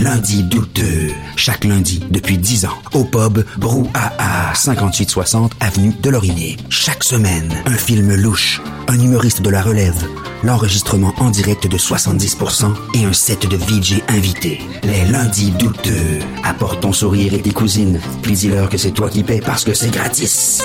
lundis douteux. Chaque lundi, depuis 10 ans, au pub Brouhaha, 5860 avenue de Lorimier. Chaque semaine, un film louche, un humoriste de la relève, l'enregistrement en direct de 70% et un set de VJ invités. Les lundis douteux. Apporte ton sourire et tes cousines, puis dis-leur que c'est toi qui paies parce que c'est gratis.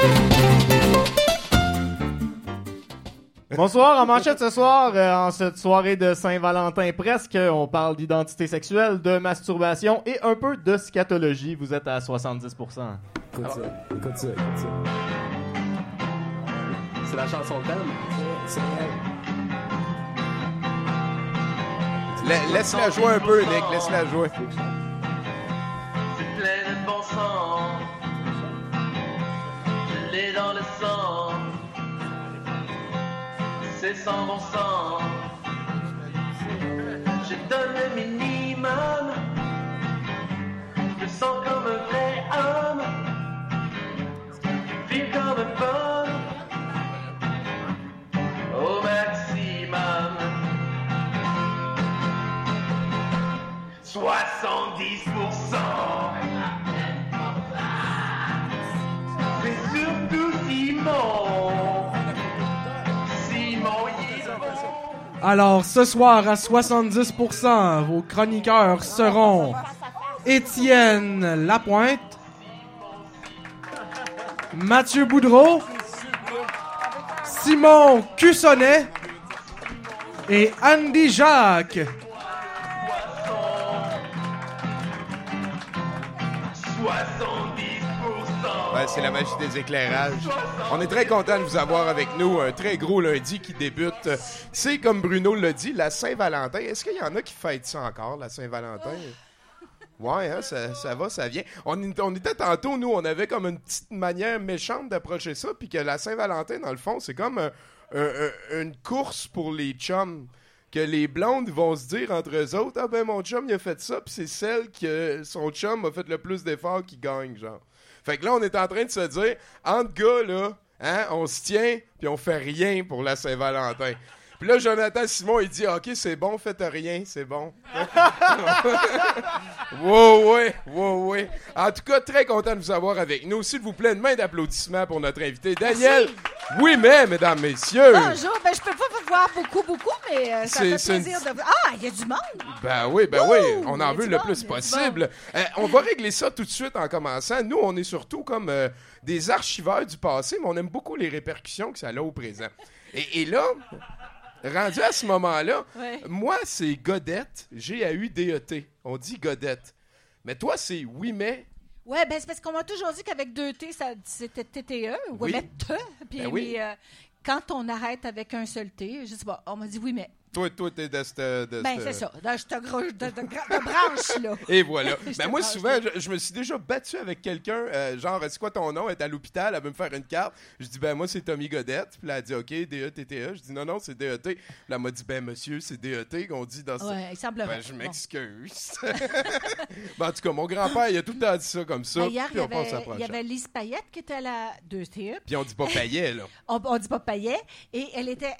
Bonsoir, en manchette ce soir, en cette soirée de Saint-Valentin presque, on parle d'identité sexuelle, de masturbation et un peu de scatologie. Vous êtes à 70%. Écoute ça. C'est la chanson de thème. C'est elle. Laisse-la jouer un peu, Nick, laisse-la jouer. C'est plein de bon sang, je l'ai dans le sang. C'est sans bon sens. Je donne le minimum. Je me sens comme un vrai homme. Je vis comme un pomme. Au maximum. 70%. C'est surtout Simon. Alors, ce soir, à 70%, vos chroniqueurs seront Étienne Lapointe, Mathieu Boudreau, Simon Cussonnet et Andy Jacques. Ouais, c'est la magie des éclairages. On est très content de vous avoir avec nous. Un très gros lundi qui débute. C'est, comme Bruno l'a dit, la Saint-Valentin. Est-ce qu'il y en a qui fêtent ça encore, la Saint-Valentin? Ouais, hein, ça va, ça vient. On était tantôt, nous, on avait comme une petite manière méchante d'approcher ça, puis que la Saint-Valentin, dans le fond, c'est comme une course pour les chums. Que les blondes vont se dire entre eux autres, « Ah ben, mon chum, il a fait ça, puis c'est celle que son chum a fait le plus d'efforts qui gagne, genre. » Fait que là, on est en train de se dire, entre gars, là, hein, on se tient, puis on fait rien pour la Saint-Valentin. Puis là, Jonathan Simon, il dit, OK, c'est bon, faites rien, c'est bon. Ouais. En tout cas, très content de vous avoir avec nous. S'il vous plaît, une main d'applaudissement pour notre invité, Daniel. Oui, mais, mesdames, messieurs. Bonjour, je peux pas vous voir beaucoup, mais ça fait plaisir de vous... Ah, il y a du monde! Ben oui, on en veut le plus possible. On va régler ça tout de suite en commençant. Nous, on est surtout comme des archiveurs du passé, mais on aime beaucoup les répercussions que ça a au présent. Et là... Rendu à ce moment-là, moi, c'est Godette, G-A-U-D-E-T. On dit Godette. Mais toi, c'est oui, mais... Ouais, ben c'est parce qu'on m'a toujours dit qu'avec 2 T, c'était T-T-E, ou mais T. Puis quand on arrête avec un seul T, je sais pas, on m'a dit oui, mais... Toi, t'es de cette... Ben, c'est ça, de cette branche-là. Et voilà. Ben, moi, souvent, je me suis déjà battu avec quelqu'un, genre, c'est quoi ton nom? Elle est à l'hôpital, elle veut me faire une carte. Je dis, ben, moi, c'est Tommy Godette. Puis là, elle dit, OK, D-E-T-T-E. Je dis, non, c'est D-E-T. Puis là, elle m'a dit, ben, monsieur, c'est D-E-T qu'on dit dans ça. Ouais, il semblerait. Ben, je m'excuse. Ben, en tout cas, mon grand-père, il a tout le temps dit ça comme ça. Hier, il y avait Lise Payette qui était à la 2TE. Puis on dit pas Payet, là. On dit pas Payet. Et elle était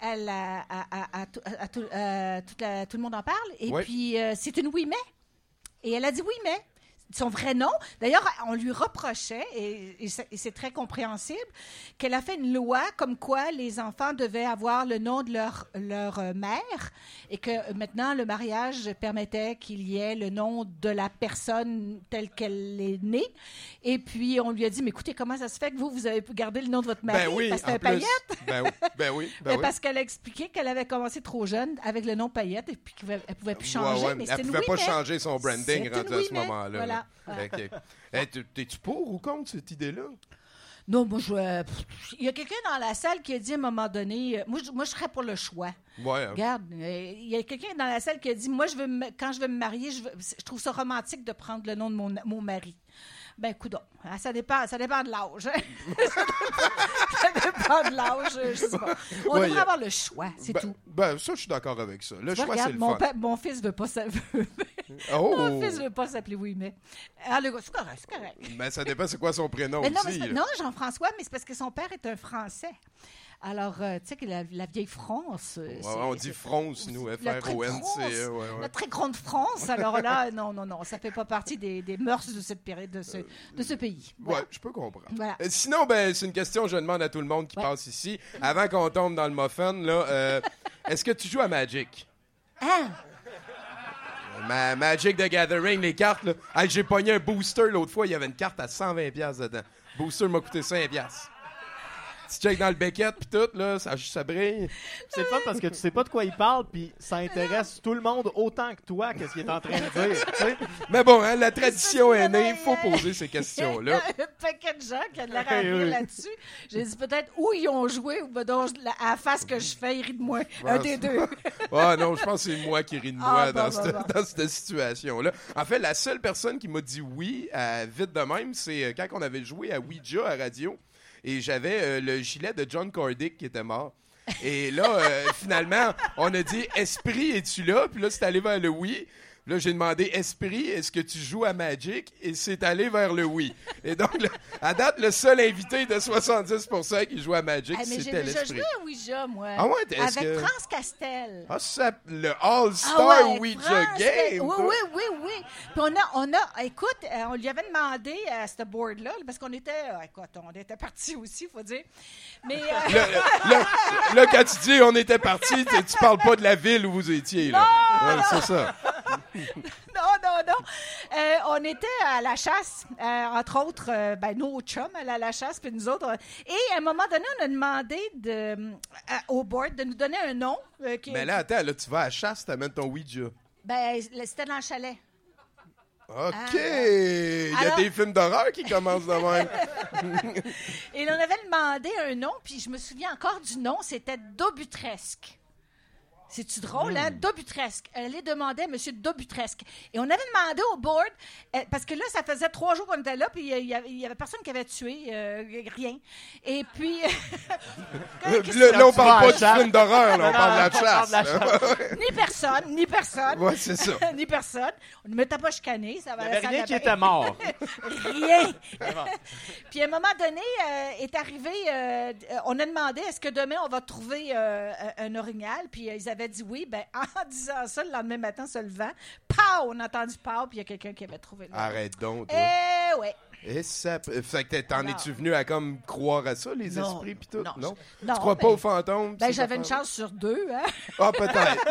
à tout le monde en parle. Et puis, c'est une oui, mais. Et elle a dit oui, mais. Son vrai nom. D'ailleurs, on lui reprochait, et c'est très compréhensible, qu'elle a fait une loi comme quoi les enfants devaient avoir le nom de leur mère et que maintenant, le mariage permettait qu'il y ait le nom de la personne telle qu'elle est née. Et puis, on lui a dit, mais écoutez, comment ça se fait que vous avez gardé le nom de votre mari? Ben oui, parce que c'est un Payette? Ben oui. Parce qu'elle a expliqué qu'elle avait commencé trop jeune avec le nom Payette et puis qu'elle ne pouvait plus changer. Mais elle ne pouvait pas changer son branding rendu à ce moment-là. Voilà. Okay. T'es-tu pour ou contre cette idée-là? Non, moi, il y a quelqu'un dans la salle qui a dit à un moment donné, moi, je serais pour le choix. Ouais. Regarde, il y a quelqu'un dans la salle qui a dit, moi, quand je veux me marier, je trouve ça romantique de prendre le nom de mon mari. Ben, coudonc, ça dépend de l'âge. Ça dépend de l'âge, je sais pas. On devrait avoir le choix, c'est tout. Ben, ça, je suis d'accord avec ça. Le choix, c'est le fun. Mon fils veut pas s'appeler... Mon fils veut pas s'appeler oui, mais... c'est correct. Ben, ça dépend c'est quoi son prénom mais aussi. Non, Jean-François, mais c'est parce que son père est un Français. Alors, tu sais que la vieille France... on dit France, nous, F-R-O-N-C-E. La très grande France. Alors là, non, ça fait pas partie des mœurs de cette période, de ce pays. Voilà. Ouais, je peux comprendre. Voilà. Sinon, c'est une question que je demande à tout le monde qui passe ici. Avant qu'on tombe dans le muffin, là, est-ce que tu joues à Magic? Hein? Magic the Gathering, les cartes, là. Hey, j'ai pogné un booster l'autre fois, il y avait une carte à 120$ dedans. Booster m'a coûté 5$. Tu check dans le Beckett pis tout, là, ça brille. C'est le fun parce que tu sais pas de quoi il parle, puis ça intéresse tout le monde autant que toi, qu'est-ce qu'il est en train de dire, tu sais. Mais bon, hein, la tradition est née, il faut poser ces questions-là. Il y a un paquet de gens qui ont de l'air à rire là-dessus. J'ai dit peut-être où ils ont joué, ou ben donc, à la face que je fais, ils rient de moi. Un des deux. Non, je pense que c'est moi qui ris de moi dans cette situation-là. En fait, la seule personne qui m'a dit oui, vite de même, c'est quand on avait joué à Ouija à radio. Et j'avais le gilet de John Cordick qui était mort. Et là, finalement, on a dit « Esprit, es-tu là? » Puis là, c'est allé vers le oui. Là, j'ai demandé « Esprit, est-ce que tu joues à Magic? » Et c'est allé vers le oui. Et donc, à date, le seul invité de 70% qui joue à Magic, c'était l'Esprit. J'ai déjà joué à Ouija, moi. Ah ouais? Avec France Castel. Ah, le All-Star Ouija Game! Oui. Puis on a, écoute, on lui avait demandé à ce board-là, parce qu'on était, on était partis aussi, il faut dire. Mais... Là, quand tu dis on était partis, tu parles pas de la ville où vous étiez, là. Non. C'est ça. Non. On était à la chasse, entre autres, nos chums allaient à la chasse, puis nous autres. Et à un moment donné, on a demandé au board de nous donner un nom. Mais là, attends, tu vas à la chasse, t'amènes ton Ouija. C'était dans le chalet. OK! Il y a des films d'horreur qui commencent de même. Et on avait demandé un nom, puis je me souviens encore du nom, c'était Dobutresque. C'est-tu drôle, hein? Dobutresque. Elle allait demander à M. Dobutresque. Et on avait demandé au board, parce que là, ça faisait 3 jours qu'on était là, puis il y avait personne qui avait tué, rien. Et puis... là, on parle pas du film d'horreur, là, on parle de la chasse. Ni personne. Ouais, c'est ça. Ni personne. On ne m'était pas chicané. Ça il n'y avait rien qui était mort. Rien. Puis à un moment donné, est arrivé... on a demandé, est-ce que demain, on va trouver un orignal? Puis ils avaient dit oui. En disant ça, le lendemain matin, se levant, pow! On a entendu pow, puis il y a quelqu'un qui avait trouvé le... Arrête donc, toi. Ouais. Et ça... Fait que t'en es-tu venu à comme croire à ça, les esprits pis tout? Non. Tu Non, crois pas aux fantômes? J'avais une chance sur 2, hein? Ah, peut-être.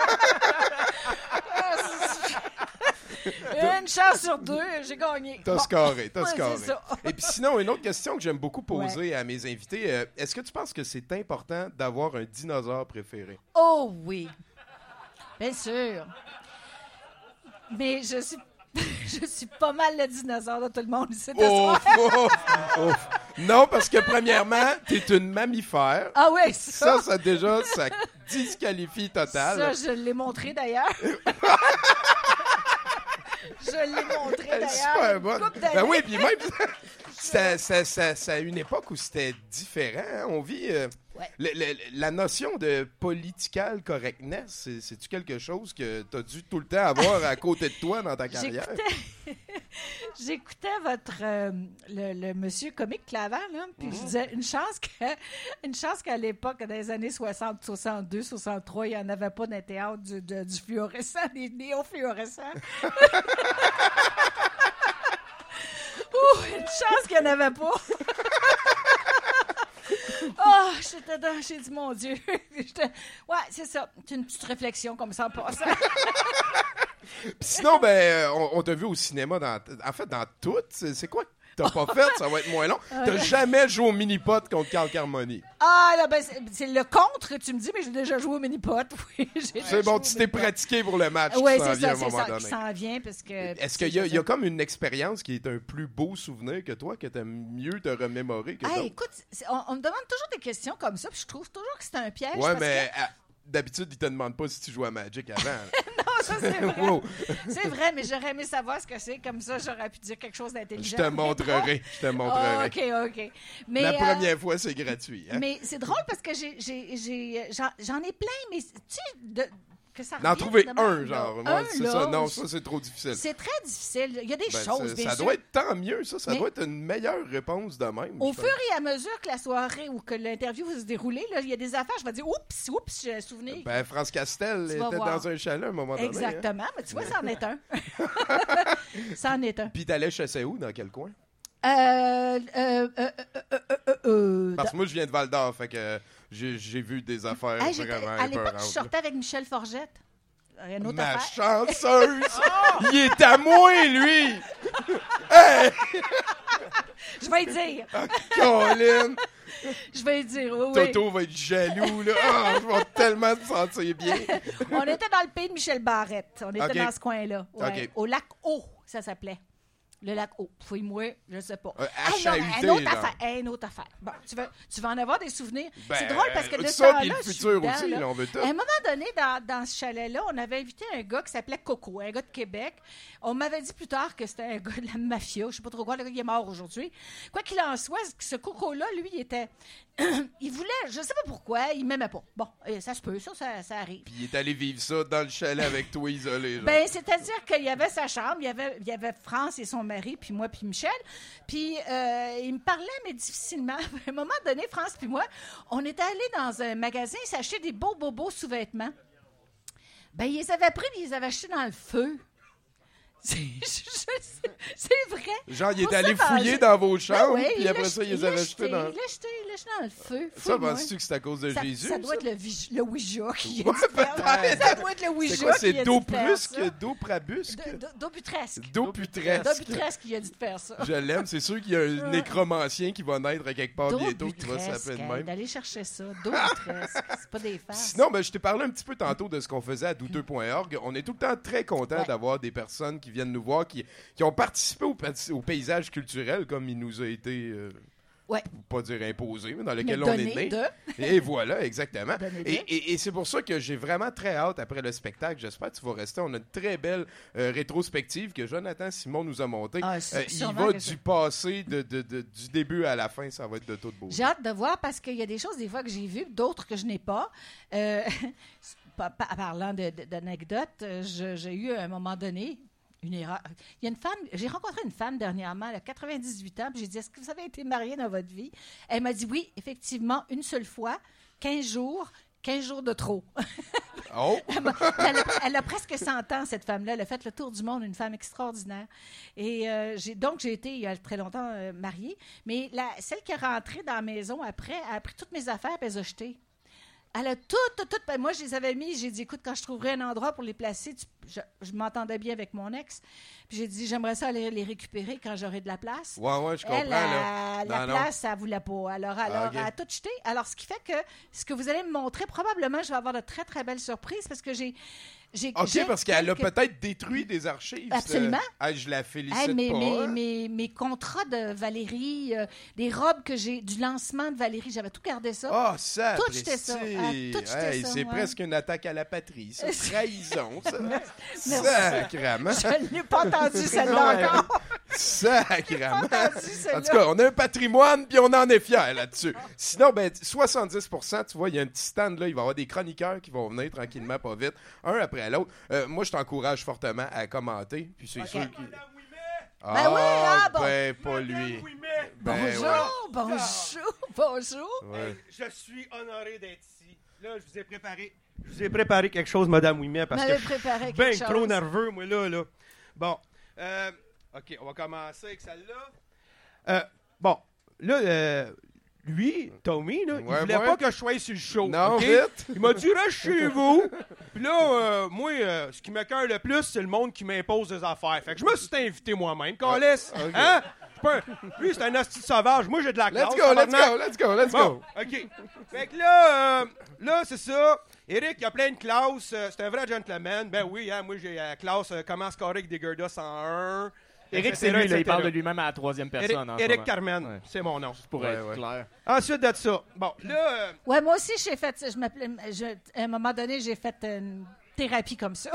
Une chance sur 2, j'ai gagné. T'as scoré. C'est ça. Et puis sinon, une autre question que j'aime beaucoup poser à mes invités, est-ce que tu penses que c'est important d'avoir un dinosaure préféré? Oh oui, bien sûr. Mais je suis pas mal le dinosaure de tout le monde ici. Ouf. Non, parce que premièrement, t'es une mammifère. Ah oui, ça disqualifie total. Ça, je l'ai montré d'ailleurs. Super bonne. Oui, puis même, c'est à une époque où c'était différent. Hein? On vit... la notion de political correctness, c'est-tu quelque chose que tu as dû tout le temps avoir à côté de toi dans ta carrière? J'écoutais le monsieur comique Clavant, là, puis je disais une chance qu'à l'époque, dans les années 60, 62, 63, il n'y en avait pas d'un théâtre du fluorescent, des néo-fluorescents. Une chance qu'il n'y en avait pas. Oh, j'étais dedans, j'ai dit, mon Dieu. Ouais, c'est ça. C'est une petite réflexion comme ça en passant. Puis sinon, on t'a vu au cinéma, dans tout. C'est quoi que t'as pas fait? Ça va être moins long. T'as jamais joué au mini-pot contre Carl Carmoni. Ah, là, c'est le contre, tu me dis, mais j'ai déjà joué au mini-pot. Oui, c'est bon, tu t'es pratiqué pour le match. Oui, c'est ça, qui s'en vient. Parce que, est-ce qu'il y a comme une expérience qui est un plus beau souvenir que toi, que t'aimes mieux te remémorer que d'autres? Écoute, on me demande toujours des questions comme ça, puis je trouve toujours que c'est un piège. Ouais, mais d'habitude, ils te demandent pas si tu joues à Magic avant. Non, ça, c'est vrai. Wow. C'est vrai, mais j'aurais aimé savoir ce que c'est. Comme ça, j'aurais pu dire quelque chose d'intelligent. Je te montrerai. OK. Mais, la première fois, c'est gratuit. Hein? Mais c'est drôle parce que j'en ai plein, mais tu sais, que ça D'en revienne trouver de un, même, genre. là. Ouais, c'est là, ça. Non, ça, c'est trop difficile. C'est très difficile. Il y a des Ben, choses, bien ça sûr. doit être tant mieux, ça. Ça Mais- doit être une meilleure réponse de même. Au je fur et à mesure que la soirée ou que l'interview va se dérouler, là, il y a des affaires, je vais dire oups, j'ai un souvenir. Ben, France Castel Tu vas était voir. dans un chalet à un moment donné. Hein. Exactement. Mais tu vois, ça en est un. Ça en est un. Puis t'allais chez où? Dans quel coin? Parce Parce que moi, je viens de Val-d'Or, fait que j'ai vu des affaires à vraiment l'époque, je épeurantes. sortais avec Michel Forgette. Une autre Ma affaire. chanceuse! Il est à moi, lui! Hey! Je vais le dire. Colin! Je vais le dire, oui, oui. Toto va être jaloux, là. Ah, je vais tellement te sentir bien. On était dans le pays de Michel Barrette. On était Ok. dans ce coin-là. Ouais. Ok. Au lac Haut, ça s'appelait. Le lac Haut. Fouille-moi, je sais pas. HAUT, une autre genre. affaire. Une autre affaire. Bon, tu vas en avoir des souvenirs. Ben, c'est drôle parce que de ce ça, temps-là, puis le je suis futur dedans, aussi, là. là, on veut tout. À un moment donné, dans ce chalet-là, on avait invité un gars qui s'appelait Coco, un gars de Québec. On m'avait dit plus tard que c'était un gars de la mafia. Je sais pas trop quoi, le gars qui est mort aujourd'hui. Quoi qu'il en soit, ce Coco-là, lui, il était... il voulait... Je sais pas pourquoi, il m'aimait pas. Bon, ça se peut, ça arrive. Puis il est allé vivre ça dans le chalet avec toi isolé, genre. Ben, c'est-à-dire qu'il y avait sa chambre, il y avait France et son mari, puis moi, puis Michel. Puis il me parlait, mais difficilement. À un moment donné, France puis moi, on était allés dans un magasin s'acheter des beaux sous-vêtements. Ben, ils les avaient pris et ils les avaient achetés dans le feu. C'est vrai. Genre, il est Pour allé ça, fouiller ben, dans vos chambres, oui, puis après ça, il les avait achetés dans... Il l'a jeté dans le feu. Ça, Fouille-moi. penses-tu que c'est à cause de Ça, Jésus? ça doit être le Ouija qui Ouais, a dû faire. peut-être. Ça doit être le Ouija C'est quoi, c'est qui a dû faire Doprusque? ça. Doprabusque? D'Oputresque. Doputresque. D'Oputresque qui a dû faire ça. Je l'aime, c'est sûr qu'il y a un nécromancien qui va naître à quelque part bientôt, qui va D'Oputresque, s'appeler de hey, même. d'aller chercher ça. D'Oputresque. C'est pas des farces. Sinon, ben, je t'ai parlé un petit peu tantôt de ce qu'on faisait à douteux.org. On est tout le temps très content Ouais. d'avoir des personnes qui viennent nous voir, qui ont participé au paysage culturel, comme il nous a été, Ouais. pas dire imposé, mais dans Mais lequel on est donner né. de. Et voilà, exactement. Donner de. Et c'est pour ça que j'ai vraiment très hâte après le spectacle. J'espère que tu vas rester. On a une très belle rétrospective que Jonathan Simon nous a montée. Ah, Il sûrement va que ça. du passé, du début à la fin. Ça va être de toute beauté. J'ai hâte de voir parce qu'il y a des choses des fois que j'ai vues, d'autres que je n'ai pas. Parlant d'anecdotes, j'ai eu à un moment donné une erreur. Il y a une femme, j'ai rencontré une femme dernièrement, elle a 98 ans, puis j'ai dit, est-ce que vous avez été mariée dans votre vie? Elle m'a dit oui, effectivement, une seule fois, 15 jours de trop. Oh! Elle a presque 100 ans, cette femme-là. Elle a fait le tour du monde, une femme extraordinaire. Et j'ai été, il y a très longtemps, mariée. Mais celle qui est rentrée dans la maison après, elle a pris toutes mes affaires et elle les a jetées. Elle a tout. Ben, moi, je les avais mis. J'ai dit, écoute, quand je trouverai un endroit pour les placer, je m'entendais bien avec mon ex. Puis j'ai dit, j'aimerais ça aller les récupérer quand j'aurai de la place. Ouais, je comprends. Elle, là. la Non, place, elle ne voulait pas. Alors, ok. elle a tout jeté. Alors, ce qui fait que ce que vous allez me montrer, probablement, je vais avoir de très, très belles surprises parce que j'ai OK, parce qu'elle a quelques- peut-être détruit des archives. Absolument. Je la félicite Hey, pas. hein. mes contrats de Valérie, des robes que j'ai du lancement de Valérie, j'avais tout gardé ça. Ah, ça, Tout jeté ça. Ah, tout jeté ça, c'est ouais. presque une attaque à la patrie. Ça, trahison, ça. Merci. Sacrament. Je ne l'ai pas entendu celle-là encore. Sacrament. Entendu En celle-là. tout cas, on a un patrimoine, puis on en est fiers là-dessus. Sinon, ben, 70%, tu vois, il y a un petit stand, là, il va y avoir des chroniqueurs qui vont venir tranquillement, pas vite, un après l'autre. Moi, je t'encourage fortement à commenter, puis c'est Ok. sûr qu'il... Ben oui, bon. Ben, pas lui. Ben, Bonjour. ouais. Je suis honoré d'être ici. Là, je vous ai préparé quelque chose, Madame Ouimet, parce que M'avait je préparé suis quelque bien chose. trop nerveux, moi, là. Bon, OK, on va commencer avec celle-là. Bon, là, lui, Tommy, là, il Ouais, voulait ouais. pas que je sois sur le show. Non, OK? vite. Il m'a dit, reste chez vous. Puis là, moi, ce qui m'écoeure le plus, c'est le monde qui m'impose des affaires. Fait que je me suis invité moi-même, Calisse. OK. Hein? Je suis pas Lui, c'est un asti de sauvage. Moi, j'ai de la classe. Let's go. Bon, OK. Fait que là, c'est ça. Eric, il a plein de classes. C'est un vrai gentleman. Ben oui, hein, moi, j'ai la classe comment scorer avec des Gerda 101. Eric, c'est lui, là, il parle de lui-même à la troisième personne. en ce Eric moment. Carmen, Ouais. c'est mon nom. Pour Ouais, être ouais. clair. Ensuite de ça, bon, là, Ouais, moi aussi, j'ai fait. À un moment donné, j'ai fait une thérapie comme ça.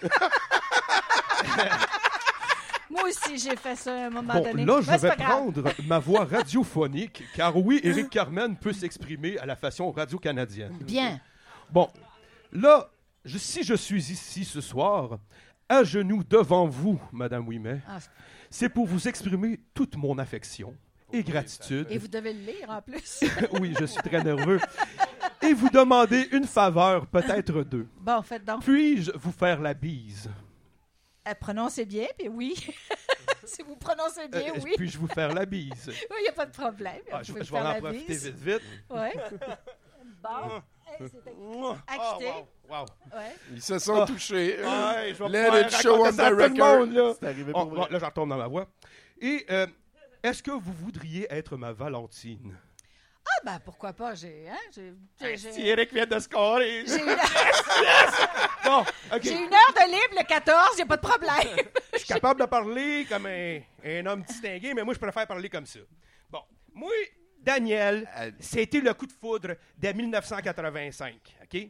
Moi aussi, j'ai fait ça à un moment bon, donné. là, je Mais c'est vais pas grave. prendre ma voix radiophonique, car oui, Eric Carmen peut s'exprimer à la façon radio-canadienne. Bien. Bon, là, si je suis ici ce soir, à genoux devant vous, Madame Ouimet, c'est pour vous exprimer toute mon affection et gratitude. Et vous devez le lire en plus. Oui, je suis très nerveux. Et vous demander une faveur, peut-être deux. Bon, faites donc. Puis-je vous faire la bise? Prononcez bien, puis oui. Si vous prononcez bien, oui. Puis-je vous faire la bise? Oui, il n'y a pas de problème. Je vais en profiter vite. Oui. Bon. Hey, c'est acquitté. Wow. Ouais. Ils se sont touchés. Ouais, je vais Let it show on the record. C'est arrivé pour vrai. Là, j'en retourne dans ma voix. Et est-ce que vous voudriez être ma Valentine? Ah, ben pourquoi pas? Si Eric vient de scorer. J'ai une... Bon, OK. J'ai 1 heure de libre le 14, il n'y a pas de problème. Je suis capable de parler comme un homme distingué, mais moi, je préfère parler comme ça. Bon, moi, Daniel, c'était le coup de foudre dès 1985, OK?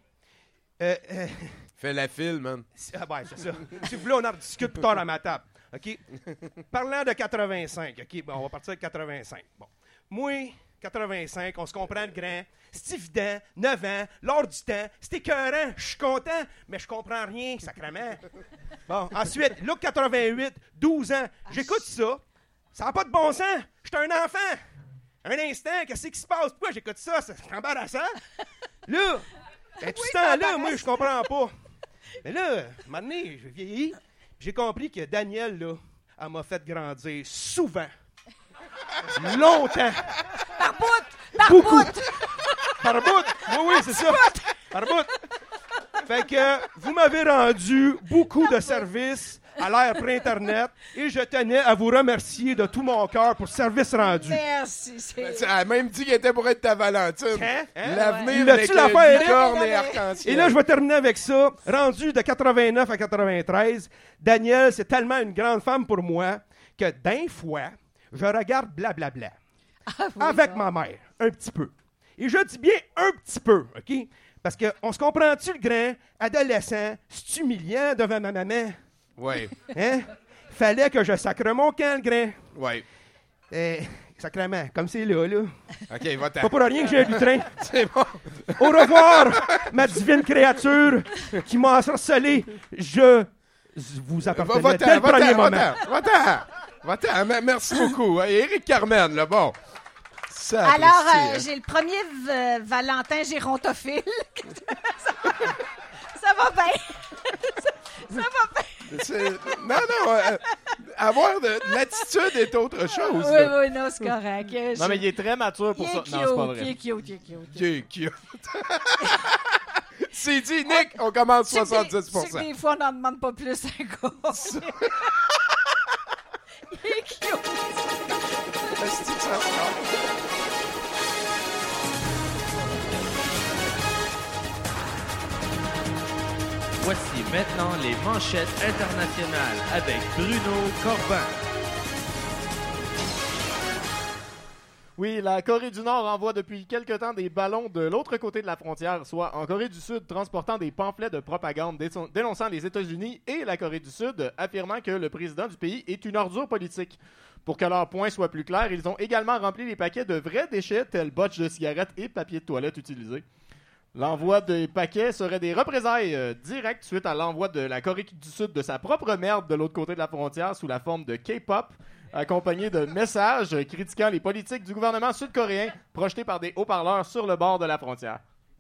Fais la file, man. C'est ça. Si vous voulez, on en discute plus tard à ma table, OK? Parlant de 85, OK? Bon, on va partir de 85. Bon, moi... 85, on se comprend le grand. C'est évident, 9 ans, l'heure du temps, c'est écœurant, je suis content, mais je comprends rien, sacrément. Bon, ensuite, Look 88, 12 ans, j'écoute ça, ça n'a pas de bon sens, je suis un enfant. Un instant, qu'est-ce qui se passe? Pourquoi j'écoute ça? C'est embarrassant. Là, tout ce temps-là, moi, je comprends pas. Mais là, à un moment donné, j'ai vieilli, j'ai compris que Daniel, là, elle m'a fait grandir souvent. Longtemps. Par bout! Par Beaucoup. bout! Par bout! Oui, c'est ça. Par bout. Fait que vous m'avez rendu beaucoup de services à l'ère pré-Internet et je tenais à vous remercier de tout mon cœur pour ce service rendu. Merci. Elle a même dit qu'elle était pour être ta Valentine. Hein? L'avenir Ouais. avec L'as-tu l'affaire, licorne Eric? et arc-en-ciel. Et là, je vais terminer avec ça. Rendu de 89 à 93, Daniel, c'est tellement une grande femme pour moi que d'un fois, je regarde blablabla. Avec ma mère, un petit peu. Et je dis bien un petit peu, OK? Parce qu'on se comprend-tu, le grand adolescent, c'est humiliant devant ma maman? Oui. Hein? Fallait que je sacre mon camp, le grand. Oui. Sacrement, comme c'est là. OK, va-t'en. Pas pour rien que j'ai un lutrin. C'est bon. Au revoir, ma divine créature qui m'a ensorcelé. Je vous appartenais dès le premier moment. Va-t'en. Merci beaucoup. Éric Carmen, là, bon. Ça Alors, apprécie, j'ai le premier Valentin gérontophile. Ça va bien. Ça va bien. Non, avoir de l'attitude est autre chose. Oui, non, c'est correct. Non, mais il est très mature pour ça. Non, c'est pas vrai. Il est cute. Cute. C'est dit, Nick, on commence 70%. C'est que des fois, on n'en demande pas plus un gars. Il est cute. Est-ce que ça se passe? Voici maintenant les manchettes internationales avec Bruno Corbin. Oui, la Corée du Nord envoie depuis quelque temps des ballons de l'autre côté de la frontière, soit en Corée du Sud, transportant des pamphlets de propagande dénonçant les États-Unis et la Corée du Sud, affirmant que le président du pays est une ordure politique. Pour que leur point soit plus clair, ils ont également rempli les paquets de vrais déchets tels botches de cigarettes et papier de toilette utilisés. L'envoi des paquets serait des représailles directes suite à l'envoi de la Corée du Sud de sa propre merde de l'autre côté de la frontière sous la forme de K-pop, accompagné de messages critiquant les politiques du gouvernement sud-coréen projetés par des haut-parleurs sur le bord de la frontière.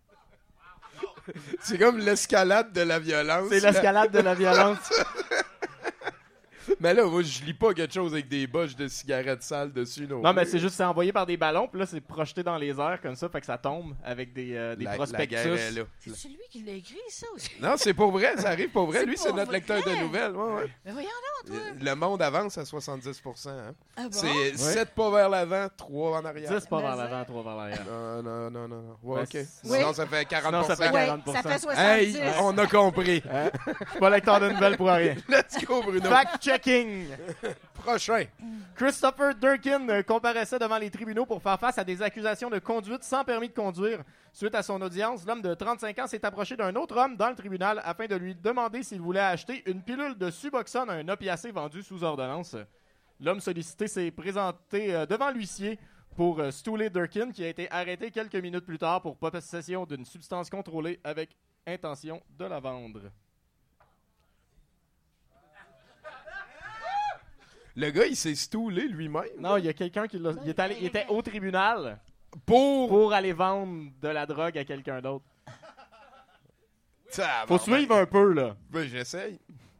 C'est comme l'escalade de la violence. C'est l'escalade de la violence. Mais là, moi, je lis pas quelque chose avec des botches de cigarettes sales dessus. Non, mais c'est juste, c'est envoyé par des ballons, puis là, c'est projeté dans les airs comme ça, fait que ça tombe avec des prospectus. La guerre est là. C'est lui qui l'a écrit, ça aussi. Non, c'est pour vrai, ça arrive pour vrai. C'est Lui, pour c'est notre vrai. lecteur de nouvelles. Ouais. Mais voyons donc, toi. Le monde avance à 70%. Hein. Ah bon? C'est 7 pas vers l'avant, 3 en arrière. 10 pas vers l'avant, 3 vers l'arrière. Non. Ouais, OK. Oui. Sinon, ça fait 40%. Sinon, ça fait Ouais, 40%. ça fait 70. Hey, on a compris. Hein? Je suis pas lecteur de nouvelles pour rien. Let's go, Bruno. Fact-checking! Prochain. Christopher Durkin comparaissait devant les tribunaux pour faire face à des accusations de conduite sans permis de conduire. Suite à son audience, l'homme de 35 ans s'est approché d'un autre homme dans le tribunal afin de lui demander s'il voulait acheter une pilule de Suboxone, un opiacé vendu sous ordonnance. L'homme sollicité s'est présenté devant l'huissier pour stouler Durkin, qui a été arrêté quelques minutes plus tard pour possession d'une substance contrôlée avec intention de la vendre. Le gars, il s'est stoulé lui-même. Non, il y a quelqu'un qui l'a... Il était au tribunal Pour... pour aller vendre de la drogue à quelqu'un d'autre. Ça Faut suivre un peu, là. Ben, j'essaye.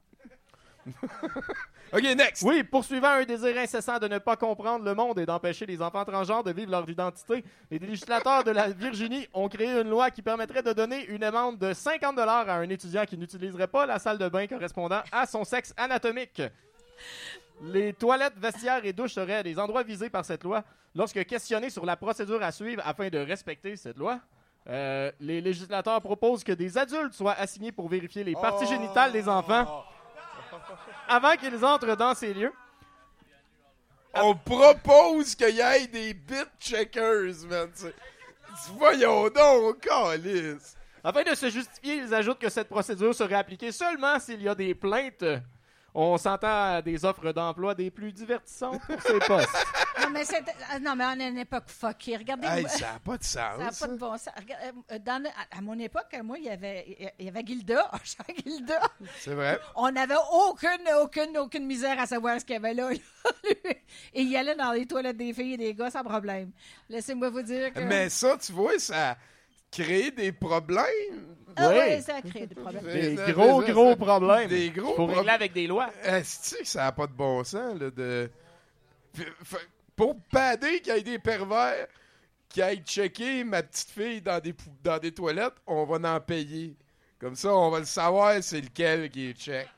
OK, next. Oui, poursuivant un désir incessant de ne pas comprendre le monde et d'empêcher les enfants transgenres de vivre leur identité, les législateurs de la Virginie ont créé une loi qui permettrait de donner une amende de 50$ à un étudiant qui n'utiliserait pas la salle de bain correspondant à son sexe anatomique. Les toilettes, vestiaires et douches seraient des endroits visés par cette loi. Lorsque questionnés sur la procédure à suivre afin de respecter cette loi, les législateurs proposent que des adultes soient assignés pour vérifier les parties génitales des enfants avant qu'ils entrent dans ces lieux. On propose qu'il y ait des bit checkers, man. Voyons donc, câlisse. Afin de se justifier, ils ajoutent que cette procédure serait appliquée seulement s'il y a des plaintes. On s'entend à des offres d'emploi des plus divertissantes pour ces postes. Non, mais on est à une époque fuckée. Regardez. Hey, ça n'a pas de sens. Ça n'a pas de bon sens. À mon époque, moi, il y avait Gilda. Jean Gilda. C'est vrai. On n'avait aucune misère à savoir ce qu'il y avait là. Et il allait dans les toilettes des filles et des gars sans problème. Laissez-moi vous dire que... Mais ça, tu vois, ça crée des problèmes. Ah Oui. oui, ça a créé des problèmes. Des gros problèmes. Des gros Pour régler problèmes. avec des lois. Est-ce que ça n'a pas de bon sens, là, de... Pour padder qu'il y ait des pervers qui aillent checker ma petite fille dans des toilettes, on va en payer. Comme ça, on va le savoir c'est lequel qui est check.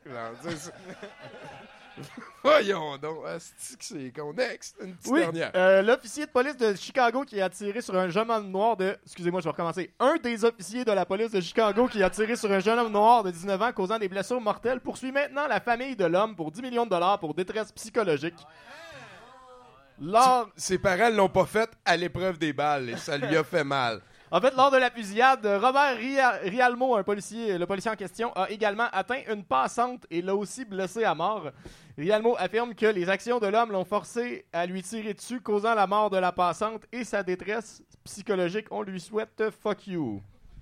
Voyons donc, est-ce que c'est con? Next, une petite Oui, dernière. l'officier de police de Chicago qui a tiré sur un jeune homme noir de... Excusez-moi, je vais recommencer. Un des officiers de la police de Chicago qui a tiré sur un jeune homme noir de 19 ans causant des blessures mortelles poursuit maintenant la famille de l'homme pour 10 millions de dollars pour détresse psychologique. Ses parents l'ont pas fait à l'épreuve des balles et ça lui a fait mal. En fait, lors de la fusillade, Robert Rialmo, le policier en question, a également atteint une passante et l'a aussi blessé à mort. Rialmo affirme que les actions de l'homme l'ont forcé à lui tirer dessus, causant la mort de la passante et sa détresse psychologique. On lui souhaite fuck you.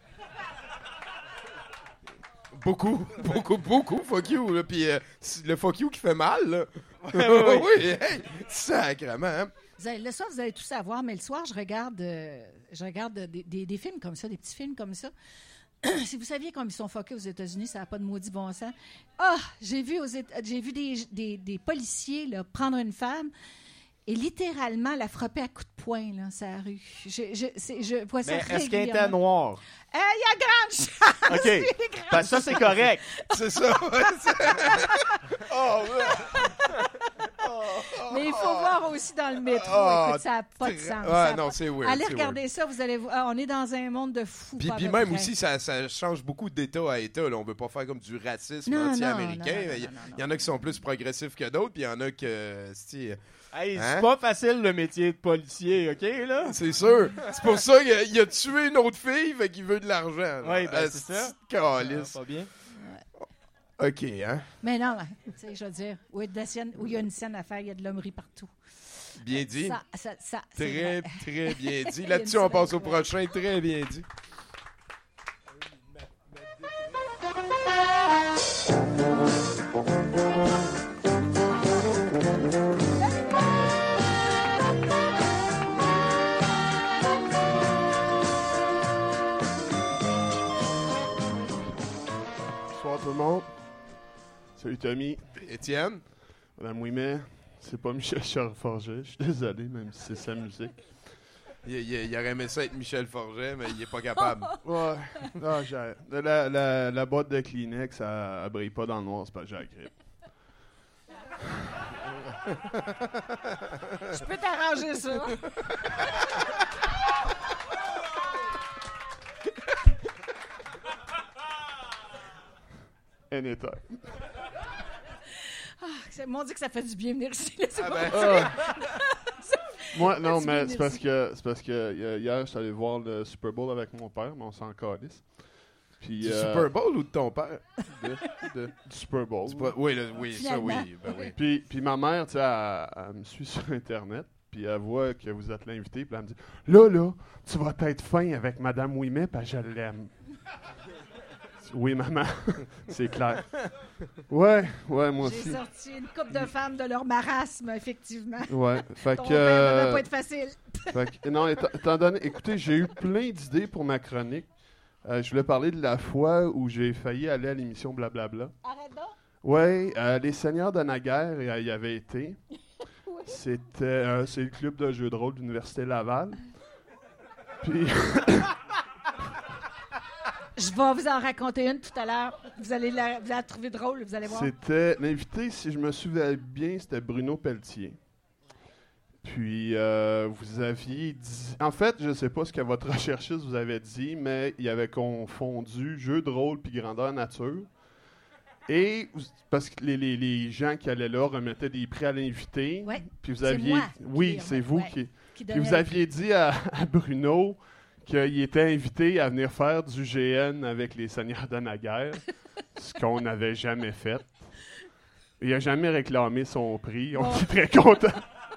Beaucoup, fuck you. Là. Puis le fuck you qui fait mal, là. Oui. Oui, hey, sacrément. Hein? Le soir, vous allez tout savoir, mais le soir, je regarde des films comme ça, des petits films comme ça. Si vous saviez comme ils sont fuckés aux États-Unis, ça n'a pas de maudit bon sens. J'ai vu des policiers là, prendre une femme et littéralement la frapper à coups de poing là, sur la rue. Je vois ça régulièrement. Est-ce qu'elle était noire? Il y a grande chance! OK. Ben, ça, c'est correct. C'est ça. Mais il faut voir aussi dans le métro. Écoute, ça n'a pas de sens. Non, c'est weird. Allez c'est regarder weird. ça, vous allez voir. On est dans un monde de fous. Puis même aussi, ça change beaucoup d'État à État. Là. On veut pas faire comme du racisme anti-américain. Il y en a qui sont plus progressifs que d'autres, puis il y en a que... Hey, c'est pas facile le métier de policier, OK, là? C'est sûr. C'est pour ça qu'il a tué une autre fille, fait qu'il veut de l'argent. Oui, ben c'est ça. Calice. Pas bien. OK, hein? Mais non, tu sais, je veux dire, où il y a une scène à faire, il y a de l'hommerie partout. Bien dit. Très, très bien dit. Là-dessus, on passe au prochain. Très bien dit. Bonsoir tout le monde. Salut Tommy. Étienne? Madame Ouimet, c'est pas Michel Forget. Je suis désolé, même si c'est sa musique. Il aurait aimé ça être Michel Forget, mais il est pas capable. Ouais. Non, la boîte de Kleenex, elle brille pas dans le noir, c'est pas que j'ai la grippe. Je peux t'arranger ça. Anytime. M'ont dit que ça fait du bien venir ici. Moi, non, mais c'est parce que hier, je suis allé voir le Super Bowl avec mon père, mais on s'en calisse. Puis, Du Super Bowl ou de ton père? Du Super Bowl. Oui, ça, oui. Ben oui. Puis ma mère, tu sais, elle me suit sur Internet, puis elle voit que vous êtes l'invité, puis elle me dit « Là, tu vas être fin avec Madame Ouimet, puis je l'aime. » Oui, maman. C'est clair. Ouais, moi J'ai aussi. sorti une couple de femmes de leur marasme, effectivement. Ouais, fait Ton que... père devait pas être facile. Fait que- non, étant donné... Écoutez, j'ai eu plein d'idées pour ma chronique. Je voulais parler de la fois où j'ai failli aller à l'émission Blablabla. Arrête donc. Oui, les Seigneurs de Naguère y avaient été. Oui. C'est le club de jeux de rôle de l'Université Laval. Puis... Je vais vous en raconter une tout à l'heure. Vous allez la trouver drôle, vous allez voir. C'était l'invité, si je me souviens bien, c'était Bruno Pelletier. Puis vous aviez dit... En fait, je ne sais pas ce que votre recherchiste vous avait dit, mais il avait confondu jeu de rôle puis grandeur nature. Et parce que les gens qui allaient là remettaient des prix à l'invité. Ouais, puis vous c'est aviez... moi Oui, qui c'est vous ouais, qui... qui Puis donnait vous aviez dit à Bruno qu'il était invité à venir faire du GN avec les Seigneurs de Naguère, ce qu'on n'avait jamais fait. Il n'a jamais réclamé son prix. On était très contents.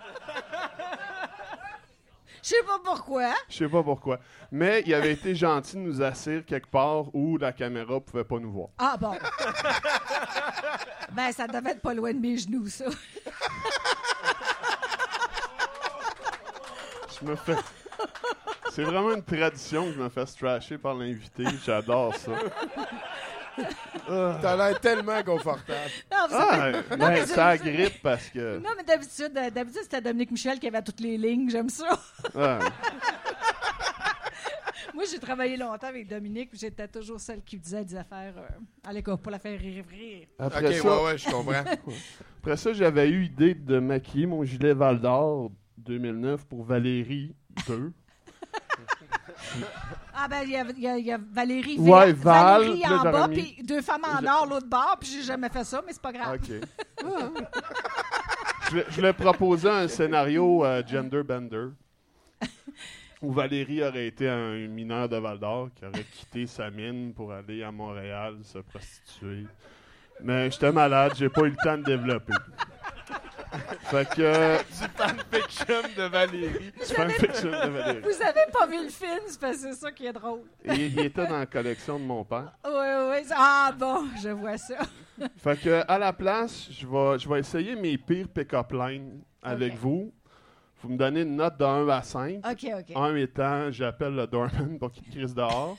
Je sais pas pourquoi. Je sais pas pourquoi. Mais il avait été gentil de nous assurer quelque part où la caméra pouvait pas nous voir. Ah bon. Ben, ça devait être pas loin de mes genoux, ça. Je me fais... C'est vraiment une tradition que je me fasse trasher par l'invité. J'adore ça. T'as l'air tellement confortable. Non, vous savez- non, mais ça agrippe parce que... Non, mais d'habitude, c'était Dominique Michel qui avait toutes les lignes. J'aime ça. Ouais. Moi, j'ai travaillé longtemps avec Dominique, puis j'étais toujours celle qui disait des affaires à l'école pour la faire rire. Après Ok, ça, ouais, je comprends. Après ça, j'avais eu l'idée de maquiller mon gilet Val d'Or 2009 pour Valérie 2. Ah ben, il y a Valérie, Ouais, Valérie Val, en là, bas, j'aurais puis deux femmes en or, l'autre bord, puis j'ai jamais fait ça, mais c'est pas grave. OK. Je voulais proposer un scénario gender bender où Valérie aurait été un mineur de Val d'Or qui aurait quitté sa mine pour aller à Montréal se prostituer. Mais j'étais malade, j'ai pas eu le temps de développer. Fait que... Du fanfiction de Valérie. Fanfiction de Valérie. Vous avez pas vu le film, c'est parce que c'est ça qui est drôle. Il était dans la collection de mon père. Oui. Ah bon, je vois ça. Fait que à la place, je vais essayer mes pires pick-up lines avec vous. Vous me donnez une note de 1 à 5. OK. 1 étant, j'appelle le doorman pour qu'il crisse dehors.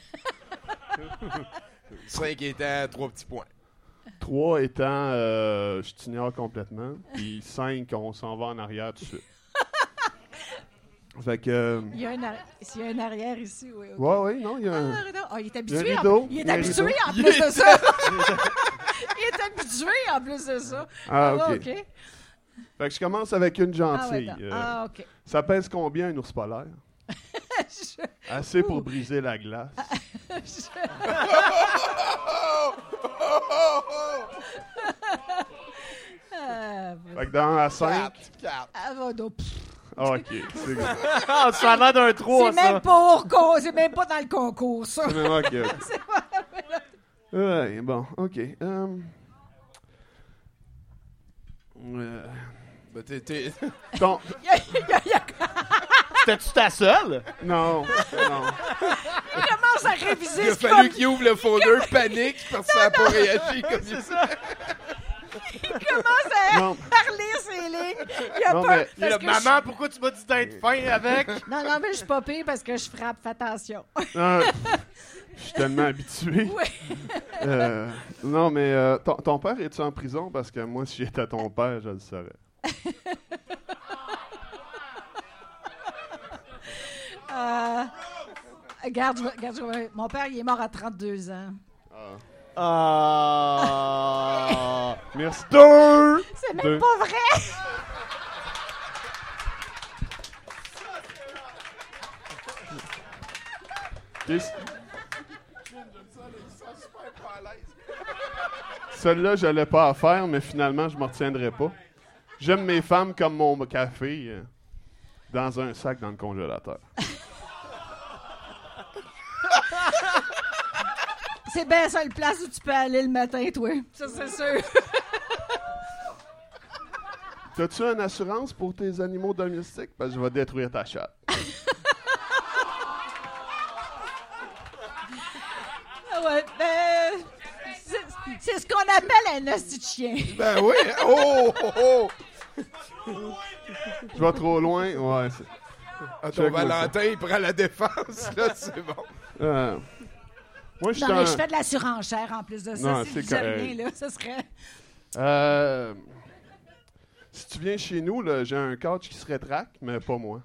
5 étant 3 petits points. 3 étant, je t'ignore complètement. Puis 5, on s'en va en arrière tout de suite. Fait que... Il y a un arrière ici, oui. OK. Ouais, non, il y a un... Il est Il y a un habitué. rideau. Il Il est y a un habitué rideau. en plus de ça. Il est habitué en plus de ça. Ah, ouais, OK. Fait que je commence avec une gentille. OK. Ça pèse combien un ours polaire? Assez pour briser la glace. Fait que dans 1 à 5. 4. Ah, bon, donc, OK. C'est bon. Ah, ça a l'air d'un 3, c'est ça. c'est même pas dans le concours, ça. OK. C'est pas- Ouais, bon, OK. Ben, t'es... Ton... C'était-tu ta seule? Non. Il commence à réviser Il a ce qu'il fallu va- qu'il ouvre le folder, panique, parce que ça n'a pas réagi comme ça. Il commence à Non. relire ses lignes. Il a Non, peur. mais- parce Là, que maman, pourquoi tu m'as dit d'être fin avec? Non, mais je suis pas pire parce que je frappe. Fais attention. Je suis tellement habitué. Oui. Non, mais ton père, est-tu en prison? Parce que moi, si j'étais ton père, je le saurais. Regarde, mon père, il est mort à 32 ans. Ah. Merci. C'est même Deux. pas vrai! Celle-là, je n'allais pas à faire, mais finalement, je ne m'en retiendrai pas. J'aime mes femmes comme mon café dans un sac dans le congélateur. C'est bien ça le place où tu peux aller le matin, toi. Ça, c'est sûr. T'as-tu une assurance pour tes animaux domestiques? Parce que je vais détruire ta chatte. Ouais, ben... C'est ce qu'on appelle un hostie de chien. Ben oui. Oh, oh, Je vais trop loin. Ouais. oh. Ton Valentin, il prend la défense, là, c'est bon. Moi, je Non, mais je fais de la surenchère en plus de ça. Non, Si c'est je disais correct. rien, là, ça serait... Si tu viens chez nous, là, j'ai un couch qui se rétracte, mais pas moi.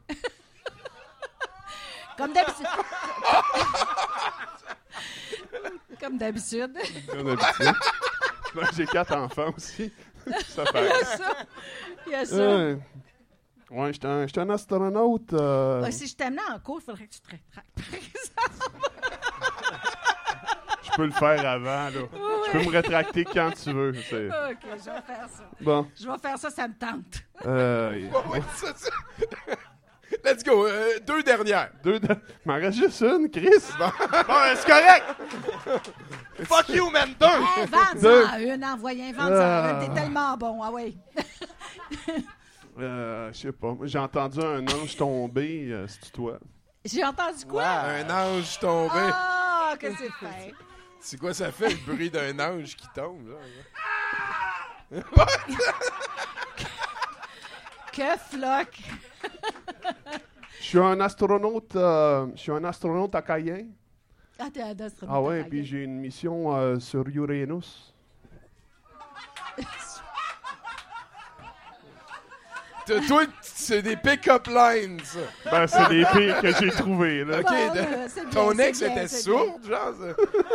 Comme d'habitude. Comme d'habitude. Comme d'habitude. Ben, j'ai 4 enfants aussi. Ça fait. Il y a ça. Ouais, j'étais un astronaute. Si je t'amenais en cours, il faudrait que tu te rétractes, par exemple. Je peux le faire avant, là. Je peux me rétracter quand tu veux. OK, je vais faire ça. Bon. Je vais faire ça, ça me tente. Ouais, ça. Let's go. 2 dernières. Il m'en reste juste une, Chris. Bon, c'est correct. Fuck you, man! 2! Hey, vends-en une, envoyez vends-en une. T'es tellement bon, ah oui. Je sais pas. Moi, j'ai entendu un ange tomber. C'est toi. J'ai entendu quoi? Un ange tombé. Ah, que c'est fait. C'est quoi ça fait, le bruit d'un ange qui tombe, là? Que floc. Je suis un astronaute. À Cayenne. Ah, t'es un astronaute. Ah ouais, puis j'ai une mission sur Uranus. Toi, c'est des pick-up lines, ça. Ben, c'est des pires que j'ai trouvés, là. OK, c'est bien, ton c'est ex bien, était c'est sourde, genre, ça?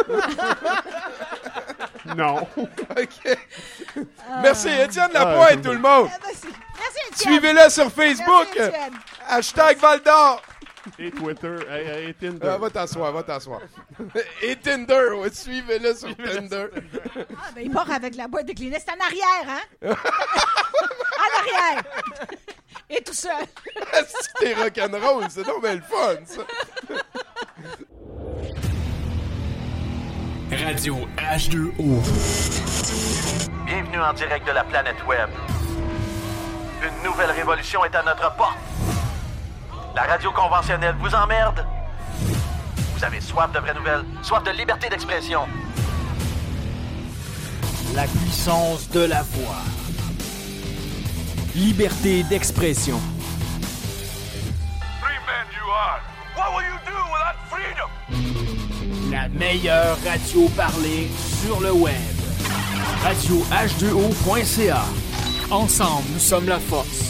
Non. OK. Merci, Étienne Lapointe, tout le monde. Merci, Étienne. Suivez-le sur Facebook. Merci, Étienne. Hashtag Val d'Or. Et Twitter. Et Tinder. Va t'asseoir. Et Tinder, ouais, suivez-le sur Tinder. Ah, ben, il part avec la boîte de Kleenex. C'est en arrière, hein? En arrière. Et tout seul. C'est t'es rock'n'roll, c'est donc bien le fun, ça. Radio H2O. Bienvenue en direct de la planète Web. Une nouvelle révolution est à notre porte. La radio conventionnelle vous emmerde. Vous avez soif de vraies nouvelles, soif de liberté d'expression. La puissance de la voix. Liberté d'expression. Free man you are. What will you do without freedom? La meilleure radio parlée sur le web. RadioH2O.ca. Ensemble, nous sommes la force.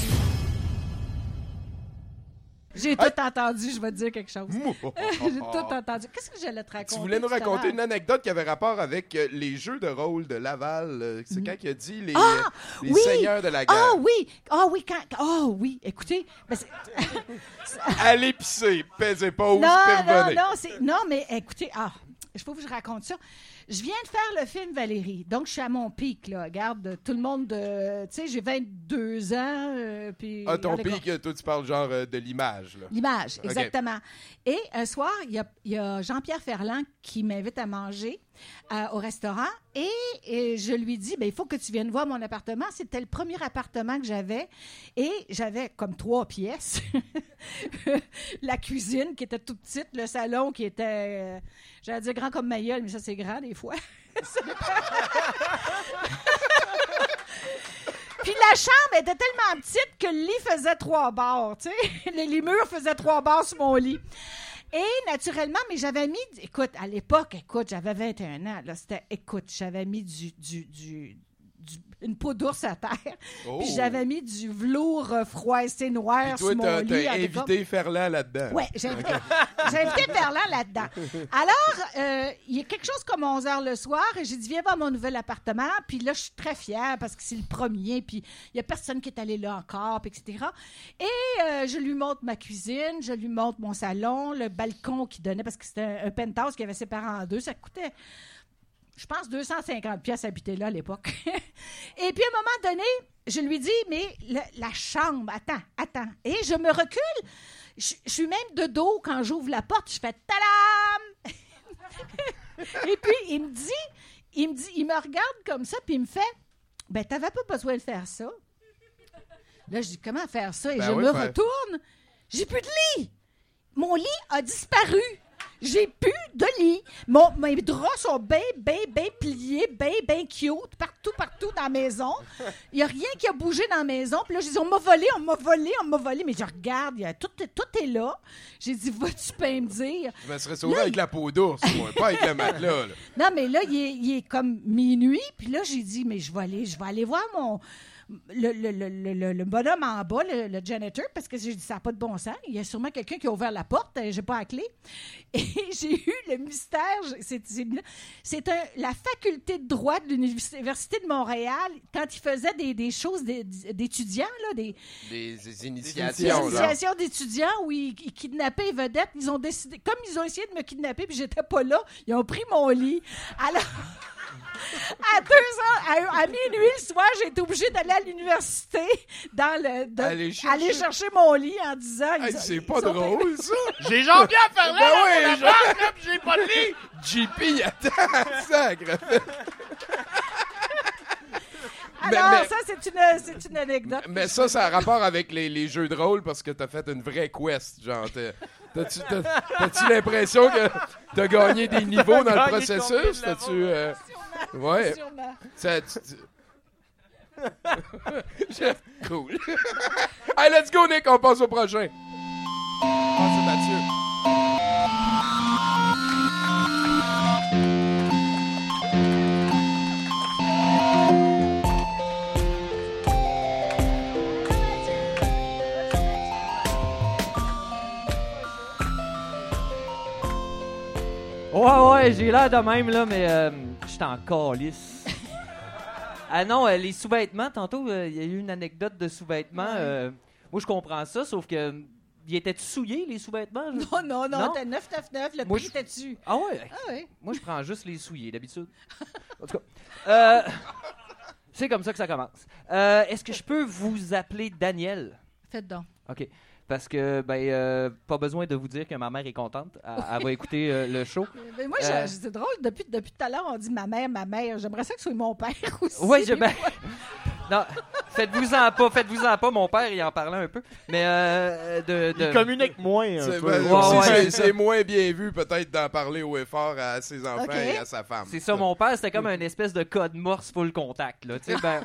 J'ai tout entendu, je vais te dire quelque chose. J'ai tout entendu. Qu'est-ce que j'allais te raconter? Tu voulais nous tout à raconter l'heure? une anecdote qui avait rapport avec les jeux de rôle de Laval. C'est quand il a dit les oui! seigneurs de la guerre. Oui, écoutez. Ben Allez pisser, pèsez pause, non, revenez. non, mais écoutez, il faut que je raconte ça. Je viens de faire le film Valérie, donc je suis à mon pic, là. Regarde, tout le monde, tu sais, j'ai 22 ans, puis... Ton pic, toi, tu parles genre de l'image, là. L'image, OK. exactement. Et un soir, il y a Jean-Pierre Ferland qui m'invite à manger au restaurant et je lui dis, il faut que tu viennes voir mon appartement. C'était le premier appartement que j'avais et j'avais comme 3 pièces. La cuisine qui était toute petite, le salon qui était, j'allais dire grand comme ma gueule, mais ça c'est grand des fois. Puis la chambre était tellement petite que le lit faisait 3 barres, tu sais. Les murs faisaient 3 barres sur mon lit. Et naturellement, mais j'avais mis... Écoute, à l'époque, j'avais 21 ans. Là, j'avais mis une peau d'ours à terre. Oh. Puis j'avais mis du velours froissé noir Puis toi, sur mon lit. t'as invité Ferland là-dedans. Oui, j'ai invité Ferland là-dedans. Alors, il y a quelque chose comme 11 h le soir et j'ai dit, viens voir mon nouvel appartement. Puis là, je suis très fière parce que c'est le premier. Puis il n'y a personne qui est allé là encore, puis etc. Et je lui montre ma cuisine, je lui montre mon salon, le balcon qui donnait, parce que c'était un penthouse qui avait séparé en 2. Ça coûtait... Je pense 250 pièces habiter là à l'époque. Et puis, à un moment donné, je lui dis, mais la chambre, attends. Et je me recule. Je suis même de dos quand j'ouvre la porte. Je fais « tadam! » Et puis, il me regarde comme ça, puis il me fait « Ben, t'avais pas besoin de faire ça. » Là, je dis « Comment faire ça? » Et je me retourne. J'ai plus de lit. Mon lit a disparu. J'ai plus de lit. Mes draps sont bien pliés, bien cute, partout dans la maison. Il n'y a rien qui a bougé dans la maison. Puis là, j'ai dit, on m'a volé. Mais je regarde, tout est là. J'ai dit, vas-tu pas me dire? Je me serais sauvé avec la peau d'ours, moi, pas avec le matelas. Là. Non, mais là, il est comme minuit. Puis là, j'ai dit, mais je vais aller voir le bonhomme en bas, le janitor, parce que j'ai dit, ça n'a pas de bon sens. Il y a sûrement quelqu'un qui a ouvert la porte, j'ai pas la clé. Et j'ai eu le mystère, la faculté de droit de l'Université de Montréal, quand ils faisaient des choses d'étudiants, là, des initiations d'étudiants où ils kidnappaient les vedettes, ils ont décidé, comme ils ont essayé de me kidnapper, puis j'étais pas là, ils ont pris mon lit. Alors... À minuit le soir, j'ai été obligée d'aller à l'université aller chercher mon lit en disant... c'est pas drôle, ça! J'ai Jean-Pierre Ferland ben dans la banque, là, pis j'ai pas de lit! JP, il attend! Sacre! Alors, ça, c'est une anecdote. Mais ça a rapport avec les jeux de rôle parce que t'as fait une vraie quest, genre... T'as-tu l'impression que t'as gagné des niveaux dans le processus? Ouais. Cool. Hey, let's go, Nick, on passe au prochain. C'est Mathieu. Ouais, j'ai l'air de même, là, mais j'étais en calice. Ah non, les sous-vêtements, tantôt, il y a eu une anecdote de sous-vêtements. Moi, je comprends ça, sauf que... Il était-tu souillé, les sous-vêtements? Non, c'était 9,99, le prix était dessus. Ah ouais? Moi, je prends juste les souillés, d'habitude. En tout cas, c'est comme ça que ça commence. Est-ce que je peux vous appeler Daniel? Faites donc. OK. Parce que, pas besoin de vous dire que ma mère est contente. Elle va écouter le show. Mais moi, c'est drôle. Depuis tout à l'heure, on dit ma mère. J'aimerais ça que ce soit mon père aussi. Oui, non, faites-vous-en pas. Mon père, il en parlait un peu. Mais il communique moins. C'est moins bien vu, peut-être, d'en parler haut et fort à ses enfants et à sa femme. C'est ça, mon père, c'était comme une espèce de code morse full contact. Là, tu sais,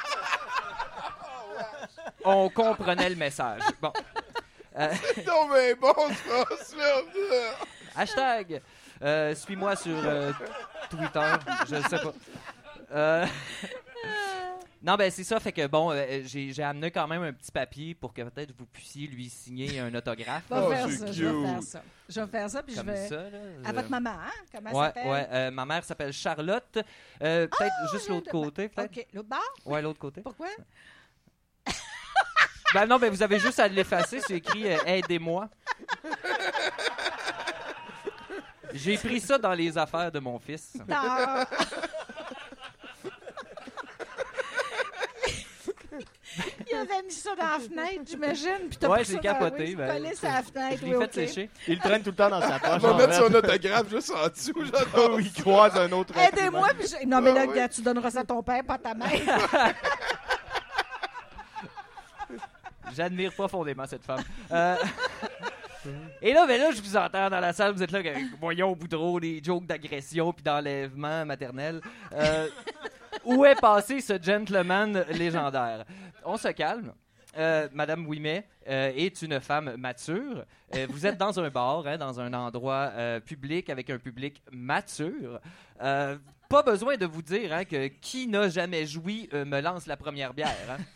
on comprenait le message. Bon. C'est tombé bon, ce Hashtag. Suis-moi sur Twitter. Je sais pas. Non, c'est ça. Fait que j'ai amené quand même un petit papier pour que peut-être vous puissiez lui signer un autographe. Je vais faire ça, puis comme je vais... ça, là, à votre maman, hein? Comment elle s'appelle? Ouais. Ma mère s'appelle Charlotte. Peut-être juste l'autre côté, peut-être. OK. L'autre bord? Ouais, l'autre côté. Pourquoi? Non, vous avez juste à l'effacer. C'est écrit « Aidez-moi ». J'ai pris ça dans les affaires de mon fils. Il avait mis ça dans la fenêtre, j'imagine. Puis j'ai capoté. collé sur la fenêtre. Je l'ai fait sécher. Il le traîne tout le temps dans sa poche. On va mettre son autographe juste en dessous. Où il croise un autre. Aidez-moi. Non, mais là, tu donneras ça à ton père, pas à ta mère. J'admire profondément cette femme. Et là, je vous entends dans la salle, vous êtes là, voyons, Boudreau, des jokes d'agression puis d'enlèvement maternel. Où est passé ce gentleman légendaire? On se calme. Madame Ouimet est une femme mature. Vous êtes dans un bar, dans un endroit public avec un public mature. Pas besoin de vous dire que qui n'a jamais joui me lance la première bière.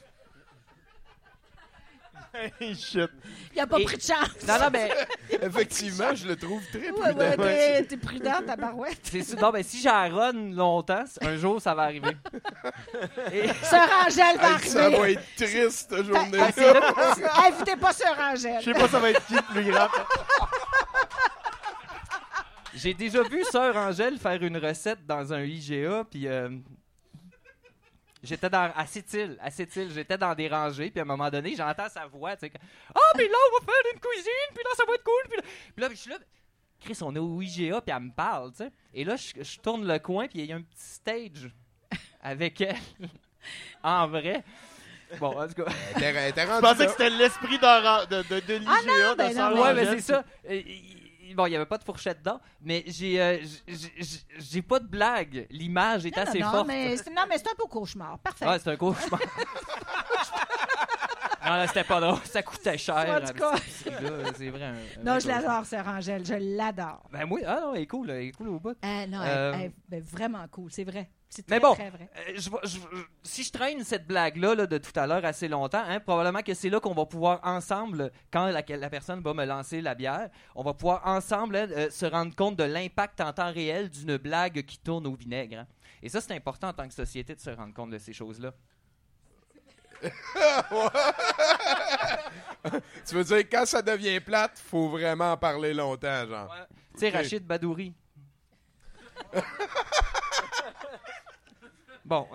Shit. Il a pas pris de chance. Non, mais... Effectivement, je le trouve très prudent. Ouais, t'es prudent, ta barouette. Non, si j'arronne longtemps, un jour, ça va arriver. Sœur Angèle va arriver. Ça va être triste, cette journée-là. Invitez pas Sœur Angèle. Je sais pas ça va être qui le plus grave. J'ai déjà vu Sœur Angèle faire une recette dans un IGA, puis... J'étais à Sept-Îles, j'étais dans des rangées, puis à un moment donné, j'entends sa voix, tu sais, mais là, on va faire une cuisine, puis là, ça va être cool, puis là, je suis là, Chris, on est au IGA, puis elle me parle, tu sais, et là, je tourne le coin, puis il y a un petit stage avec elle, en vrai. Bon, en tout cas. Je pensais que c'était l'esprit de l'IGA de Sœur Angèle. Ouais, mais c'est ça. Bon, il n'y avait pas de fourchette dedans, mais j'ai pas de blague. L'image est assez forte. Mais c'est un beau cauchemar. Parfait. Ouais, c'est un cauchemar. Non, c'était pas drôle. Ça coûtait cher. En tout cas. C'est vrai. Non, je l'adore, Sœur Angèle. Je l'adore. Ben moi, elle est cool. Elle est cool au bout. Non, elle est vraiment cool. C'est vrai. C'est très, mais bon, très vrai. Si je traîne cette blague-là de tout à l'heure assez longtemps, probablement que c'est là qu'on va pouvoir ensemble, quand la personne va me lancer la bière, on va pouvoir ensemble se rendre compte de l'impact en temps réel d'une blague qui tourne au vinaigre. Hein. Et ça, c'est important en tant que société de se rendre compte de ces choses-là. Tu veux dire, quand ça devient plate, faut vraiment en parler longtemps, genre. Ouais. Tu sais, Rachid Badouri. Bon,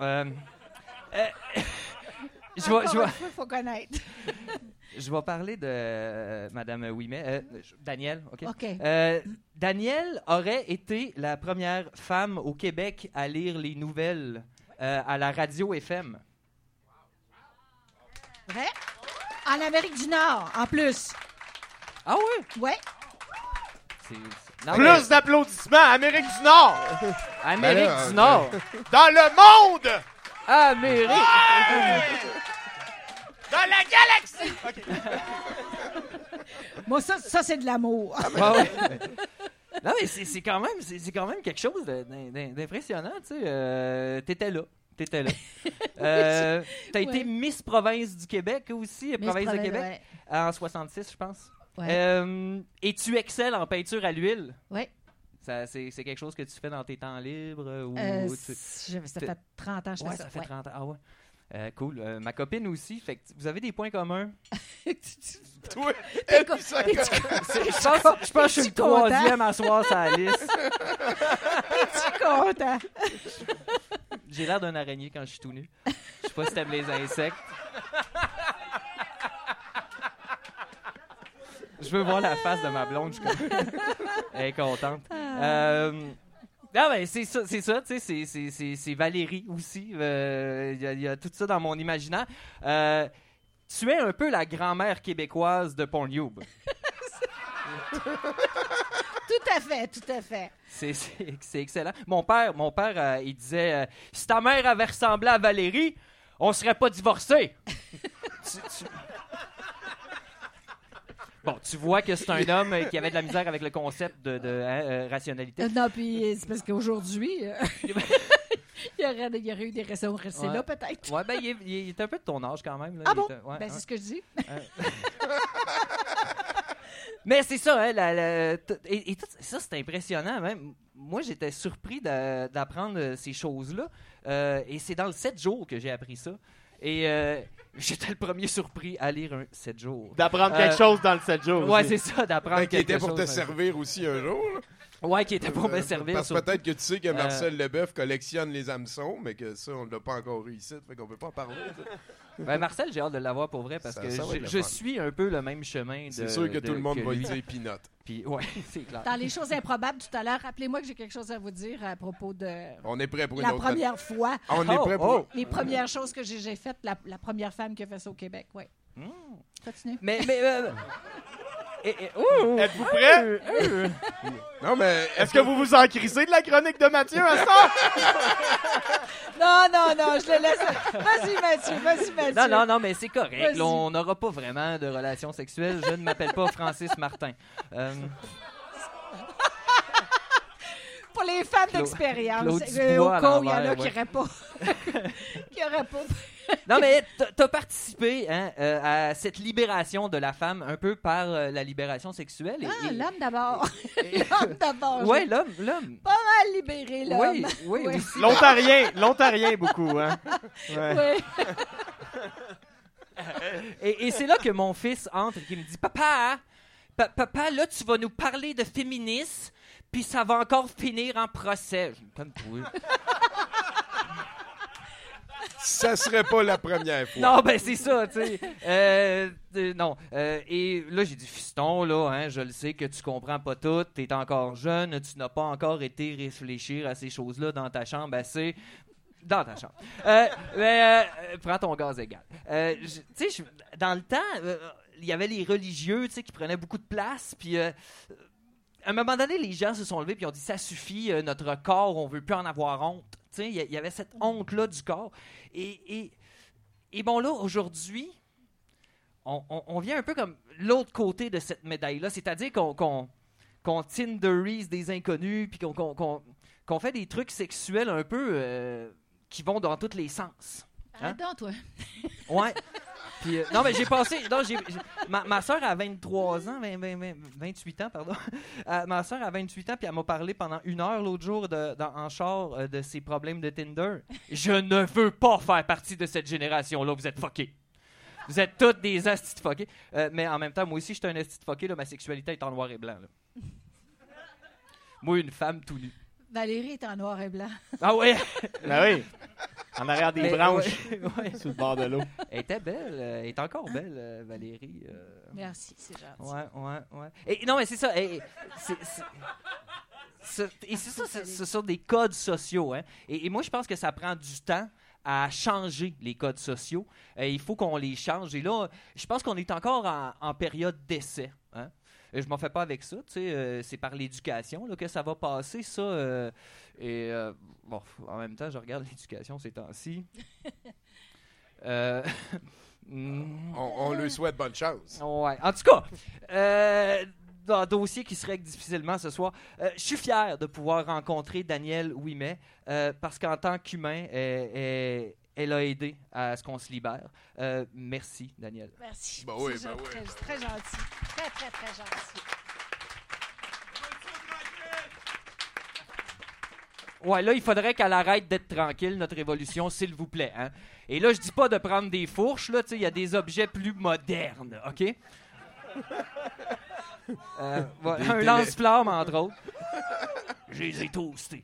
faut connaître. Je vais parler de Madame Ouimet. Daniel, OK? Daniel aurait été la première femme au Québec à lire les nouvelles à la radio FM. Vrai? En Amérique du Nord, en plus. Ah oui? Ouais. Plus d'applaudissements, Amérique du Nord! Amérique du Nord! Dans le monde! Amérique! Ouais! Dans la galaxie! Okay. Moi, ça c'est de l'amour. Ouais. Non, mais c'est quand même quelque chose d'impressionnant, tu sais. T'étais là. T'as été Miss Province du Québec aussi, Province de Québec, en 66, je pense. Ouais. Et tu excelles en peinture à l'huile. Oui. C'est quelque chose que tu fais dans tes temps libres? Ça fait 30 ans, je fais ça. Ça fait 30 ans, ah ouais. Cool. Ma copine aussi. Fait que vous avez des points communs. Toi, je pense que je suis le troisième à soir sur la liste. Es-tu content? J'ai l'air d'un araignée quand je suis tout nu. Je sais pas si t'aimes les insectes. Je veux voir la face de ma blonde. Elle est contente. Ah ben c'est ça, tu sais, c'est Valérie aussi. Il y a tout ça dans mon imaginaire. Tu es un peu la grand-mère québécoise de Pornhub. Tout à fait. C'est excellent. Mon père, il disait si ta mère avait ressemblé à Valérie, on serait pas divorcés. Bon, tu vois que c'est un homme qui avait de la misère avec le concept de rationalité. Non, puis c'est parce qu'aujourd'hui, il y aurait eu des raisons de rester là, peut-être. Ouais, ben il est un peu de ton âge quand même. Là. Ah bon? C'est ce que je dis. Mais c'est ça, hein, et tout ça, c'est impressionnant. Même. Moi, j'étais surpris d'apprendre ces choses-là. Et c'est dans le 7 jours que j'ai appris ça. Et j'étais le premier surpris à lire un 7 jours. D'apprendre quelque chose dans le 7 jours. Ouais, c'est ça, d'apprendre quelque chose. Qui était pour te servir aussi un jour. Ouais, qui était pour me servir. Parce que peut-être que tu sais que Marcel Leboeuf collectionne les hameçons, mais que ça, on ne l'a pas encore réussi. Fait qu'on peut pas en parler. Ben Marcel, j'ai hâte de l'avoir pour vrai parce que je suis un peu le même chemin. C'est sûr que tout le monde va dire pinote. Puis ouais, c'est clair. Dans les choses improbables tout à l'heure, rappelez-moi que j'ai quelque chose à vous dire à propos de. On est prêt pour une la autre. première fois. On est prêt pour. Les premières choses que j'ai faites, la première femme qui a fait ça au Québec, oui. Continue. Mais êtes-vous prêts? Non, mais est-ce que vous vous en crissez de la chronique de Mathieu à ça? Non, je le laisse. Vas-y, Mathieu. Non, mais c'est correct. Là, on n'aura pas vraiment de relations sexuelles. Je ne m'appelle pas Francis Martin. Pour les femmes d'expérience, au cas où il y en a qui n'auraient pas. Non, mais t'as participé à cette libération de la femme un peu par la libération sexuelle. L'homme d'abord. L'homme d'abord. Oui, l'homme. Pas mal libéré, l'homme. Oui. Aussi. L'Ontarien beaucoup, hein. Ouais. Et c'est là que mon fils entre et qui me dit Papa, là, tu vas nous parler de féminisme, puis ça va encore finir en procès. Je me dis, ça serait pas la première fois. Non, ben c'est ça, tu sais. Non. Et là, j'ai dit, fiston, là, hein, je le sais que tu comprends pas tout, t'es encore jeune, tu n'as pas encore été réfléchir à ces choses-là dans ta chambre assez... Dans ta chambre. Prends ton gaz égal. Tu sais, dans le temps, il y avait les religieux, tu sais, qui prenaient beaucoup de place, puis... à un moment donné, les gens se sont levés et ont dit « Ça suffit, notre corps, on veut plus en avoir honte. » Tu sais, il y avait cette honte-là du corps. Et bon, là, aujourd'hui, on vient un peu comme l'autre côté de cette médaille-là, c'est-à-dire qu'on Tinderise des inconnus puis qu'on fait des trucs sexuels un peu qui vont dans tous les sens. Hein? Attends, toi. Ouais. Puis, non, mais j'ai passé... Non, ma soeur a 23 ans, 28 ans, pardon. Ma soeur a 28 ans, puis elle m'a parlé pendant 1 heure l'autre jour en char de ses problèmes de Tinder. Je ne veux pas faire partie de cette génération-là. Vous êtes fuckés. Vous êtes toutes des astis de fuckés. Mais en même temps, moi aussi, je suis un asti de fucké. Là, ma sexualité est en noir et blanc. Là. Moi, une femme tout nue. Valérie est en noir et blanc. Ah ouais? Ben oui. En arrière des branches. Ouais. Sur le bord de l'eau. Elle était belle. Elle est encore belle, Valérie. Merci, c'est gentil. Ouais. Et non, mais c'est ça. Et c'est ça, ce sont des codes sociaux. Hein? Et moi, je pense que ça prend du temps à changer les codes sociaux. Il faut qu'on les change. Et là, je pense qu'on est encore en période d'essai. Hein? Je m'en fais pas avec ça, tu sais, c'est par l'éducation là, que ça va passer, ça. Bon, en même temps, je regarde l'éducation ces temps-ci. On lui souhaite bonne chance. Ouais. En tout cas, dans un dossier qui se règle difficilement ce soir, je suis fier de pouvoir rencontrer Danielle Ouimet parce qu'en tant qu'humain, elle a aidé à ce qu'on se libère. Merci, Danielle. Merci. Ben oui, c'est ben oui. très gentil. Très gentil. Ouais, là, il faudrait qu'elle arrête d'être tranquille, notre évolution, s'il vous plaît. Hein? Et là, je dis pas de prendre des fourches, là, tu sais, il y a des objets plus modernes, OK? Voilà, un lance-flamme, entre autres. Je les ai toastés.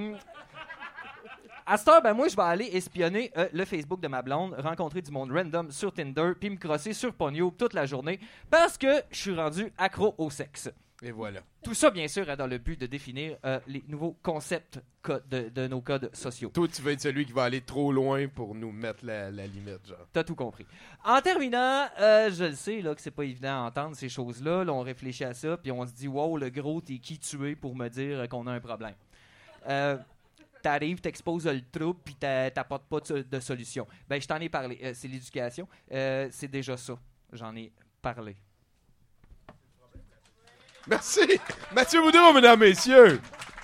À cette heure, ben moi, je vais aller espionner le Facebook de ma blonde, rencontrer du monde random sur Tinder, puis me crosser sur Pogno toute la journée, parce que je suis rendu accro au sexe. Et voilà. Tout ça, bien sûr, dans le but de définir les nouveaux concepts de nos codes sociaux. Toi, tu veux être celui qui va aller trop loin pour nous mettre la limite, genre. T'as tout compris. En terminant, je le sais là, que c'est pas évident à entendre ces choses-là. Là, on réfléchit à ça, puis on se dit « Wow, le gros, t'es qui tu es pour me dire qu'on a un problème? » T'arrives, t'exposes le trouble, puis t'apportes pas de solution. Ben, je t'en ai parlé. C'est l'éducation. C'est déjà ça. J'en ai parlé. Merci. Mathieu Boudreau, mesdames, messieurs.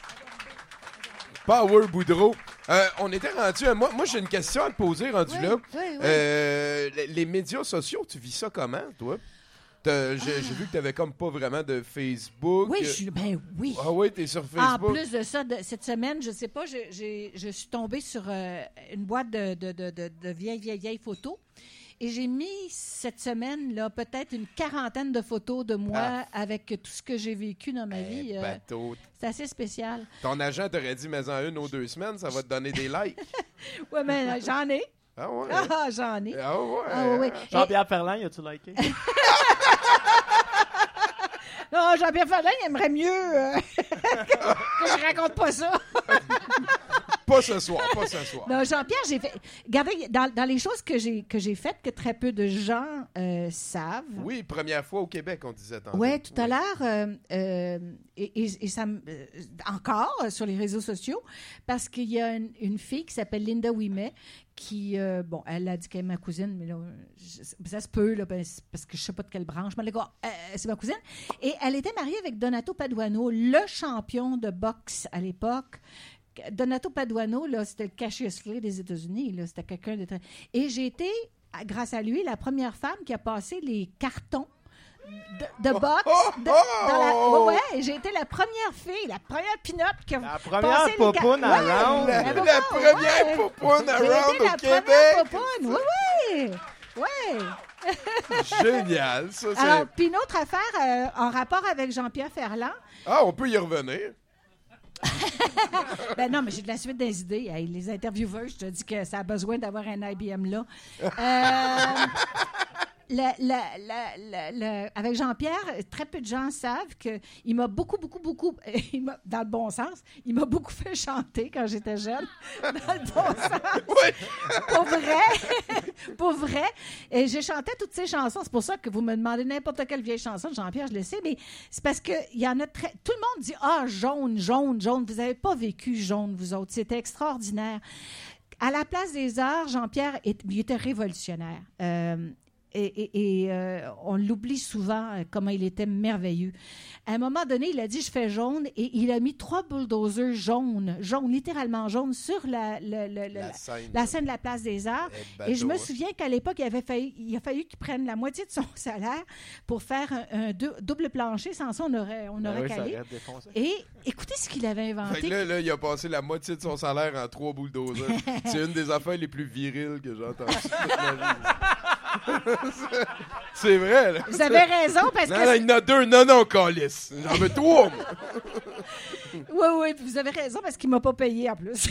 Power Boudreau. On était rendu... Moi, j'ai une question à te poser, rendu là. Oui. Les médias sociaux, tu vis ça comment, toi? J'ai vu que tu n'avais comme pas vraiment de Facebook. Oui, oui. Ah oui, tu es sur Facebook. En plus de ça, cette semaine, je sais pas, je suis tombée sur une boîte de vieilles photos. Et j'ai mis cette semaine, là, peut-être une 40aine de photos de moi avec tout ce que j'ai vécu dans ma vie. C'est assez spécial. Ton agent t'aurait dit, mais en 1 ou 2 semaines, ça va te donner des likes. Oui, mais j'en ai. Ah ouais? Ah, j'en ai. Ah ouais? Ah, oui. Jean-Pierre Ferland, y a-tu liké? Non, Jean-Pierre Ferland, il aimerait mieux que je raconte pas ça. Pas ce soir. Non, Jean-Pierre, j'ai fait... Regardez, dans les choses que j'ai faites, que très peu de gens savent... Oui, première fois au Québec, on disait tantôt. Oui, tout à l'heure, et ça encore sur les réseaux sociaux, parce qu'il y a une fille qui s'appelle Linda Ouimet, qui, elle a dit qu'elle est ma cousine, mais là, ça se peut, là, parce que je sais pas de quelle branche, mais c'est ma cousine. Et elle était mariée avec Donato Paduano, le champion de boxe à l'époque. Donato Paduano, là, c'était le Cassius Clay des États-Unis. Là, c'était quelqu'un de très... Et j'ai été, grâce à lui, la première femme qui a passé les cartons de boxe. Ouais, j'ai été la première fille, la première pin-up qui a passé les cartons. La première popoune around. La première popoune around au Québec. Oui. Génial, ça, c'est... Alors, puis une autre affaire en rapport avec Jean-Pierre Ferland. Ah, on peut y revenir. Ben non, mais j'ai de la suite des idées. Hey, les intervieweurs, je te dis que ça a besoin d'avoir un IBM là. Avec Jean-Pierre, très peu de gens savent qu'il m'a beaucoup, dans le bon sens, il m'a beaucoup fait chanter quand j'étais jeune. Dans le bon sens. Oui. Pour Pour vrai. Et je chantais toutes ces chansons. C'est pour ça que vous me demandez n'importe quelle vieille chanson de Jean-Pierre, je le sais, mais c'est parce que il y en a tout le monde dit « Ah, jaune, jaune, jaune ». Vous n'avez pas vécu jaune, vous autres. C'était extraordinaire. À la Place des Arts, Jean-Pierre il était révolutionnaire. On l'oublie souvent comment il était merveilleux. À un moment donné, il a dit « Je fais jaune » et il a mis 3 bulldozers jaunes, littéralement jaunes, sur la scène de la Place des Arts. Et je me souviens qu'à l'époque, il a fallu qu'il prenne la moitié de son salaire pour faire un double plancher. Sans ça, on aurait calé. Et écoutez ce qu'il avait inventé. Fait que là, il a passé la moitié de son salaire en 3 bulldozers. C'est une des affaires les plus viriles que j'ai entendues toute ma vie. C'est vrai, là. Vous avez raison, parce que... Non, il y en a 2. Non, calice. J'en veux 3, moi. Oui, vous avez raison, parce qu'il m'a pas payé, en plus.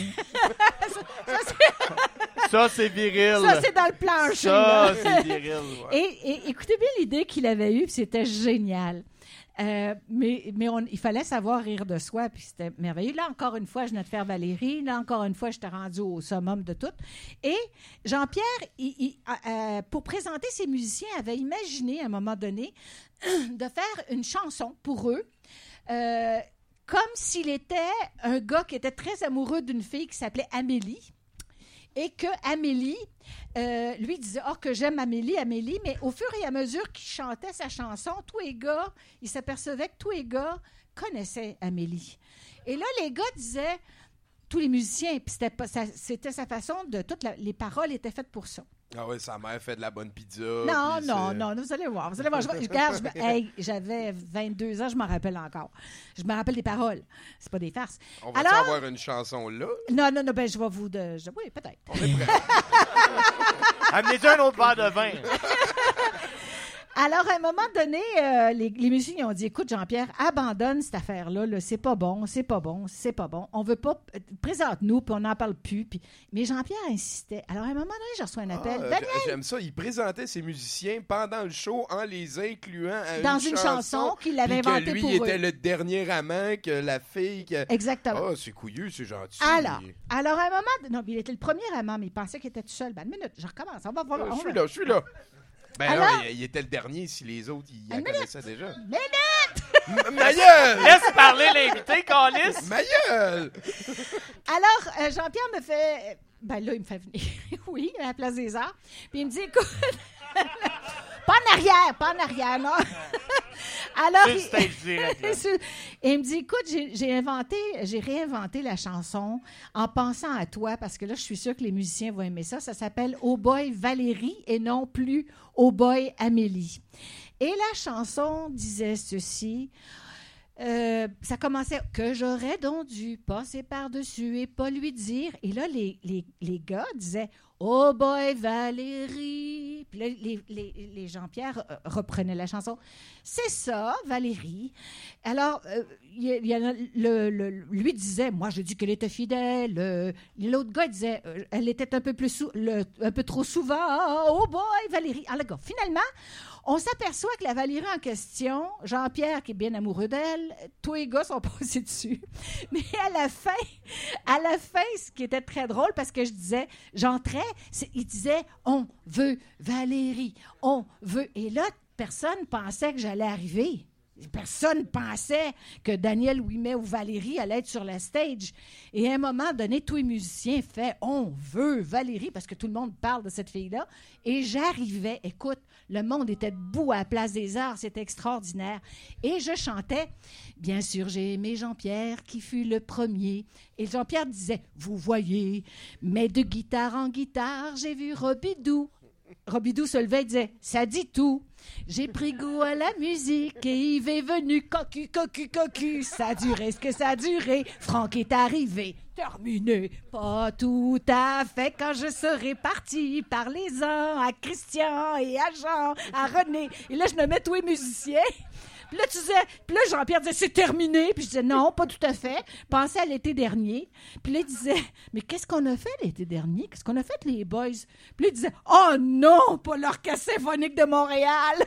Ça, c'est viril. Ça, c'est dans le plancher. Ça, c'est viril. Ouais. Et écoutez bien l'idée qu'il avait eue, puis c'était génial. Mais il fallait savoir rire de soi, puis c'était merveilleux. Là, encore une fois, je venais de faire Valérie. Là, encore une fois, j'étais rendue au summum de tout. Et Jean-Pierre, pour présenter ses musiciens, avait imaginé, à un moment donné, de faire une chanson pour eux, comme s'il était un gars qui était très amoureux d'une fille qui s'appelait Amélie. Et que Amélie, lui disait « que j'aime Amélie, mais au fur et à mesure qu'il chantait sa chanson, tous les gars, il s'apercevait que tous les gars connaissaient Amélie. Et là, les gars disaient, tous les musiciens, puis c'était sa façon de... les paroles étaient faites pour ça. Ah oui, sa mère fait de la bonne pizza. Non, vous allez voir. J'avais 22 ans, je m'en rappelle encore. Je me rappelle des paroles. C'est pas des farces. On va avoir une chanson là? Non, je vais vous... oui, peut-être. On est prêts. Amenez-y un autre verre de vin. Alors, à un moment donné, les musiciens ont dit, écoute, Jean-Pierre, abandonne cette affaire-là. Là, c'est pas bon. On veut pas... Présente-nous, puis on n'en parle plus. Mais Jean-Pierre insistait. Alors, à un moment donné, je reçois un appel. J'aime ça. Il présentait ses musiciens pendant le show en les incluant à dans une chanson qu'il avait inventée pour eux. Lui, il était le dernier amant, que la fille... Exactement. C'est couillu, c'est gentil. Alors, à un moment... Non, il était le premier amant, mais il pensait qu'il était tout seul. Une minute, je recommence. Je suis là. Ben alors, non, il était le dernier si les autres, ils la connaissaient déjà. Ma gueule! Laisse parler l'invité, Calice! Ma gueule! Alors, Jean-Pierre me fait... Ben là, il me fait venir, oui, à la Place des Arts. Puis il me dit, écoute... pas en arrière, non? Alors, il me dit, écoute, j'ai réinventé la chanson en pensant à toi, parce que là, je suis sûre que les musiciens vont aimer ça. Ça s'appelle « Oh boy Valérie » et non plus « Oh boy Amélie ». Et la chanson disait ceci... ça commençait « Que j'aurais donc dû passer par-dessus et pas lui dire ». Et là, les gars disaient « Oh boy, Valérie ». Puis là, les Jean-Pierre reprenaient la chanson. « C'est ça, Valérie ». Alors, lui disait « Moi, je dis qu'elle était fidèle ». L'autre gars disait « Elle était un peu trop souvent. Oh boy, Valérie ». Alors, finalement... On s'aperçoit que la Valérie en question, Jean-Pierre, qui est bien amoureux d'elle, tous les gars sont passés dessus. Mais à la fin, ce qui était très drôle, parce que j'entrais, il disait « On veut Valérie, on veut... » Et là, personne pensait que j'allais arriver. Personne pensait que Daniel Ouimet ou Valérie allaient être sur la stage. Et à un moment donné, tous les musiciens font « On veut Valérie » parce que tout le monde parle de cette fille-là. Et j'arrivais, écoute, le monde était debout à la Place des Arts, c'était extraordinaire. Et je chantais « Bien sûr, j'ai aimé Jean-Pierre qui fut le premier. » Et Jean-Pierre disait « Vous voyez, mais de guitare en guitare, j'ai vu Robidoux. » Robidoux se levait et disait « Ça dit tout. J'ai pris goût à la musique et Yves est venu, cocu, ça a duré ce que ça a duré. Franck est arrivé, terminé, pas tout à fait. Quand je serai parti, parlez-en à Christian et à Jean, à René. » Et là, je nommais tous les musiciens. Puis là, Jean-Pierre disait, c'est terminé. Puis je disais, non, pas tout à fait. Pensez à l'été dernier. Puis là, il disait, mais qu'est-ce qu'on a fait l'été dernier? Qu'est-ce qu'on a fait, les boys? Puis là, il disait, oh non, pas l'Orchestre symphonique de Montréal.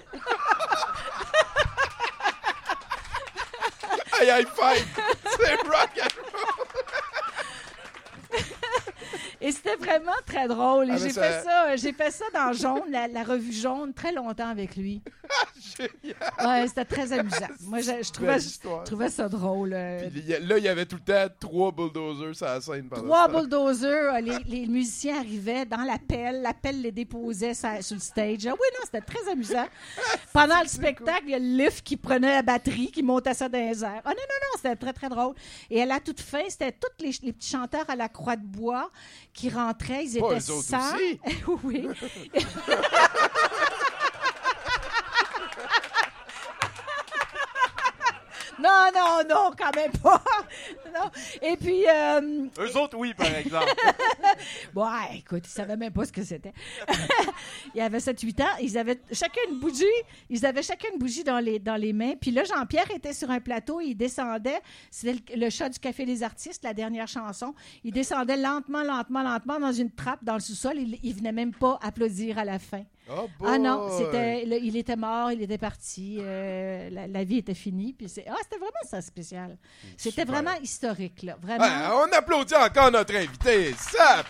High five! C'est rock and roll! Et c'était vraiment très drôle. Et Ah, mais j'ai fait ça dans Jaune, la revue Jaune, très longtemps avec lui. Génial! Ouais, c'était très amusant. Moi, je Belle histoire. trouvais ça drôle. Puis là, il y avait tout le temps 3 bulldozers sur la scène. pendant 3 ce temps. bulldozers, les musiciens arrivaient dans l'appel les déposait sur le stage. Ah oui, non, c'était très amusant. Pendant le spectacle, il y a le lift qui prenait la batterie, qui montait ça dans les airs. Ah non, c'était très, très drôle. Et à la toute fin, c'était tous les petits chanteurs à la Croix de Bois qui rentraient. Ils Pas étaient eux autres 100. aussi? Oui. Non, quand même pas. Non. Et puis... Eux autres, oui, par exemple. Bon, écoute, ils savaient même pas ce que c'était. Il y avait 7-8 ans. Ils avaient chacun une bougie dans les mains. Puis là, Jean-Pierre était sur un plateau. Il descendait. C'était le chat du Café des artistes, la dernière chanson. Il descendait lentement dans une trappe dans le sous-sol. Il venait même pas applaudir à la fin. Oh Ah non, il était mort, il était parti, la vie était finie. Puis c'était vraiment ça spécial. C'était Super. vraiment historique, là. Vraiment. On applaudit encore notre invité. Ça,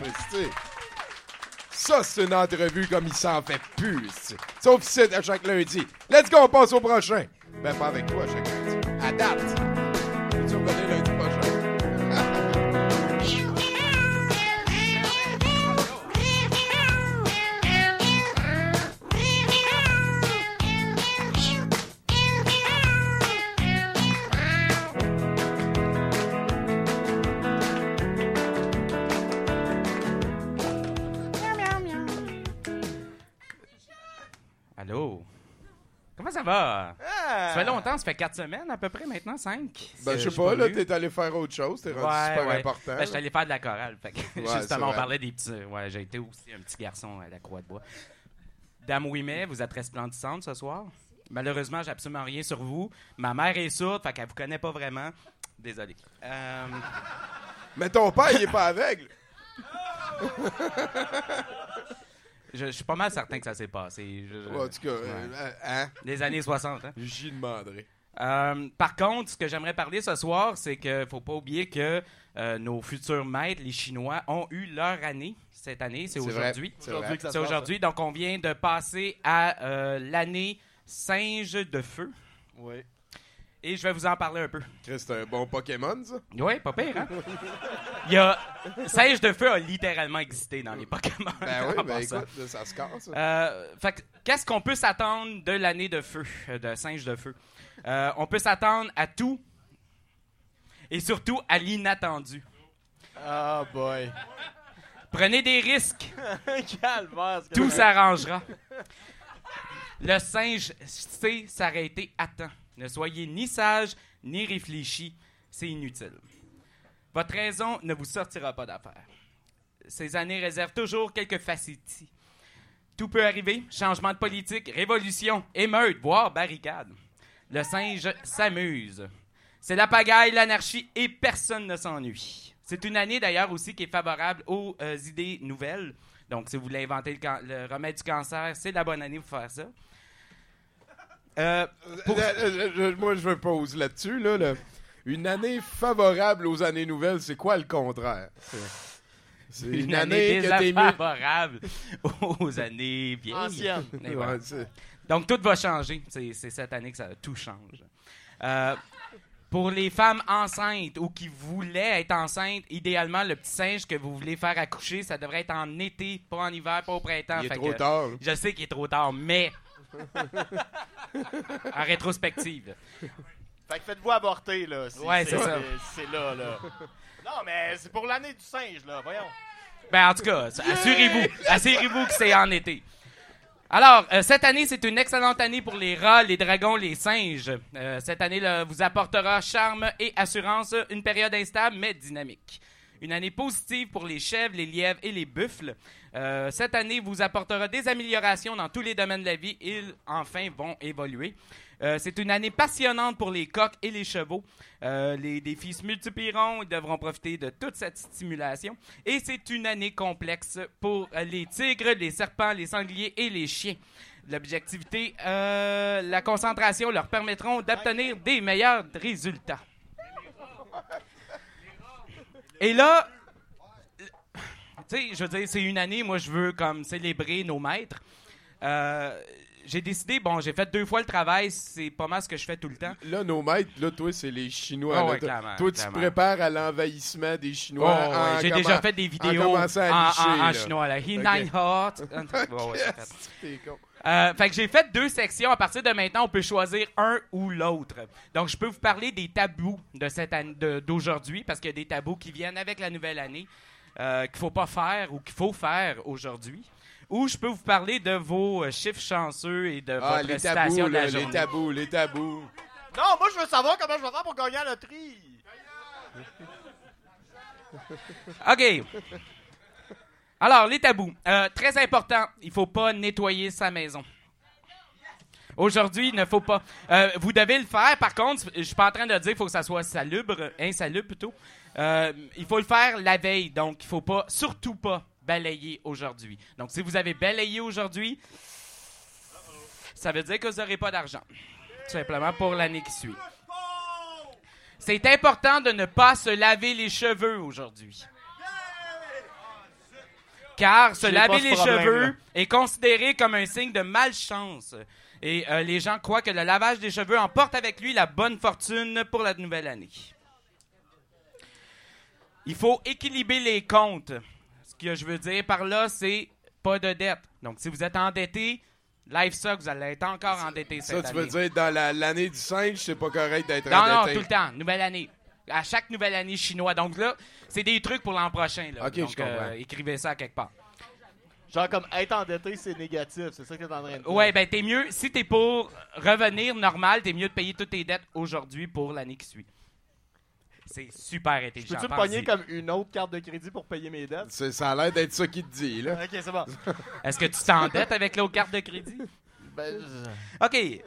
c'est une entrevue comme il s'en fait plus. Sauf ici à chaque lundi. Let's go, on passe au prochain. Ben, pas avec toi à chaque lundi. À date. Peux-tu revenir lundi prochain? Allô? Comment ça va? Ah! Ça fait longtemps, ça fait 4 semaines à peu près maintenant, 5? Ben, je sais pas, là, t'es allé faire autre chose, t'es rendu super important. Ben, j'étais allé faire de la chorale. Fait que, Ouais, c'est justement, on vrai. parlait des petits. Ouais, j'ai été aussi un petit garçon à la Croix de Bois. Dame Ouimet, vous êtes resplendissante ce soir. Malheureusement, j'ai absolument rien sur vous. Ma mère est sourde, fait qu'elle vous connaît pas vraiment. Désolé. Mais ton père, il est pas aveugle. Je suis pas mal certain que ça s'est passé. En tout cas, hein? Les années 60, hein? J'y demanderai. Par contre, ce que j'aimerais parler ce soir, c'est qu'il faut pas oublier que nos futurs maîtres, les Chinois, ont eu leur année cette année. C'est aujourd'hui. C'est vrai. C'est aujourd'hui. Donc, on vient de passer à l'année Singe de Feu. Oui. Et je vais vous en parler un peu. Chris, c'est un bon Pokémon, ça? Oui, pas pire, hein? Singe de Feu a littéralement existé dans les Pokémon. Ben oui, en ben passant. écoute, ça se casse. Fait que, qu'est-ce qu'on peut s'attendre de l'année de feu, de Singe de Feu? On peut s'attendre à tout et surtout à l'inattendu. Ah, boy. Prenez des risques. Calvaire. Tout s'arrangera. Le singe sait s'arrêter à temps. Ne soyez ni sage ni réfléchi. C'est inutile. Votre raison ne vous sortira pas d'affaire. Ces années réservent toujours quelques facéties. Tout peut arriver. Changement de politique, révolution, émeute, voire barricade. Le singe s'amuse. C'est la pagaille, l'anarchie et personne ne s'ennuie. C'est une année d'ailleurs aussi qui est favorable aux idées nouvelles. Donc, si vous voulez inventer le remède du cancer, c'est la bonne année pour faire ça. Moi, je veux pause là-dessus. Là. Une année favorable aux années nouvelles, c'est quoi le contraire? C'est une année défavorable aux années vieilles. Anciennes. Et voilà. Ouais, Donc, tout va changer. C'est cette année que tout change. Pour les femmes enceintes ou qui voulaient être enceintes, idéalement, le petit singe que vous voulez faire accoucher, ça devrait être en été, pas en hiver, pas au printemps. Il est trop tard. Je sais qu'il est trop tard, mais en rétrospective. Fait que faites-vous avorter, là. Ouais, c'est ça. C'est là. Non, mais c'est pour l'année du singe, là. Voyons. Ben, en tout cas, assurez-vous que c'est en été. Alors, cette année, c'est une excellente année pour les rats, les dragons, les singes. Cette année là, vous apportera charme et assurance, une période instable mais dynamique. Une année positive pour les chèvres, les lièvres et les buffles. Cette année vous apportera des améliorations dans tous les domaines de la vie. Ils, enfin, vont évoluer. C'est une année passionnante pour les coqs et les chevaux. Les défis se multiplieront. Ils devront profiter de toute cette stimulation. Et c'est une année complexe pour les tigres, les serpents, les sangliers et les chiens. L'objectivité, la concentration leur permettront d'obtenir des meilleurs résultats. Et là, Tu sais, je veux dire, c'est une année, moi, je veux comme célébrer nos maîtres. J'ai décidé, j'ai fait 2 fois le travail, c'est pas mal ce que je fais tout le temps. Là, nos maîtres, là, toi, c'est les Chinois. Oh, là. ouais, clairement, Toi, clairement. tu te prépares à l'envahissement des Chinois. J'ai déjà fait des vidéos en chinois, là. Hinan hot. T'es con. Fait que j'ai fait 2 sections. À partir de maintenant, on peut choisir un ou l'autre. Donc, je peux vous parler des tabous de cette année, d'aujourd'hui, parce qu'il y a des tabous qui viennent avec la nouvelle année qu'il faut pas faire ou qu'il faut faire aujourd'hui. Ou je peux vous parler de vos chiffres chanceux et de votre les citation tabous, de la là, journée. les tabous. Non, moi, je veux savoir comment je vais faire pour gagner à la loterie. OK. Alors, les tabous. Très important, il faut pas nettoyer sa maison. Aujourd'hui, il ne faut pas. Vous devez le faire. Par contre, je suis pas en train de dire qu'il faut que ça soit insalubre plutôt. Il faut le faire la veille. Donc, il faut pas, surtout pas, balayer aujourd'hui. Donc, si vous avez balayé aujourd'hui, ça veut dire que vous n'aurez pas d'argent. Tout simplement pour l'année qui suit. C'est important de ne pas se laver les cheveux aujourd'hui. Car se laver les cheveux est considéré comme un signe de malchance. Et les gens croient que le lavage des cheveux emporte avec lui la bonne fortune pour la nouvelle année. Il faut équilibrer les comptes. Ce que je veux dire par là, c'est pas de dette. Donc, si vous êtes endetté, live ça, vous allez être encore endetté cette année. Ça, tu veux dire, dans l'année du singe, c'est pas correct d'être endetté? Non, tout le temps. Nouvelle année. À chaque nouvelle année chinois. Donc là, c'est des trucs pour l'an prochain. Là. OK, donc, je comprends. Écrivez ça quelque part. Genre comme être endetté, c'est négatif. C'est ça que t'es en train de dire. Ouais, ben t'es mieux, si t'es pour revenir normal, t'es mieux de payer toutes tes dettes aujourd'hui pour l'année qui suit. C'est super intelligent. Peux-tu me pogner comme une autre carte de crédit pour payer mes dettes? Ça a l'air d'être ça qu'il te dit, là. OK, c'est bon. Est-ce que tu t'endettes avec l'autre carte de crédit? OK.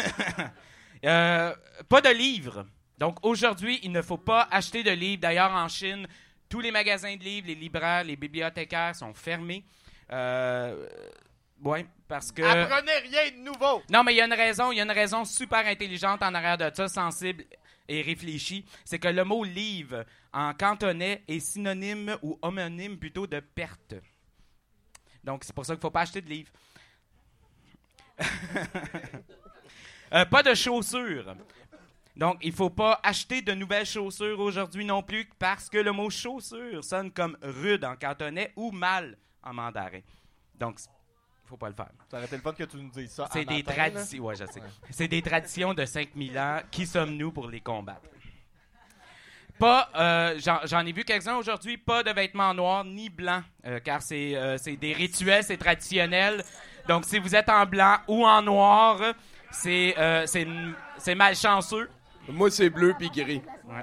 Pas de livres. Donc, aujourd'hui, il ne faut pas acheter de livres. D'ailleurs, en Chine, tous les magasins de livres, les libraires, les bibliothécaires sont fermés. Ouais, parce que... Apprenez rien de nouveau! Non, mais il y a une raison super intelligente en arrière de ça, sensible et réfléchie. C'est que le mot « livre » en cantonais est synonyme ou homonyme plutôt de « perte ». Donc, c'est pour ça qu'il ne faut pas acheter de livres. Pas de chaussures. Donc, il ne faut pas acheter de nouvelles chaussures aujourd'hui non plus parce que le mot « chaussure » sonne comme « rude » en cantonais ou « mal » en mandarin. Donc, il ne faut pas le faire. Ça aurait été le fun que tu nous dises ça. C'est des traditions. Ouais, je sais. C'est des traditions de 5000 ans. Qui sommes-nous pour les combattre? Pas, j'en ai vu quelques-uns aujourd'hui, pas de vêtements noirs ni blancs, car c'est des rituels, c'est traditionnel. Donc, si vous êtes en blanc ou en noir, c'est malchanceux. Moi, c'est bleu puis gris. Ouais.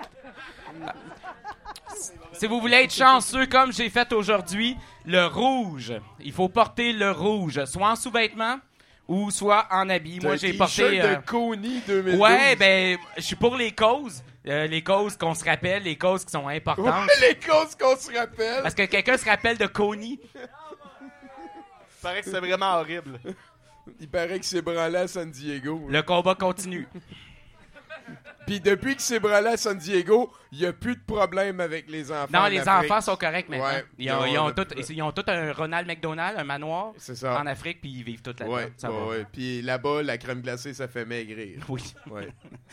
Si vous voulez être chanceux comme j'ai fait aujourd'hui, le rouge. Il faut porter le rouge, soit en sous-vêtements ou soit en habit. Moi, j'ai porté... de Coney 2012. Ouais, ben, je suis pour les causes. Les causes qu'on se rappelle, les causes qui sont importantes. Ouais, les causes qu'on se rappelle. Parce que quelqu'un se rappelle de Coney. Il paraît que c'est vraiment horrible. Il paraît que c'est branlé à San Diego. Le combat continue. Puis depuis qu'il s'est branlé à San Diego, il n'y a plus de problème avec les enfants. Non, les enfants sont corrects maintenant. Ouais. Ils ont tous un Ronald McDonald, un manoir en Afrique, puis ils vivent tout là-dedans. Ouais, ça va. ouais. Puis là-bas, la crème glacée, ça fait maigrir. Oui. Ouais.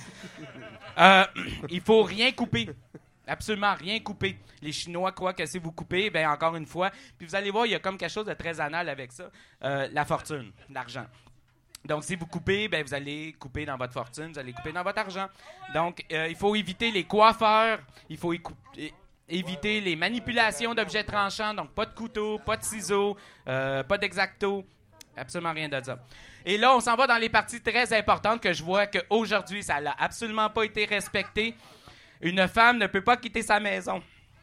Il faut rien couper. Absolument rien couper. Les Chinois croient que si vous coupez, ben encore une fois, puis vous allez voir, il y a comme quelque chose de très anal avec ça. La fortune, l'argent. Donc, si vous coupez, ben, vous allez couper dans votre fortune, vous allez couper dans votre argent. Donc, il faut éviter les coiffeurs, il faut éviter les manipulations d'objets tranchants, donc pas de couteau, pas de ciseaux, pas d'exacto, absolument rien de ça. Et là, on s'en va dans les parties très importantes que je vois qu'aujourd'hui, ça n'a absolument pas été respecté. Une femme ne peut pas quitter sa maison.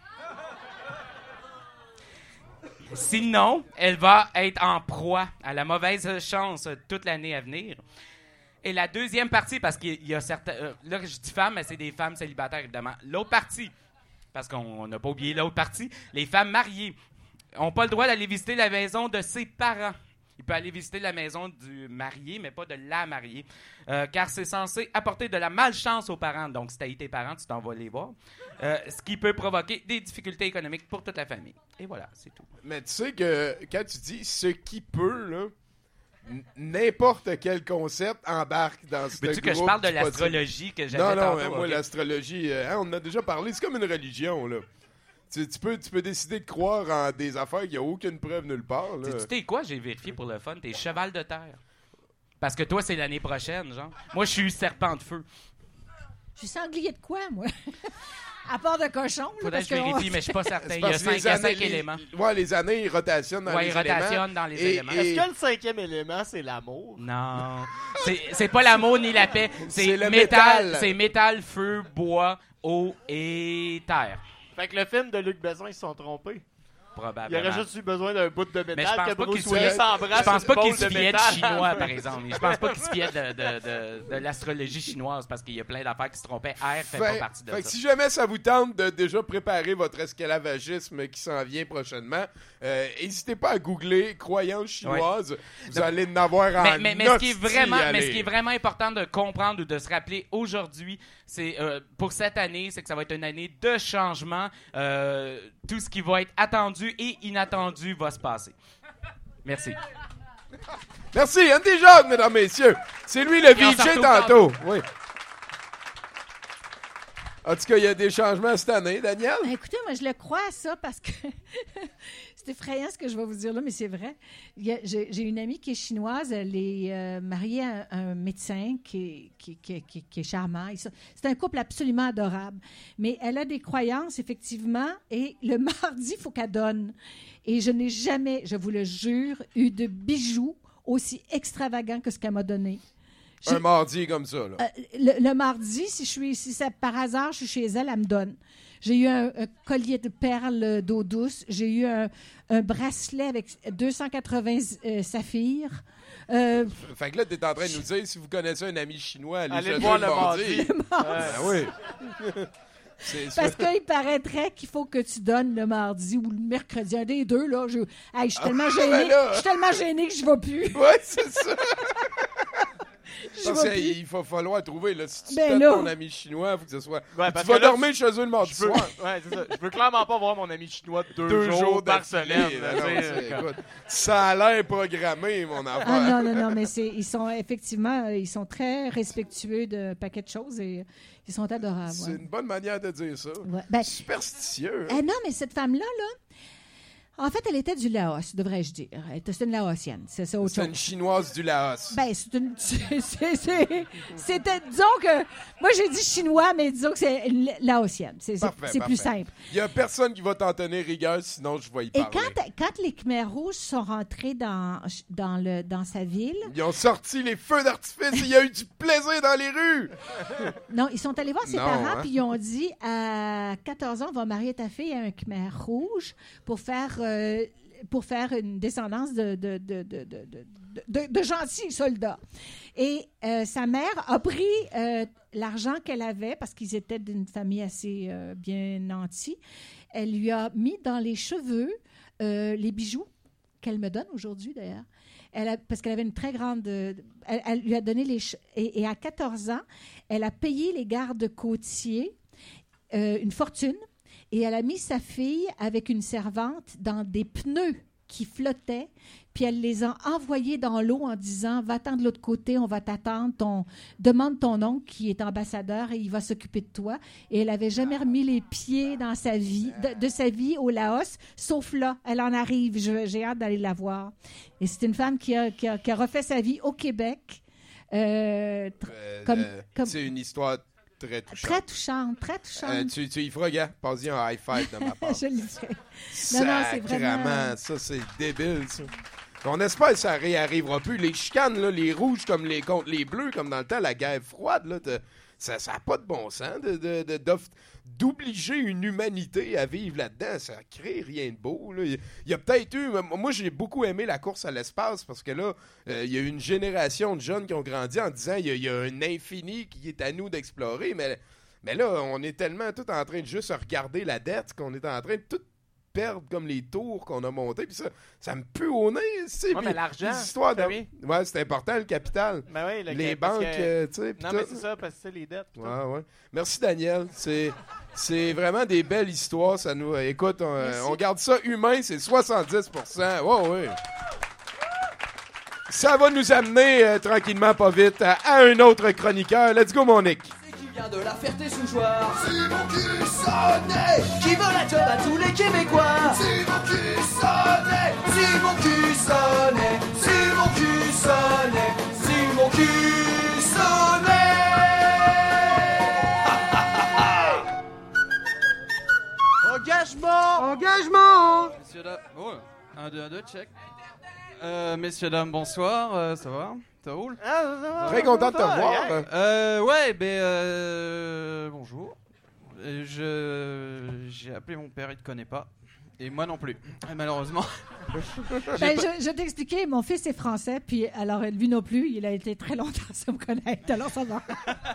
Sinon, elle va être en proie à la mauvaise chance toute l'année à venir. Et la deuxième partie, parce qu'il y a certains... là, je dis femmes, mais c'est des femmes célibataires, évidemment. L'autre partie, parce qu'on n'a pas oublié l'autre partie, les femmes mariées n'ont pas le droit d'aller visiter la maison de ses parents. Ils peux aller visiter la maison du marié, mais pas de la mariée, car c'est censé apporter de la malchance aux parents. Donc, si tu haïs tes parents, tu t'en vas les voir. Ce qui peut provoquer des difficultés économiques pour toute la famille. Et voilà, c'est tout. Mais tu sais que quand tu dis ce qui peut, là, n'importe quel concept embarque dans ce groupe. Veux-tu que je parle de l'astrologie que j'avais Non, tantôt? moi, l'astrologie, on en a déjà parlé, c'est comme une religion, là. Tu peux décider de croire en des affaires qu'il n'y a aucune preuve nulle part, là. Tu sais quoi, j'ai vérifié pour le fun, t'es cheval de terre. Parce que toi, c'est l'année prochaine, genre. Moi, je suis serpent de feu. Je suis sanglier de quoi, moi? À part de cochon. Faudrait que je vérifie, mais je suis pas certain. Il y a 5 éléments. Ouais, les années, ils rotationnent dans les éléments. Oui, ils rotationnent dans les éléments. Est-ce que le 5e élément, c'est l'amour? Non. C'est pas l'amour ni la paix. C'est le métal. C'est métal, feu, bois, eau et terre. Fait que le film de Luc Besson, ils se sont trompés. Probablement. Il aurait juste eu besoin d'un bout de métal. Mais je pense que pas Bruce qu'il Willis se s'embrasse Je pense pas qu'il se de fiait de métal. chinois, par exemple. Je pense pas qu'il se fiait de l'astrologie chinoise parce qu'il y a plein d'affaires qui se trompaient. R fait pas partie de fait ça. Que si jamais ça vous tente de déjà préparer votre esclavagisme qui s'en vient prochainement, n'hésitez pas à googler croyances chinoises. Vous allez en avoir en mais ce qui est vraiment important de comprendre ou de se rappeler aujourd'hui, c'est pour cette année, c'est que ça va être une année de changement. Tout ce qui va être attendu et inattendu va se passer. Merci. Merci, Andy Jacques, mesdames, messieurs. C'est lui le VJ tantôt. Oui. En tout cas, il y a des changements cette année, Daniel? Ben, écoutez, moi, je le crois à ça parce que c'est effrayant ce que je vais vous dire là, mais c'est vrai. J'ai une amie qui est chinoise. Elle est mariée à un médecin qui est charmant. C'est un couple absolument adorable. Mais elle a des croyances, effectivement, et le mardi, il faut qu'elle donne. Et je n'ai jamais, je vous le jure, eu de bijoux aussi extravagants que ce qu'elle m'a donné. Un mardi comme ça, là. Le mardi, si par hasard je suis chez elle, elle me donne. J'ai eu un collier de perles d'eau douce. J'ai eu un bracelet avec 280 saphirs. Fait que là, t'es en train de nous dire, si vous connaissez un ami chinois, allez voir le mardi. Oui. Parce qu'il paraîtrait qu'il faut que tu donnes le mardi ou le mercredi, un des deux. Là. Je suis tellement gênée. Je suis tellement gênée que je ne vais plus. Oui, c'est ça. Il va falloir trouver, là, si tu donnes ton ami chinois, il faut que ce soit... Ouais, tu vas dormir chez eux le mardi soir. Ouais, c'est ça. Je peux clairement pas voir mon ami chinois deux jours par semaine. Ça a l'air programmé, mon enfant. Ah non, mais ils sont très respectueux d'un paquet de choses et ils sont adorables. C'est une bonne manière de dire ça. Ouais. Superstitieux. Non, mais cette femme-là, en fait, elle était du Laos, devrais-je dire. C'est une Laotienne. C'est ça autre chose. C'est une Chinoise du Laos. Ben, c'était, disons que... Moi, j'ai dit chinois, mais disons que c'est Laotienne. C'est plus simple. Il n'y a personne qui va t'en tenir rigueur, sinon je vais y parler. Et quand les Khmers rouges sont rentrés dans sa ville... Ils ont sorti les feux d'artifice et il y a eu du plaisir dans les rues! Non, ils sont allés voir ses parents puis ils ont dit, à 14 ans, on va marier ta fille à un Khmer rouge pour faire une descendance de gentils soldats. Et sa mère a pris l'argent qu'elle avait, parce qu'ils étaient d'une famille assez bien nantie. Elle lui a mis dans les cheveux les bijoux qu'elle me donne aujourd'hui, d'ailleurs. Parce qu'elle avait une très grande... Elle lui a donné et à 14 ans, elle a payé les gardes-côtiers une fortune. Et elle a mis sa fille avec une servante dans des pneus qui flottaient, puis elle les a envoyés dans l'eau en disant « Va-t'en de l'autre côté, on va t'attendre, demande ton oncle qui est ambassadeur et il va s'occuper de toi. » Et elle n'avait jamais remis les pieds dans sa vie, de sa vie au Laos, sauf là, elle en arrive. J'ai hâte d'aller la voir. Et c'est une femme qui a refait sa vie au Québec. C'est une histoire... Très touchante. Tu y feras, gars. Passe-y un high five de ma part. Je le ferai. C'est vraiment... Ça, c'est débile, ça. On espère que ça réarrivera plus. Les chicanes, là, les rouges contre les bleus, comme dans le temps, la guerre froide, là, ça n'a pas de bon sens d'obliger une humanité à vivre là-dedans. Ça crée rien de beau. Là. Il y a peut-être eu... Moi, j'ai beaucoup aimé la course à l'espace parce que là, il y a une génération de jeunes qui ont grandi en disant il y a un infini qui est à nous d'explorer. Mais là, on est tellement tout en train de juste regarder la dette qu'on est en train de tout perdre comme les tours qu'on a montées. Puis ça me pue au nez. Mais l'argent, histoires ouais, c'est important, le capital. Ben oui, les banques, tu sais. Non, mais c'est ça, parce que c'est les dettes. Ouais. Merci, Daniel. C'est vraiment des belles histoires. Ça nous, écoute, on garde ça humain, c'est 70%. Ouais. Ça va nous amener tranquillement, pas vite, à un autre chroniqueur. Let's go, mon Nick. De la Ferté-Sous-Jouarre, Simon Cussonnet, qui veut la job à tous les Québécois. Simon Cussonnet, Simon Cussonnet, Simon Cussonnet, Simon Cussonnet. Engagement. Messieurs, dames, 1, 2, 1, 2, check. Messieurs, dames, bonsoir, ça va? Ça roule? Très content de te voir. Bonjour. J'ai appelé mon père, il te connaît pas. Et moi non plus, malheureusement. Je t'expliquais, mon fils est français, puis alors lui non plus, il a été très longtemps sans me connaître, alors ça va.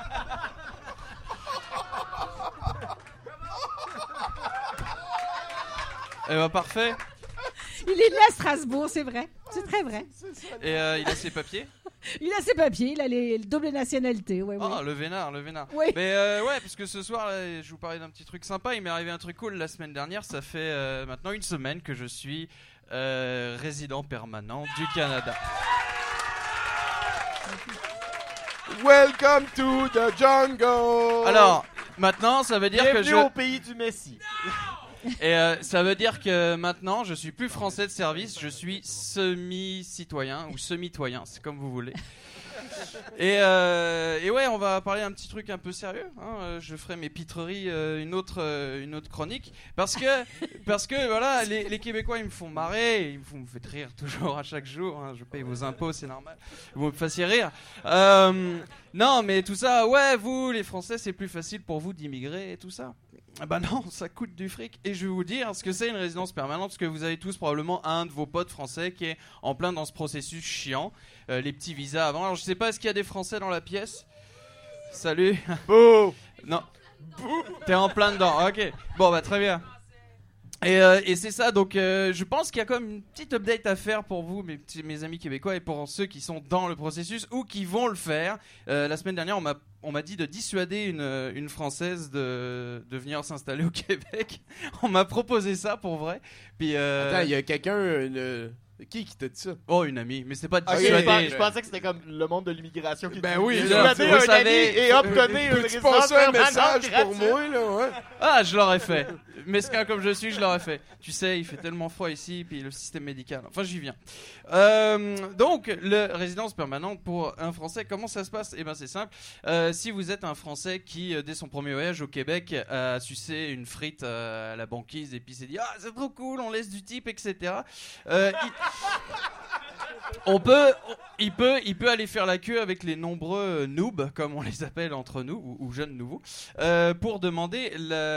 Eh ben parfait. Il est né à Strasbourg, c'est vrai. C'est très vrai. Et il a ses papiers? Il a ses papiers, il a les doubles nationalités. Ouais, oh, le vénard. Oui. Mais parce que ce soir, là, je vous parlais d'un petit truc sympa. Il m'est arrivé un truc cool la semaine dernière. Ça fait maintenant une semaine que je suis résident permanent du Canada. Welcome to the jungle. Alors, maintenant, ça veut dire Bienvenue que au pays du Messie. Et ça veut dire que maintenant, je suis plus français de service, je suis semi-citoyen ou semi-toyen, c'est comme vous voulez. Et ouais, on va parler d'un petit truc un peu sérieux. Hein. Je ferai mes pitreries une autre chronique parce que voilà, les Québécois ils me font marrer, vous me faites rire toujours à chaque jour. Hein. Je paye vos impôts, c'est normal. Vous me fassiez rire. Non, mais tout ça, ouais, vous les Français, c'est plus facile pour vous d'immigrer et tout ça. Ah bah non, ça coûte du fric. Et je vais vous dire ce que c'est une résidence permanente, parce que vous avez tous probablement un de vos potes français qui est en plein dans ce processus chiant, les petits visas avant. Alors je sais pas, est-ce qu'il y a des Français dans la pièce? Salut. Bouh. Non. T'es en plein dedans, ok. Bon bah très bien. Et c'est ça, donc je pense qu'il y a comme une petite update à faire pour vous, mes amis québécois, et pour ceux qui sont dans le processus ou qui vont le faire. La semaine dernière, on m'a dit de dissuader une Française de venir s'installer au Québec. On m'a proposé ça pour vrai. Puis, attends, il y a quelqu'un... Qui t'a dit ça? Oh, une amie, mais c'est pas dissuader. Je pensais que c'était comme le monde de l'immigration qui ben oui, dissuader un ami et obtenir une résidence un message pour moi, là, ouais. Ah, je l'aurais fait. Mesquin comme je suis, je l'aurais fait. Tu sais, il fait tellement froid ici, puis le système médical. Enfin, j'y viens. Donc, la résidence permanente pour un Français, comment ça se passe? Eh ben, c'est simple. Si vous êtes un Français qui, dès son premier voyage au Québec, a sucé une frite à la banquise et puis s'est dit « Ah, c'est trop cool, on laisse du type, etc. » Il peut aller faire la queue avec les nombreux noobs, comme on les appelle entre nous, ou jeunes nouveaux, pour demander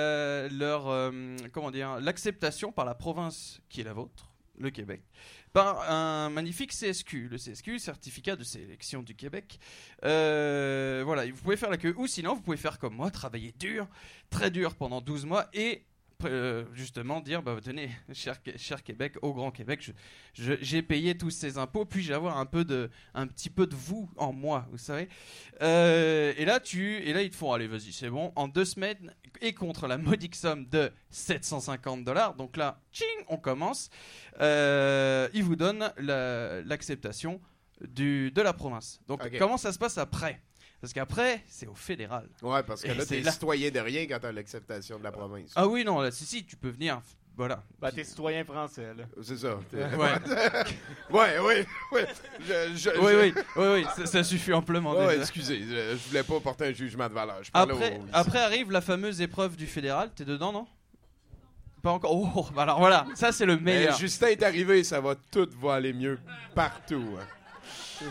l'acceptation par la province qui est la vôtre, le Québec, par un magnifique CSQ, le CSQ, certificat de sélection du Québec. Voilà, vous pouvez faire la queue, ou sinon vous pouvez faire comme moi, travailler dur, très dur pendant 12 mois, et justement dire bah tenez cher Québec, au Grand Québec, j'ai payé tous ces impôts, puis-je avoir un petit peu de vous en moi, vous savez. Et là ils te font allez vas-y c'est bon, en 2 semaines et contre la modique somme de $750, donc là tching, on commence. Ils vous donnent l'acceptation de la province. Donc comment ça se passe après? Parce qu'après, c'est au fédéral. Ouais, parce que là, t'es citoyen de rien quand t'as l'acceptation de la province. Ah oui, non, là, si, tu peux venir. Voilà. Bah, t'es citoyen français, là. C'est ça. Ouais. Oui, ça suffit amplement. Ouais, excusez, je voulais pas porter un jugement de valeur. Après arrive la fameuse épreuve du fédéral. T'es dedans, non? Pas encore. Oh, alors voilà, ça c'est le meilleur. Justin est arrivé, tout va aller mieux partout. Hein.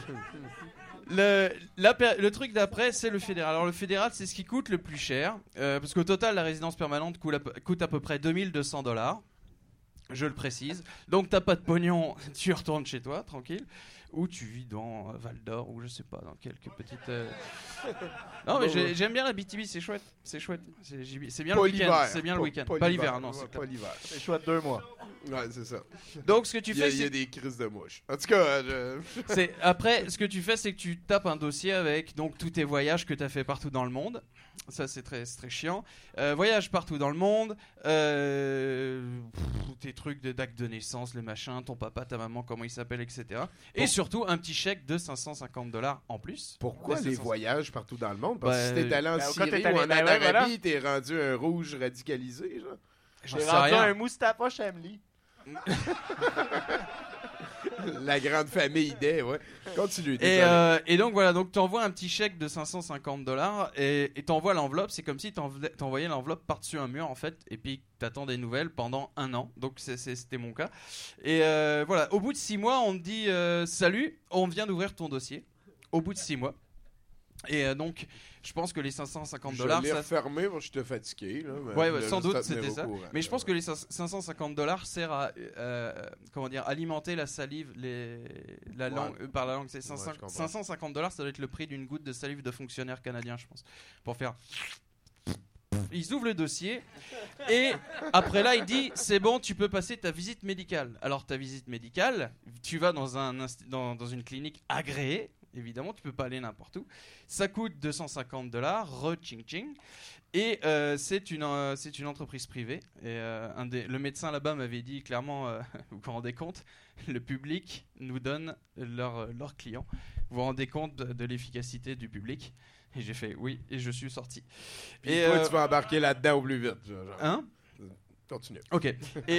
Le truc d'après, c'est le fédéral. Alors le fédéral, c'est ce qui coûte le plus cher, parce qu'au total, la résidence permanente coûte à peu près $2200. Je le précise. Donc, t'as pas de pognon, tu retournes chez toi, tranquille. Ou tu vis dans Val d'Or, ou je sais pas, dans quelques petites... Non, mais j'aime bien la BTB, c'est chouette. C'est chouette. C'est bien le week-end. C'est bien le week-end. Pas l'hiver, non. C'est pas l'hiver. C'est chouette 2 mois. Ouais, c'est ça. Donc, ce que tu fais, il y a des crises de mouches. En tout cas, Après, ce que tu fais, c'est que tu tapes un dossier avec donc tous tes voyages que tu as fait partout dans le monde. Ça, c'est très chiant. Voyage partout dans le monde. Tes trucs d'acte de naissance, les machins, ton papa, ta maman, comment il s'appelle, etc. Et surtout, un petit chèque de $550 en plus. Pourquoi les voyages partout dans le monde? Parce que si t'es allé en Syrie t'es ou allé- en voilà. Arabie, t'es rendu un rouge radicalisé, genre. J'ai rendu un Mustapha Chamli. La grande famille Day, ouais. Continue. Et donc voilà, donc t'envoies un petit chèque de $550 et t'envoies l'enveloppe. C'est comme si t'envoyais l'enveloppe par-dessus un mur en fait, et puis t'attends des nouvelles pendant 1 an. Donc c'était mon cas. Et voilà, au bout de 6 mois, on te dit salut, on vient d'ouvrir ton dossier. Au bout de 6 mois. Et donc, je pense que les $550... Je l'ai refermé parce que j'étais fatigué. Là, ouais, sans doute, c'était ça. Mais je pense que les $550 servent à alimenter la salive, la langue, par la langue. C'est $550, ça doit être le prix d'une goutte de salive de fonctionnaire canadien, je pense. Pour faire... Ils ouvrent le dossier et après là, il dit c'est bon, tu peux passer ta visite médicale. Alors, ta visite médicale, tu vas dans une clinique agréée. Évidemment, tu peux pas aller n'importe où. Ça coûte $250, re-ching-ching. Et c'est une entreprise privée. Et le médecin là-bas m'avait dit clairement, vous vous rendez compte, le public nous donne leurs clients. Vous vous rendez compte de l'efficacité du public? Et j'ai fait oui, et je suis sorti. Et toi, tu vas embarquer là-dedans au plus vite. Genre. Hein? Continue. Ok.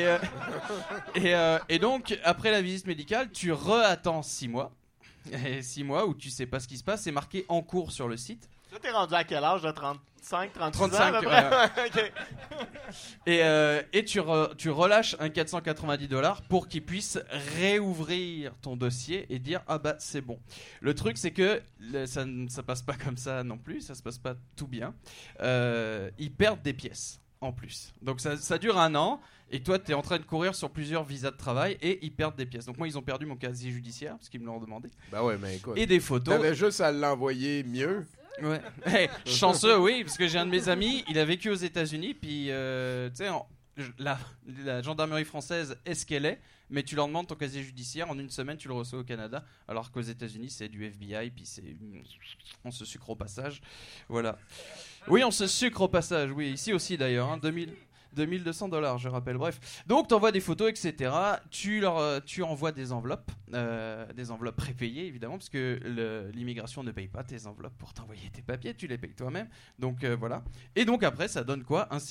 Et donc, après la visite médicale, tu attends 6 mois. Et 6 mois où tu sais pas ce qui se passe, c'est marqué en cours sur le site. Toi, t'es rendu à quel âge? De 35, 36 ans? 35, Okay. Et tu relâches un $490 pour qu'ils puissent réouvrir ton dossier et dire ah bah c'est bon. Le truc c'est que ça passe pas comme ça non plus, ça se passe pas tout bien. Ils perdent des pièces en plus. Donc ça dure 1 an. Et toi, tu es en train de courir sur plusieurs visas de travail et ils perdent des pièces. Donc moi, ils ont perdu mon casier judiciaire parce qu'ils me l'ont demandé. Bah ouais, mais écoute. Et des photos. T'avais juste à l'envoyer mieux. Ouais. Hey, chanceux, oui, parce que j'ai un de mes amis, il a vécu aux États-Unis, puis tu sais, la gendarmerie française est ce qu'elle est, mais tu leur demandes ton casier judiciaire, en 1 semaine, tu le reçois au Canada, alors qu'aux États-Unis, c'est du FBI, puis on se sucre au passage. Voilà. Oui, on se sucre au passage, oui, ici aussi d'ailleurs, hein, $2,200, je rappelle. Bref, donc tu envoies des photos, etc. Tu envoies des enveloppes prépayées évidemment, parce que l'immigration ne paye pas tes enveloppes pour t'envoyer tes papiers, tu les payes toi-même. Donc voilà. Et donc après, ça donne quoi? Un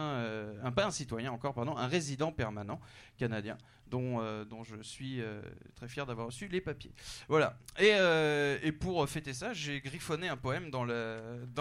résident permanent canadien, dont je suis très fier d'avoir reçu les papiers. Voilà. Et pour fêter ça, j'ai griffonné un poème dans le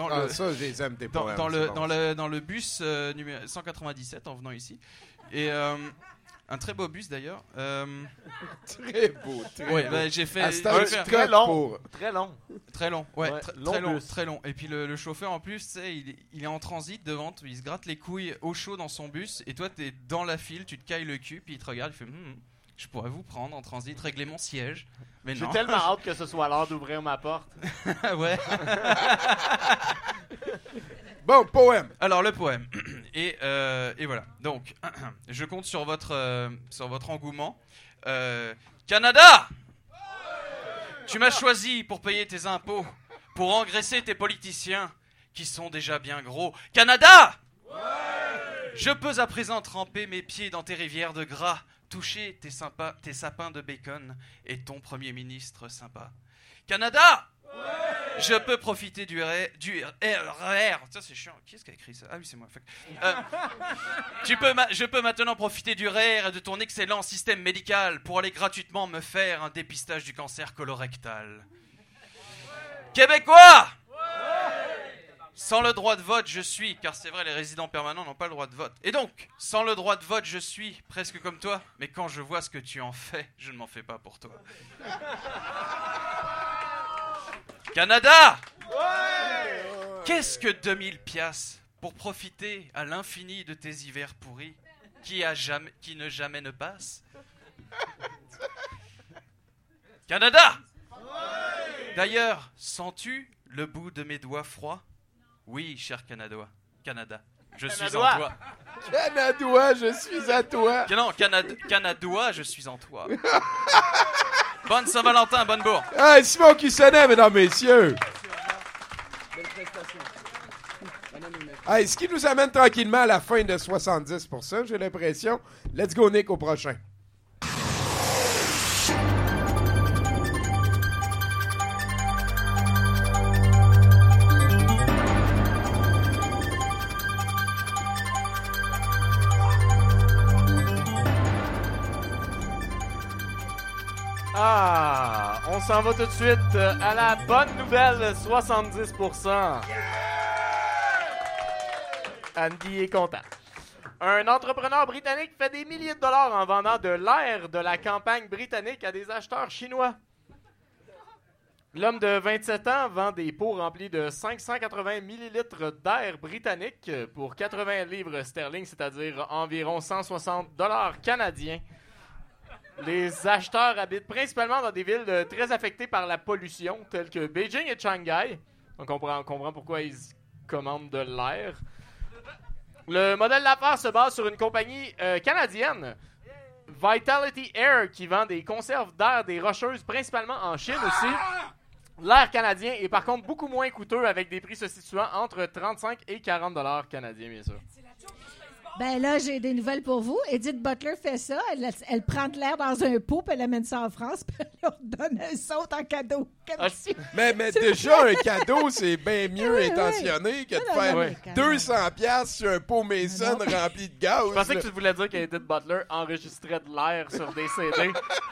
bus numéro 197 en venant ici. Et un très beau bus d'ailleurs. Très beau. J'ai fait très long. Ouais, Ouais, très long. Et puis le chauffeur en plus, tu sais, il est en transit devant, il se gratte les couilles au chaud dans son bus. Et toi, t'es dans la file, tu te cailles le cul, puis il te regarde, il fait je pourrais vous prendre en transit, régler mon siège. Mais non. J'ai tellement hâte que ce soit l'heure d'ouvrir ma porte. Ouais. Bon, poème. Alors le poème. Et voilà. Donc, je compte sur votre engouement. Canada, tu m'as choisi pour payer tes impôts, pour engraisser tes politiciens qui sont déjà bien gros. Canada, je peux à présent tremper mes pieds dans tes rivières de gras, toucher tes sapins de bacon et ton premier ministre sympa. Canada, je peux profiter du RER. Tiens, c'est chiant. Qui est-ce qui a écrit ça? Ah oui, c'est moi. Je peux maintenant profiter du RER et de ton excellent système médical pour aller gratuitement me faire un dépistage du cancer colorectal. Québécois! Sans le droit de vote, je suis, car c'est vrai, les résidents permanents n'ont pas le droit de vote. Et donc, sans le droit de vote, je suis presque comme toi, mais quand je vois ce que tu en fais, je ne m'en fais pas pour toi. Canada! Qu'est-ce que 2000 piastres pour profiter à l'infini de tes hivers pourris? qui ne jamais ne passe. Canada! D'ailleurs, sens-tu le bout de mes doigts froids? Oui, cher Canada, je suis en toi. Canadois, je suis à toi. Non, Canadois, je suis en toi. Bonne Saint-Valentin, bonne bourre. Ah, Simon Cuissonnet, mesdames, messieurs. Hey, ce qui nous amène tranquillement à la fin de 70%, j'ai l'impression. Let's go, Nick, au prochain. Ah, on s'en va tout de suite à la bonne nouvelle 70%. Andy est content. Un entrepreneur britannique fait des milliers de dollars en vendant de l'air de la campagne britannique à des acheteurs chinois. L'homme de 27 ans vend des pots remplis de 580 millilitres d'air britannique pour 80 livres sterling, c'est-à-dire environ 160 $ canadiens. Les acheteurs habitent principalement dans des villes très affectées par la pollution, telles que Beijing et Shanghai. On comprend pourquoi ils commandent de l'air. Le modèle d'affaires se base sur une compagnie canadienne, Vitality Air, qui vend des conserves d'air des Rocheuses, principalement en Chine aussi. L'air canadien est par contre beaucoup moins coûteux, avec des prix se situant entre 35 et 40 $ canadiens, bien sûr. Ben là, j'ai des nouvelles pour vous. Edith Butler fait ça. Elle prend de l'air dans un pot, puis elle amène ça en France, puis elle leur donne un saut en cadeau. Mais déjà, un cadeau, c'est bien mieux intentionné que de faire 200$ sur un pot Mason rempli de gaz. Je pensais que tu voulais dire qu'Edith Butler enregistrait de l'air sur des CD.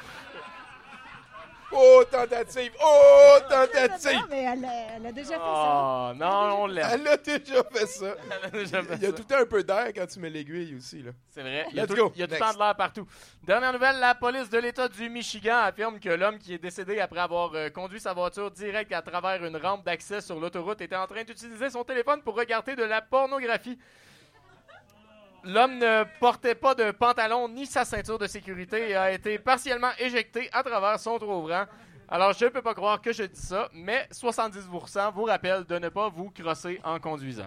Oh, tentative! Oh, tentative! Non, mais elle a déjà fait ça. Oh, non, on l'aime. Elle a déjà fait ça. Il y a ça. tout le temps un peu d'air quand tu mets l'aiguille aussi, là. C'est vrai. Il y a Let's tout go. le temps de l'air partout. Dernière nouvelle, la police de l'État du Michigan affirme que l'homme qui est décédé après avoir conduit sa voiture direct à travers une rampe d'accès sur l'autoroute était en train d'utiliser son téléphone pour regarder de la pornographie. L'homme ne portait pas de pantalon ni sa ceinture de sécurité et a été partiellement éjecté à travers son trop-ouvrant. Alors, je ne peux pas croire que je dis ça, mais 70% vous rappelle de ne pas vous crosser en conduisant.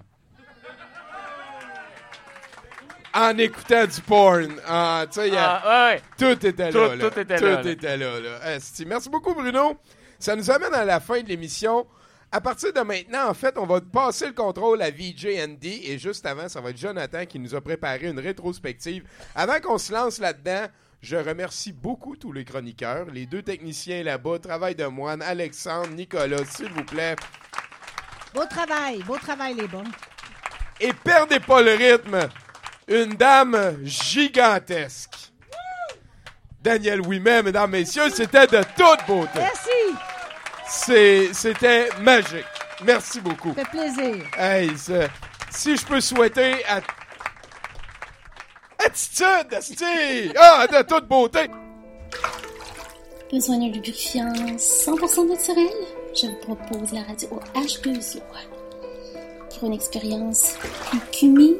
En écoutant du porn. Tu sais, ouais. Tout était là. Tout était là. Esti. Merci beaucoup, Bruno. Ça nous amène à la fin de l'émission. À partir de maintenant, en fait, on va passer le contrôle à VJ Andy. Et juste avant, ça va être Jonathan qui nous a préparé une rétrospective. Avant qu'on se lance là-dedans, je remercie beaucoup tous les chroniqueurs, les deux techniciens là-bas, Travail de Moine, Alexandre, Nicolas, s'il vous plaît. Beau travail les bons. Et perdez pas le rythme, une dame gigantesque. Daniel Ouimet, mesdames, messieurs, c'était de toute beauté. Merci. C'était magique. Merci beaucoup. Ça fait plaisir. Hey, si je peux souhaiter attitude, esti! Ah, de toute beauté! Besoin d'un lubrifiant 100% naturel? Je vous propose la radio H2O. Pour une expérience plus qu'humide,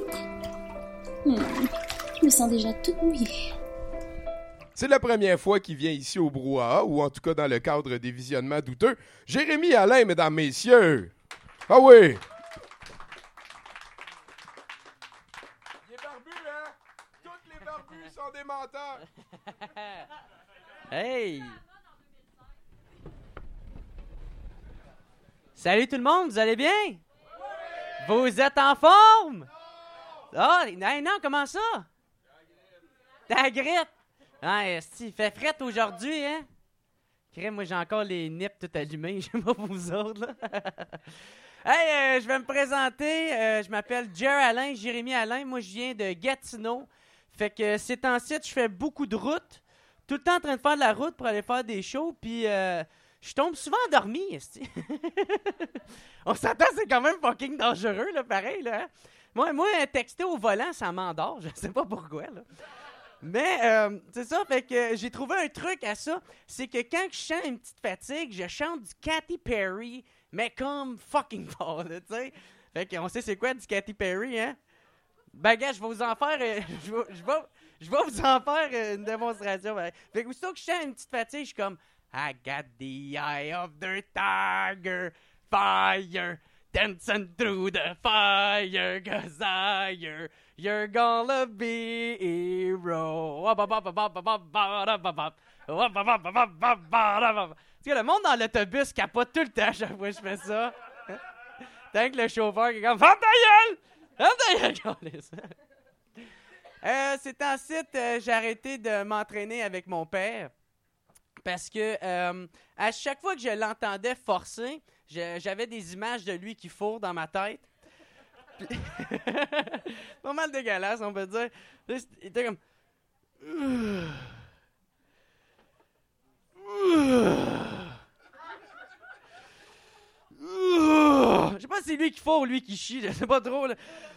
je me sens déjà toute mouillée. C'est la première fois qu'il vient ici au Brouhaha, ou en tout cas dans le cadre des visionnements douteux. Jérémy Alain, mesdames, messieurs. Ah oui! Il est barbu, hein? Tous les barbus sont des menteurs. Hey! Salut tout le monde, vous allez bien? Oui! Vous êtes en forme? Non, comment ça? Ta grippe! Ah, il fait fret aujourd'hui, hein? Crème, moi j'ai encore les nippes tout allumées, je sais pas pour vous autres, là. Hey, je vais me présenter, je m'appelle Jérémy Alain, moi je viens de Gatineau. Fait que ces temps-ci, je fais beaucoup de routes, tout le temps en train de faire de la route pour aller faire des shows, puis je tombe souvent endormi, esti. On s'entend, c'est quand même fucking dangereux, là, pareil, là. Hein? Moi, texter au volant, ça m'endort, je sais pas pourquoi, là. Mais, c'est ça, fait que j'ai trouvé un truc à ça, c'est que quand je chante une petite fatigue, je chante du Katy Perry, mais comme fucking fort, là, tu sais. Fait qu'on sait c'est quoi du Katy Perry, hein? Ben, gars, je vais vous en faire, je vais Je vais vous en faire une démonstration. Fait que aussitôt que je sens une petite fatigue, je suis comme I got the eye of the tiger, fire, dancing through the fire, 'cause you're gonna be a hero. Tu sais, le monde dans l'autobus capote tout le temps à chaque fois que je fais ça. Tant que le chauffeur qui est comme ferme ta gueule! Ferme ta gueule! C'est ensuite, j'ai arrêté de m'entraîner avec mon père parce que à chaque fois que je l'entendais forcer, j'avais des images de lui qui fourre dans ma tête. Puis pas mal dégueulasse, on peut dire. Il était comme... Je sais pas si c'est lui qui fourre ou lui qui chie, je sais pas trop. Là.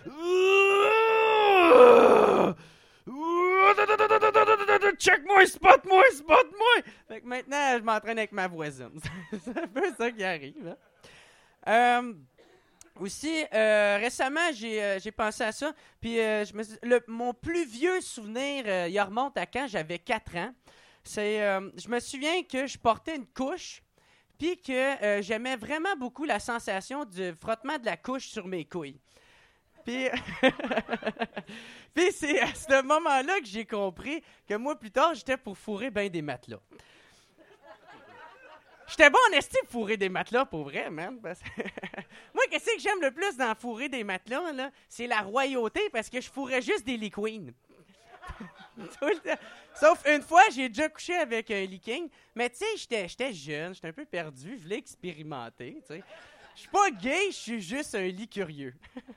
Check-moi, spot-moi! Fait que maintenant, je m'entraîne avec ma voisine. C'est un peu ça qui arrive. Hein? Aussi, récemment, j'ai pensé à ça. Puis, mon plus vieux souvenir, il remonte à quand j'avais 4 ans. Je me souviens que je portais une couche. Puis que j'aimais vraiment beaucoup la sensation du frottement de la couche sur mes couilles. Puis, puis c'est à ce moment-là que j'ai compris que moi, plus tard, j'étais pour fourrer ben des matelas. J'étais bon en estime pour fourrer des matelas, pour vrai, man. Parce que moi, qu'est-ce que j'aime le plus dans fourrer des matelas, là? C'est la royauté, parce que je fourrais juste des Lee Queen. Tout le temps. Sauf une fois, j'ai déjà couché avec un Lee King, mais tu sais, j'étais jeune, j'étais un peu perdu, je voulais expérimenter, tu sais. Je suis pas gay, je suis juste un lit curieux.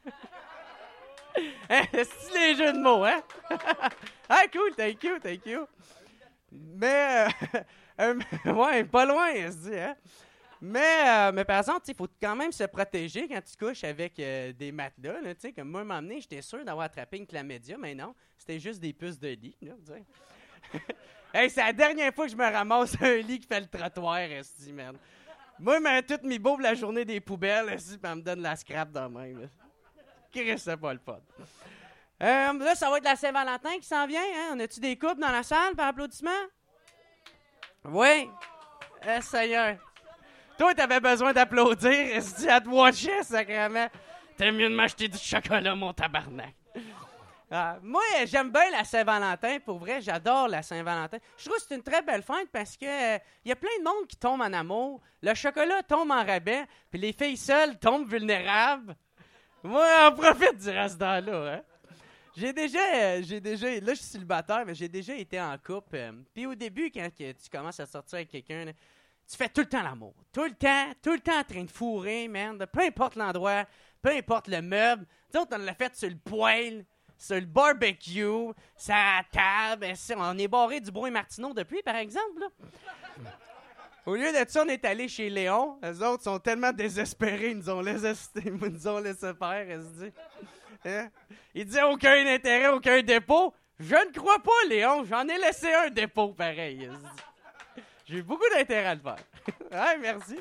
Hein, c'est les jeux de mots, hein? Ah, cool, thank you. Mais, ouais, pas loin, elle se dit, hein? Mais par exemple, il faut quand même se protéger quand tu couches avec des matelas. Là, comme moi, m'emmener, j'étais sûr d'avoir attrapé une chlamydia, mais non, c'était juste des puces de lit. Là, hey, c'est la dernière fois que je me ramasse un lit qui fait le trottoir, esti, merde. Moi, mais toutes mes beaux la journée des poubelles, esti, puis elle me donne la scrap dans la main. Qu'est-ce que c'est pas le fun? Là, ça va être la Saint-Valentin qui s'en vient. Hein? On a-tu des couples dans la salle par applaudissement? Oui. Seigneur. Toi, t'avais besoin d'applaudir, esti, à te watcher, sacrément. T'es mieux de m'acheter du chocolat, mon tabarnak. Moi, j'aime bien la Saint-Valentin. Pour vrai, j'adore la Saint-Valentin. Je trouve que c'est une très belle fête parce que y a plein de monde qui tombe en amour. Le chocolat tombe en rabais, puis les filles seules tombent vulnérables. Moi, on profite du reste là, hein. J'ai déjà, là, je suis célibataire, mais j'ai déjà été en couple. Puis au début, quand tu commences à sortir avec quelqu'un, là, tu fais tout le temps l'amour. Tout le temps en train de fourrer, merde. Peu importe l'endroit, peu importe le meuble. Tu sais, on l'a fait sur le poêle, sur le barbecue, sur la table. On est barré du Bois et Martineau depuis, par exemple. Là. Au lieu de ça, on est allé chez Léon. Les autres sont tellement désespérés, ils nous ont laissé faire. Hein? Ils disaient aucun intérêt, aucun dépôt. Je ne crois pas, Léon. J'en ai laissé un dépôt pareil. J'ai eu beaucoup d'intérêt à le faire. Ouais, merci.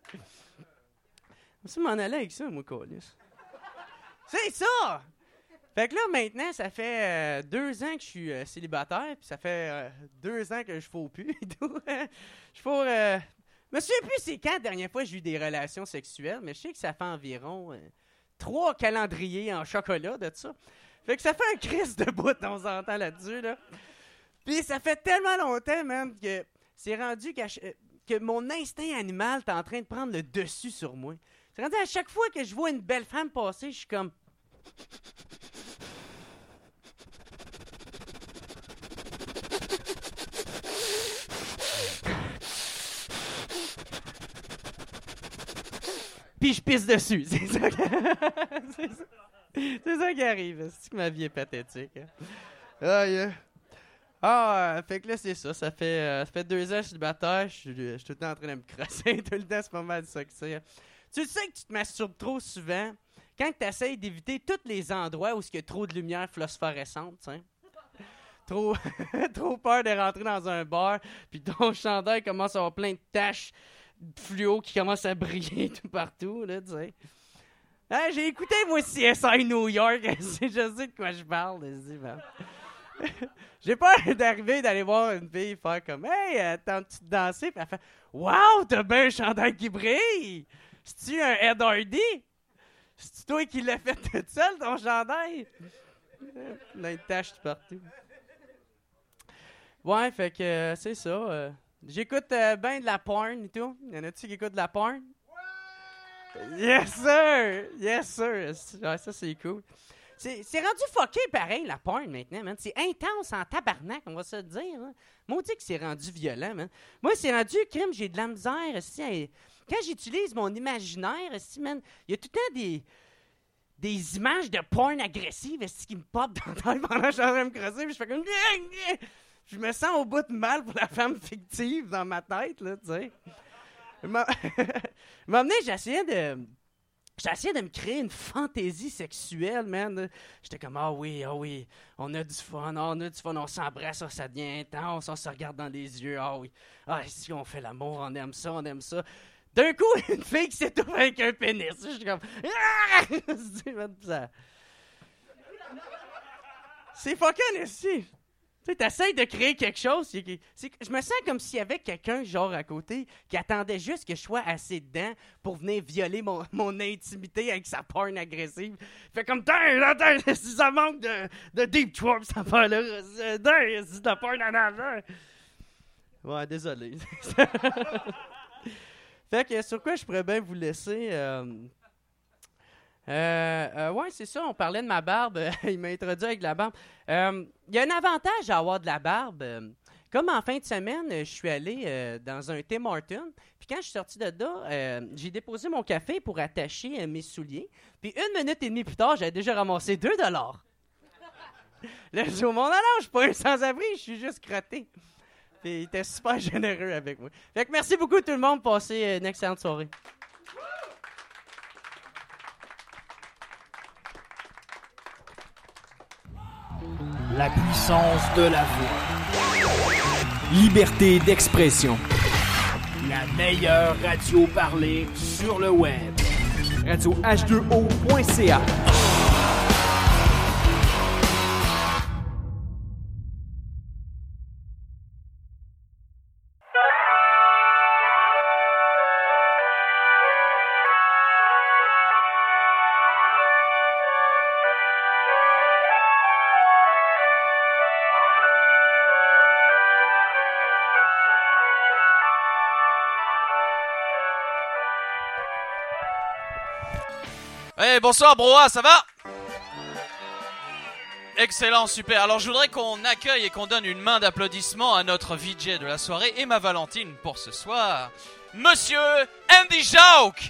Je m'en allais avec ça, moi, câlisse. C'est ça! Fait que là, maintenant, ça fait 2 ans que je suis célibataire, puis ça fait 2 ans que je fous plus et tout. Je fourre... Je me souviens plus c'est quand la dernière fois j'ai eu des relations sexuelles, mais je sais que ça fait environ 3 calendriers en chocolat de ça. Fait que ça fait un crise de bout de temps en temps là-dessus, là. Puis ça fait tellement longtemps, man, que c'est rendu que mon instinct animal est en train de prendre le dessus sur moi. C'est rendu à chaque fois que je vois une belle femme passer, je suis comme... Puis je pisse dessus. C'est ça, c'est ça qui arrive. C'est que ma vie est pathétique. Hein? Fait que là, c'est ça. Ça fait 2 ans que je suis célibataire. Je suis tout le temps en train de me crosser. Tout le temps, c'est pas mal ça que c'est. Tu sais que tu te masturbes trop souvent quand tu essaies d'éviter tous les endroits où il y a trop de lumière phosphorescente, tu sais. Trop peur de rentrer dans un bar, puis ton chandail commence à avoir plein de taches fluo qui commencent à briller tout partout, là, tu sais. Hein, j'ai écouté, moi, CSI New York. Je sais de quoi je parle. J'ai peur d'arriver, d'aller voir une fille faire comme « Hey, tentes-tu de danser? » Puis elle fait « Wow, t'as bien un chandail qui brille! C'est-tu un Ed Hardy? C'est-tu toi qui l'as fait toute seule, ton chandail? » Là, il tache partout. Ouais, fait que c'est ça. J'écoute bien de la porn et tout. Y en a-tu qui écoutent de la porn? Yes, sir! Yes, sir! Ouais, ça, c'est cool. C'est rendu fucké pareil, la porn, maintenant, man. C'est intense en tabarnak, on va se le dire. Hein. Maudit que c'est rendu violent, man. Moi, c'est rendu crime, j'ai de la misère. Aussi, quand j'utilise mon imaginaire, aussi, man, il y a tout le temps des images de porn agressives qui me popent dans le temps pendant que je suis en train de me crosser, puis je fais comme... Je me sens au bout de mal pour la femme fictive dans ma tête, là, tu sais. M'emmener, j'essayais de me créer une fantaisie sexuelle, man. J'étais comme, ah oui, on a du fun, on s'embrasse, ça devient intense, on se regarde dans les yeux, ah oui. Ah, si on fait l'amour, on aime ça. D'un coup, une fille qui s'étouffe avec un pénis. Je suis comme, c'est fucking ici. Tu sais, t'essayes de créer quelque chose. Je me sens comme s'il y avait quelqu'un, genre, à côté, qui attendait juste que je sois assez dedans pour venir violer mon intimité avec sa porn agressive. Fait comme, si ça manque de deep throat, ça va là. Si de porn en avant. Ouais, désolé. Fait que sur quoi je pourrais bien vous laisser... ouais, c'est ça, on parlait de ma barbe. Il m'a introduit avec la barbe. Il y a un avantage à avoir de la barbe. Comme en fin de semaine, je suis allé dans un Tim Hortons. Puis quand je suis sorti de là, j'ai déposé mon café pour attacher mes souliers. Puis 1 minute et demie plus tard, j'avais déjà ramassé 2 $. Là, je dis au monde, non, je suis pas un sans-abri, je suis juste crotté. Puis il était super généreux avec moi. Fait que merci beaucoup tout le monde. Passez une excellente soirée. La puissance de la voix. Liberté d'expression. La meilleure radio parlée sur le web. RadioH2O.ca. Hey, bonsoir Broa, ça va? Excellent, super. Alors je voudrais qu'on accueille et qu'on donne une main d'applaudissement à notre VJ de la soirée et ma Valentine pour ce soir, Monsieur Andy Jauch.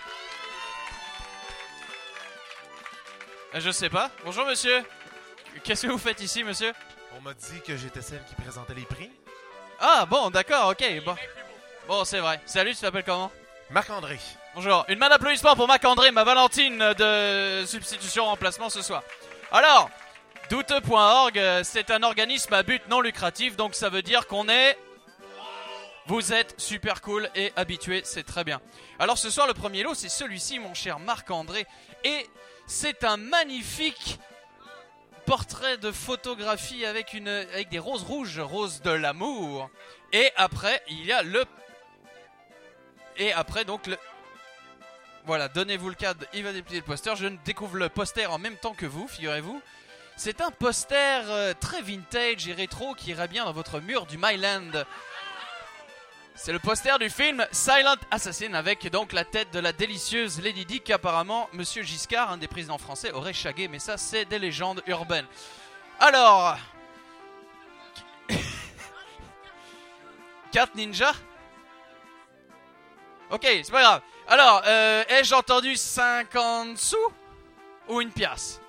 Je sais pas. Bonjour monsieur. Qu'est-ce que vous faites ici, monsieur? On m'a dit que j'étais celle qui présentait les prix. Ah bon, d'accord, ok. Bon, c'est vrai. Salut, tu t'appelles comment? Marc-André. Bonjour, une main d'applaudissement pour Marc-André, ma Valentine de substitution-remplacement ce soir. Alors, douteux.org, c'est un organisme à but non lucratif, donc ça veut dire qu'on est... Vous êtes super cool et habitués, c'est très bien. Alors ce soir, le premier lot, c'est celui-ci, mon cher Marc-André, et c'est un magnifique portrait de photographie avec des roses rouges, roses de l'amour. Et après, il y a le... Et après, donc, le... Voilà, donnez-vous le cadre, il va déplier le poster. Je découvre le poster en même temps que vous, figurez-vous. C'est un poster très vintage et rétro qui irait bien dans votre mur du Myland. C'est le poster du film Silent Assassin avec donc la tête de la délicieuse Lady Di qu'apparemment Monsieur Giscard, un des présidents français, aurait chagué. Mais ça, c'est des légendes urbaines. Alors... Carte Ninja? Ok, c'est pas grave. Alors, ai-je entendu 50 sous ou une pièce?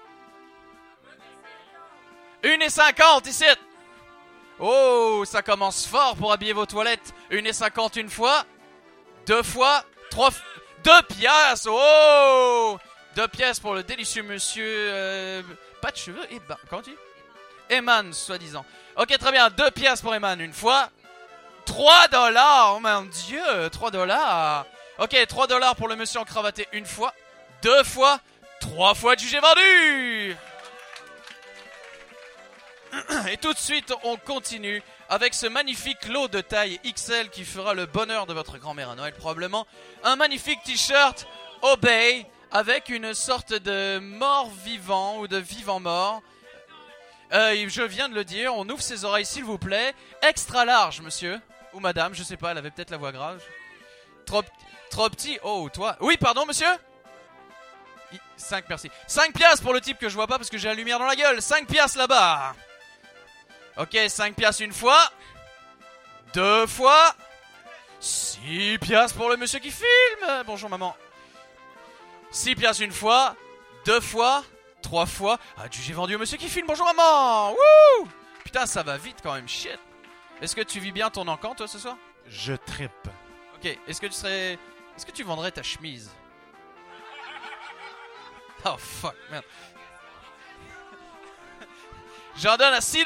1,50 ici. Oh, ça commence fort pour habiller vos toilettes. 1,50 une fois, 2 fois, 3 fois, 2 pièces. Oh, 2 pièces pour le délicieux monsieur... pas de cheveux, comment tu dis? Eman, soi-disant. Ok, très bien, 2 pièces pour Eman une fois. 3 $, oh mon dieu, 3 $. Ok, 3 $ pour le monsieur en cravaté une fois, 2 fois, 3 fois jugé vendu. Et tout de suite, on continue avec ce magnifique lot de taille XL qui fera le bonheur de votre grand-mère à Noël probablement. Un magnifique t-shirt Obey avec une sorte de mort-vivant ou de vivant-mort. Je viens de le dire, on ouvre ses oreilles s'il vous plaît. Extra large, monsieur. Ou madame, je sais pas, elle avait peut-être la voix grave. Trop petit. Oh, toi. Oui, pardon, monsieur 5, merci. 5 piastres pour le type que je vois pas parce que j'ai la lumière dans la gueule. 5 piastres là-bas. Ok, 5 piastres une fois. 2 fois. 6 piastres pour le monsieur qui filme. Bonjour, maman. 6 piastres une fois. 2 fois. 3 fois. Ah, j'ai vendu au monsieur qui filme. Bonjour, maman. Wouh. Putain, ça va vite quand même. Shit. Est-ce que tu vis bien ton encan, toi, ce soir? Je trippe. Ok, est-ce que tu vendrais ta chemise? Oh, fuck, merde. J'en donne à $6.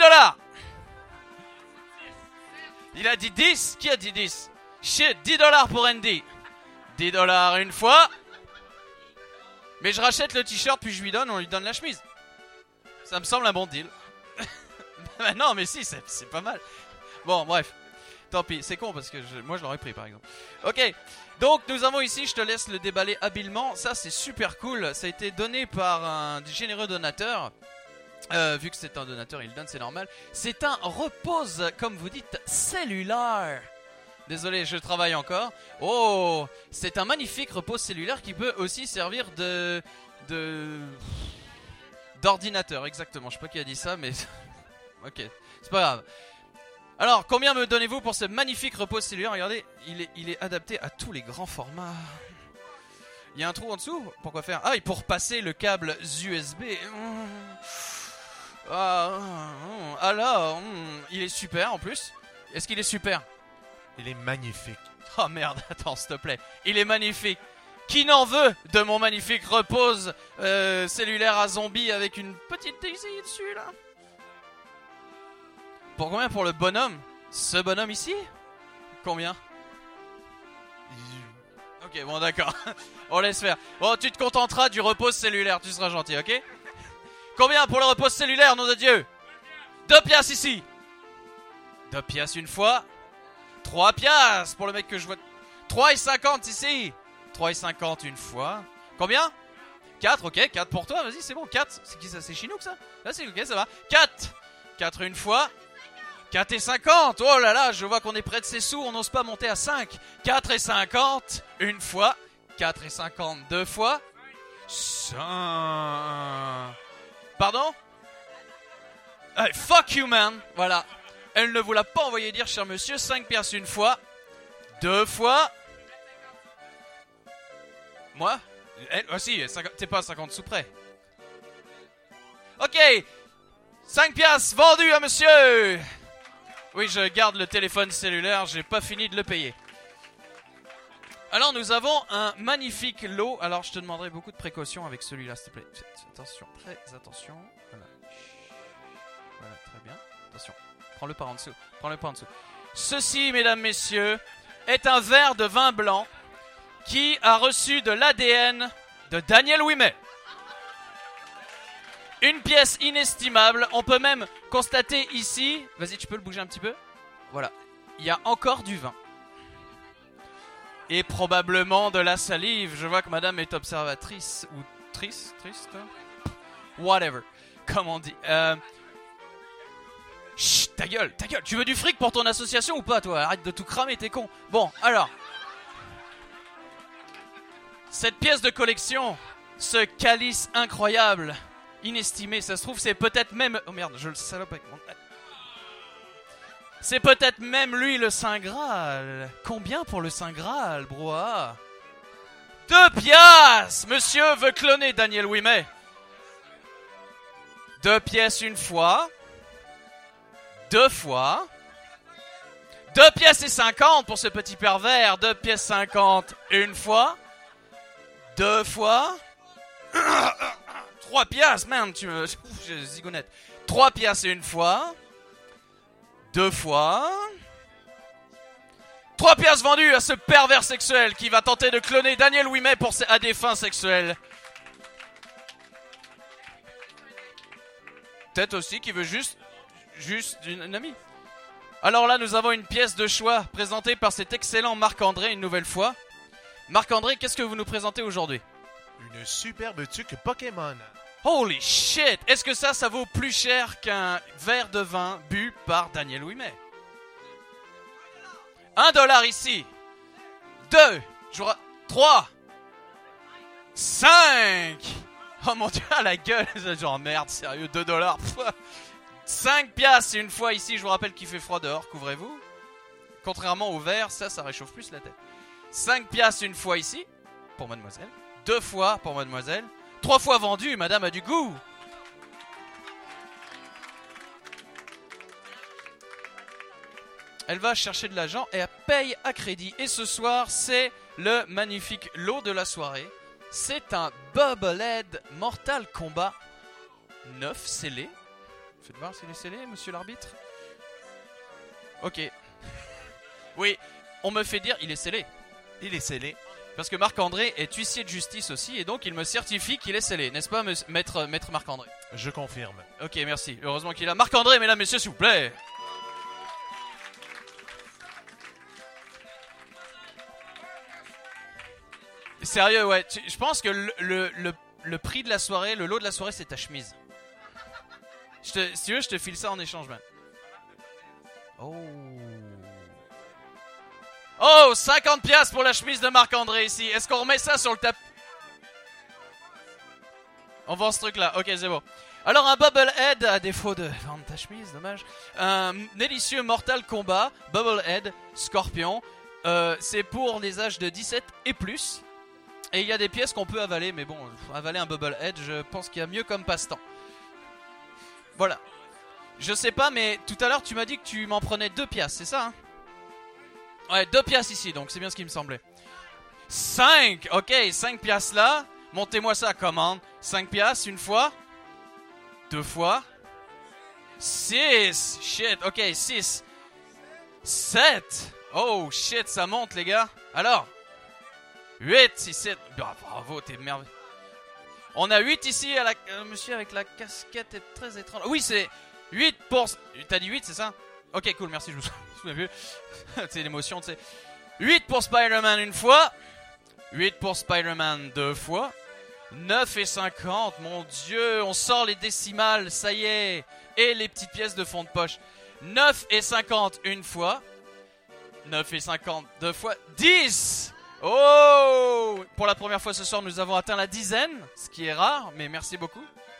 Il a dit 10? Qui a dit 10? Shit, $10 pour Andy. $10 une fois. Mais je rachète le t-shirt puis on lui donne la chemise. Ça me semble un bon deal. Non, mais si, c'est pas mal. Bon, bref. Tant pis, c'est con parce que moi je l'aurais pris par exemple. Ok, donc nous avons ici, je te laisse le déballer habilement. Ça c'est super cool, ça a été donné par un généreux donateur. Vu que c'est un donateur, il le donne, c'est normal. C'est un repose, comme vous dites, cellulaire. Désolé, je travaille encore. Oh, c'est un magnifique repose cellulaire qui peut aussi servir d'ordinateur, exactement. Je sais pas qui a dit ça, mais ok, c'est pas grave. Alors, combien me donnez-vous pour ce magnifique repose cellulaire? Regardez, il est adapté à tous les grands formats. Il y a un trou en dessous? Pourquoi faire? Ah, et pour passer le câble USB. Alors, il est super en plus. Est-ce qu'il est super? Il est magnifique. Oh merde, attends, s'il te plaît. Il est magnifique. Qui n'en veut de mon magnifique repose cellulaire à zombie avec une petite Daisy dessus, là? Pour combien pour le bonhomme? Ce bonhomme ici? Combien? Ok, bon d'accord. On laisse faire. Bon, tu te contenteras du repose cellulaire, tu seras gentil, ok? Combien pour le repose cellulaire, nom de Dieu? 2 piastres ici. 2 piastres une fois. 3 piastres pour le mec que je vois. 3,50 ici. 3,50 une fois. Combien? 4, ok, 4 pour toi, vas-y, c'est bon, 4. C'est qui ça? C'est Chinook ça? Là, c'est ok, ça va. 4. 4 une fois. 4,50. Oh là là, je vois qu'on est près de ses sous, on n'ose pas monter à 5. 4,50 une fois. 4,50 deux fois. 5. Pardon? Hey, fuck you, man. Voilà. Elle ne vous l'a pas envoyé dire, cher monsieur. 5 piastres une fois. 2 fois. Moi? Ah si, t'es pas à 50 sous près. Ok. 5 piastres vendu à monsieur. Oui, je garde le téléphone cellulaire, j'ai pas fini de le payer. Alors, nous avons un magnifique lot. Alors, je te demanderai beaucoup de précautions avec celui-là, s'il te plaît. Attention, très attention. Voilà. Voilà, très bien. Attention, prends-le par en dessous. Prends-le par en dessous. Ceci, mesdames, messieurs, est un verre de vin blanc qui a reçu de l'ADN de Daniel Ouimet. Une pièce inestimable. On peut même constater ici... Vas-y, tu peux le bouger un petit peu? Voilà. Il y a encore du vin. Et probablement de la salive. Je vois que madame est observatrice. Ou triste. Whatever. Comme on dit. Chut, ta gueule. Tu veux du fric pour ton association ou pas, toi? Arrête de tout cramer, t'es con. Bon, alors. Cette pièce de collection, ce calice incroyable... inestimé, ça se trouve c'est peut-être même... Oh merde, je le salope avec mon... C'est peut-être même lui le Saint Graal. Combien pour le Saint Graal, brouhaha? 2 piastres. Monsieur veut cloner Daniel Ouimet. 2 pièces une fois. 2 fois. 2 pièces et 50 pour ce petit pervers. 2 pièces 50 une fois. 2 fois. 3 piastres, man, tu me... J'ai zigounette. 3 piastres une fois. 2 fois. 3 piastres vendues à ce pervers sexuel qui va tenter de cloner Daniel Ouimet à des fins sexuelles. Peut-être aussi qui veut juste juste une amie. Alors là, nous avons une pièce de choix présentée par cet excellent Marc-André une nouvelle fois. Marc-André, qu'est-ce que vous nous présentez aujourd'hui? Une superbe tuque Pokémon. Holy shit! Est-ce que ça vaut plus cher qu'un verre de vin bu par Daniel Ouimet? $1 ici. 2, 3, 5. Oh mon dieu, à la gueule. Genre merde, sérieux, $2. 5 piastres une fois ici. Je vous rappelle qu'il fait froid dehors, couvrez-vous. Contrairement au verre, ça réchauffe plus la tête. 5 piastres une fois ici, pour mademoiselle. 2 fois pour mademoiselle. 3 fois vendu, madame a du goût. Elle va chercher de l'argent et elle paye à crédit. Et ce soir, c'est le magnifique lot de la soirée. C'est un Bubblehead Mortal Kombat 9 scellé. Faites voir s'il est scellé, monsieur l'arbitre. Ok. Oui, on me fait dire, il est scellé. Il est scellé. Parce que Marc-André est huissier de justice aussi, et donc il me certifie qu'il est scellé. N'est-ce pas, maître Marc-André? Je confirme. Ok, merci. Heureusement qu'il a Marc-André, mesdames, messieurs, s'il vous plaît. Sérieux, ouais. Je pense que le prix de la soirée, le lot de la soirée, c'est ta chemise. Si tu veux, je te file ça en échange, man. Oh, 50 piastres pour la chemise de Marc-André ici. Est-ce qu'on remet ça sur le tapis? On vend ce truc-là. Ok, c'est bon. Alors, un Bubblehead, à défaut de vendre ta chemise, dommage. Un délicieux Mortal Kombat, Bubblehead, Scorpion. C'est pour les âges de 17 et plus. Et il y a des pièces qu'on peut avaler, mais bon, avaler un Bubblehead, je pense qu'il y a mieux comme passe-temps. Voilà. Je sais pas, mais tout à l'heure, tu m'as dit que tu m'en prenais 2 piastres, c'est ça, hein? Ouais, 2 piastres ici, donc c'est bien ce qui me semblait. 5, ok, 5 piastres là. Montez-moi ça à commande. 5 piastres, une fois. 2 fois. 6, shit, ok, 6. 7. Oh, shit, ça monte, les gars. Alors 8, 6, 7. Bah, bravo, t'es merveilleux. On a 8 ici, monsieur avec la casquette est très étrange. Oui, c'est 8 pour... T'as dit 8, c'est ça? Ok, cool, merci, je me souviens plus. C'est l'émotion, tu sais. 8 pour Spider-Man une fois. 8 pour Spider-Man 2 fois. 9 et 50, mon Dieu, on sort les décimales, ça y est. Et les petites pièces de fond de poche. 9 et 50 une fois. 9 et 50 deux fois. 10. Oh! Pour la première fois ce soir, nous avons atteint la dizaine, ce qui est rare, mais merci beaucoup.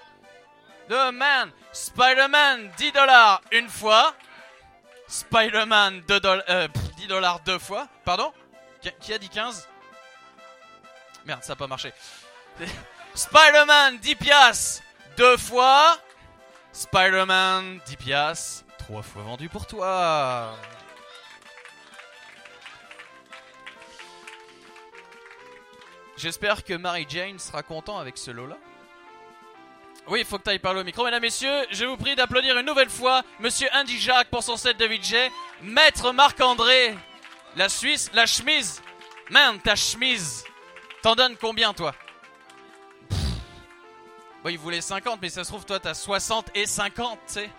Spider-Man, $10 une fois. Spider-Man, $10 deux fois. Pardon? Qui a dit 15? Merde, ça n'a pas marché. Spider-Man, 10 piastres, 2 fois. Spider-Man, 10 piastres, 3 fois vendu pour toi. J'espère que Mary Jane sera content avec ce lot-là. Oui, il faut que tu ailles parler au micro. Mesdames, messieurs, je vous prie d'applaudir une nouvelle fois Monsieur Andy Jacques pour son set de VJ. Maître Marc-André, la Suisse, la chemise. Man, ta chemise. T'en donnes combien, toi? Bon, il voulait 50, mais ça se trouve, toi, t'as 60 et 50, tu sais.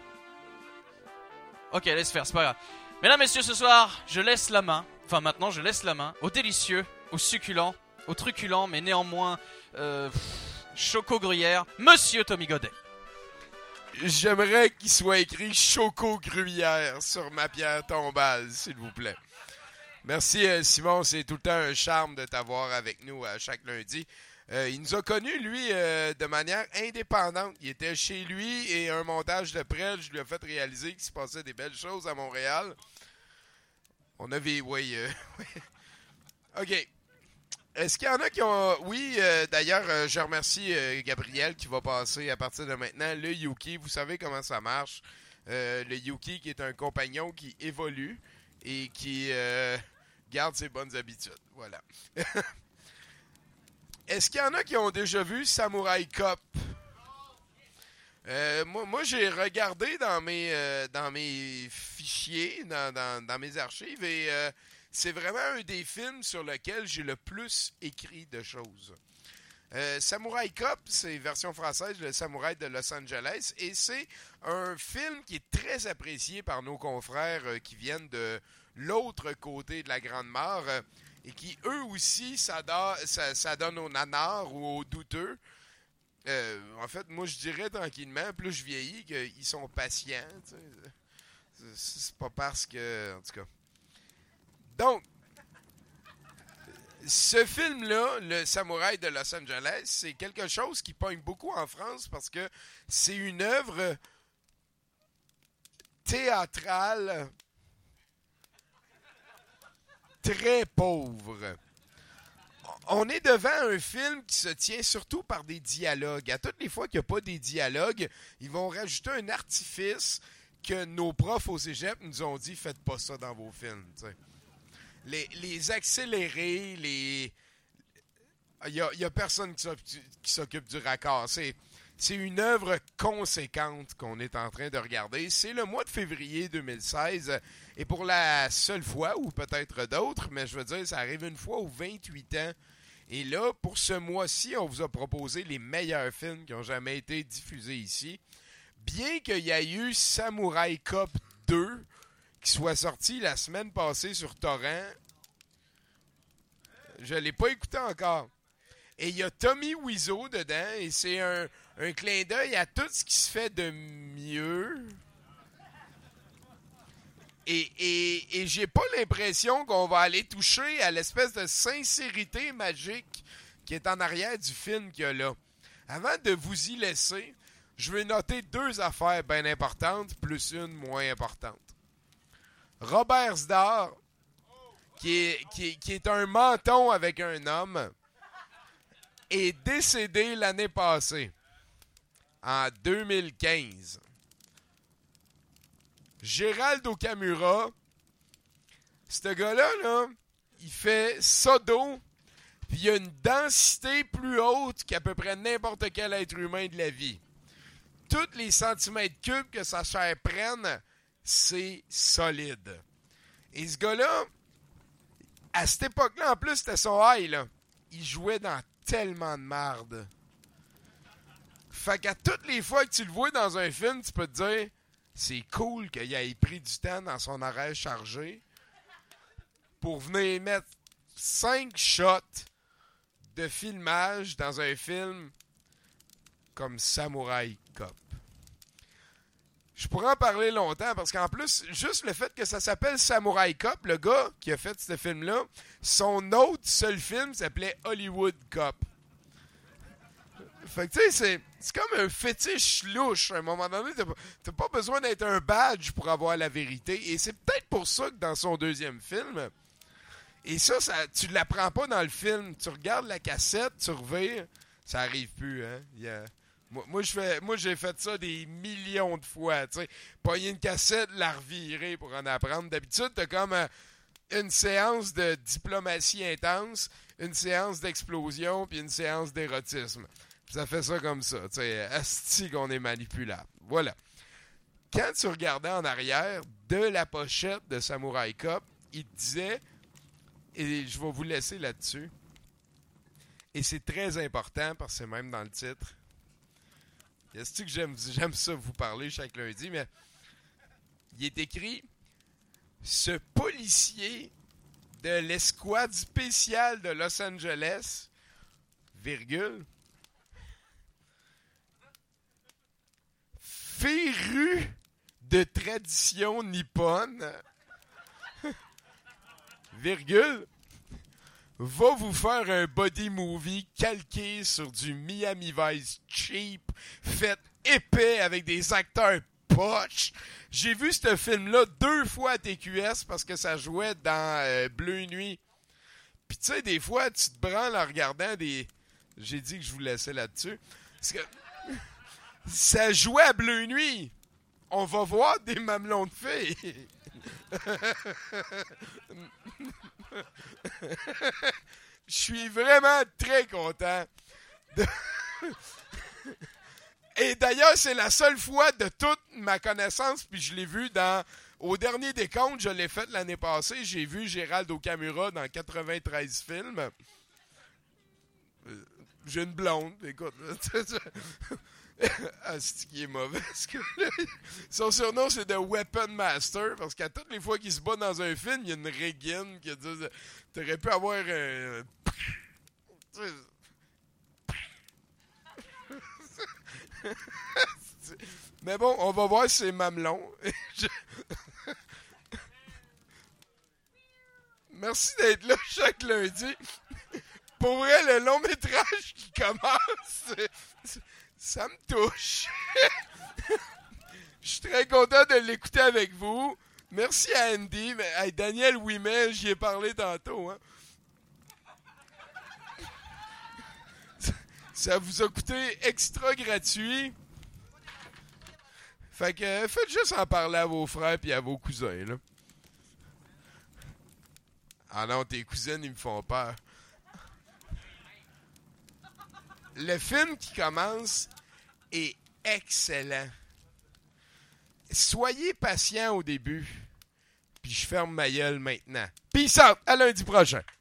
Ok, laisse faire, c'est pas grave. Mesdames, messieurs, ce soir, je laisse la main. Enfin, maintenant, je laisse la main au délicieux, au succulent, au truculent, mais néanmoins... Choco Gruyère, Monsieur Tommy Godet. J'aimerais qu'il soit écrit Choco Gruyère sur ma pierre tombale, s'il vous plaît. Merci Simon, c'est tout le temps un charme de t'avoir avec nous chaque lundi. Il nous a connus, lui, de manière indépendante. Il était chez lui et un montage de près, je lui ai fait réaliser qu'il se passait des belles choses à Montréal. On avait, oui. OK. Est-ce qu'il y en a qui ont... Oui, d'ailleurs, je remercie Gabriel qui va passer à partir de maintenant le Yuki. Vous savez comment ça marche. Le Yuki qui est un compagnon qui évolue et qui garde ses bonnes habitudes. Voilà. Est-ce qu'il y en a qui ont déjà vu Samurai Cop? Moi, j'ai regardé dans mes fichiers, dans mes archives et... c'est vraiment un des films sur lequel j'ai le plus écrit de choses. Samurai Cop, c'est version française, le Samouraï de Los Angeles, et c'est un film qui est très apprécié par nos confrères qui viennent de l'autre côté de la Grande Mare et qui, eux aussi, ça donne aux nanars ou aux douteux. En fait, moi, je dirais tranquillement, plus je vieillis, qu'ils sont patients. C'est pas parce que... En tout cas. Donc, ce film-là, le Samouraï de Los Angeles, c'est quelque chose qui pogne beaucoup en France parce que c'est une œuvre théâtrale très pauvre. On est devant un film qui se tient surtout par des dialogues. À toutes les fois qu'il n'y a pas des dialogues, ils vont rajouter un artifice que nos profs au cégep nous ont dit « Faites pas ça dans vos films. » Les accélérés, il y a personne qui s'occupe du raccord. C'est une œuvre conséquente qu'on est en train de regarder. C'est le mois de février 2016. Et pour la seule fois, ou peut-être d'autres, mais je veux dire, ça arrive une fois aux 28 ans. Et là, pour ce mois-ci, on vous a proposé les meilleurs films qui ont jamais été diffusés ici. Bien qu'il y ait eu Samurai Cop 2, qui soit sorti la semaine passée sur Torrent, je ne l'ai pas écouté encore. Et il y a Tommy Wiseau dedans, et c'est un clin d'œil à tout ce qui se fait de mieux. Et j'ai pas l'impression qu'on va aller toucher à l'espèce de sincérité magique qui est en arrière du film qu'il y a là. Avant de vous y laisser, je vais noter 2 affaires bien importantes, plus une moins importante. Robert Zdar, qui est un menton avec un homme, est décédé l'année passée, en 2015. Gérald Okamura, ce gars-là, là, il fait sodo, puis il a une densité plus haute qu'à peu près n'importe quel être humain de la vie. Tous les centimètres cubes que sa chair prenne, c'est solide. Et ce gars-là, à cette époque-là, en plus, c'était son high, là. Il jouait dans tellement de marde. Fait qu'à toutes les fois que tu le vois dans un film, tu peux te dire, c'est cool qu'il ait pris du temps dans son horaire chargé pour venir mettre 5 shots de filmage dans un film comme Samurai Cop. Je pourrais en parler longtemps parce qu'en plus, juste le fait que ça s'appelle Samurai Cop, le gars qui a fait ce film-là, son autre seul film s'appelait Hollywood Cop. Fait que tu sais, c'est comme un fétiche louche. À un moment donné, t'as pas besoin d'être un badge pour avoir la vérité. Et c'est peut-être pour ça que dans son deuxième film, et ça tu l'apprends pas dans le film. Tu regardes la cassette, tu revires, ça arrive plus, hein. Moi, j'ai fait ça des millions de fois, tu sais. Pogner une cassette, la revirer pour en apprendre. D'habitude, t'as comme une séance de diplomatie intense, une séance d'explosion, puis une séance d'érotisme. Ça fait ça comme ça, tu sais. Asti qu'on est manipulable. Voilà. Quand tu regardais en arrière de la pochette de Samurai Cop, il te disait, et je vais vous laisser là-dessus, et c'est très important parce que c'est même dans le titre. Est-ce que j'aime ça vous parler chaque lundi, mais il est écrit « Ce policier de l'escouade spéciale de Los Angeles, virgule, féru de tradition nippone, virgule, va vous faire un body movie calqué sur du Miami Vice cheap, fait épais avec des acteurs poches. J'ai vu ce film-là 2 fois à TQS parce que ça jouait dans Bleu Nuit. Puis tu sais, des fois, tu te branles en regardant des... J'ai dit que je vous laissais là-dessus. Parce que ça jouait à Bleu Nuit. On va voir des mamelons de filles. Je suis vraiment très content. Et d'ailleurs, c'est la seule fois de toute ma connaissance, puis je l'ai vu au dernier décompte, je l'ai fait l'année passée, j'ai vu Gérald Okamura dans 93 films. J'ai une blonde, écoute. C'est qui est mauvais, ce gars-là. Son surnom, c'est The Weapon Master, parce qu'à toutes les fois qu'il se bat dans un film, il y a une régine qui dit t'aurais pu avoir un... Mais bon, on va voir si c'est mamelon. Merci d'être là chaque lundi. Pour vrai, le long métrage qui commence, ça me touche. Je suis très content de l'écouter avec vous. Merci à Andy. Mais, Daniel Ouimet, j'y ai parlé tantôt. Hein. Ça vous a coûté extra gratuit. Fait que faites juste en parler à vos frères et à vos cousins. Là. Ah non, tes cousines, ils me font peur. Le film qui commence est excellent. Soyez patient au début. Puis je ferme ma gueule maintenant. Peace out! À lundi prochain!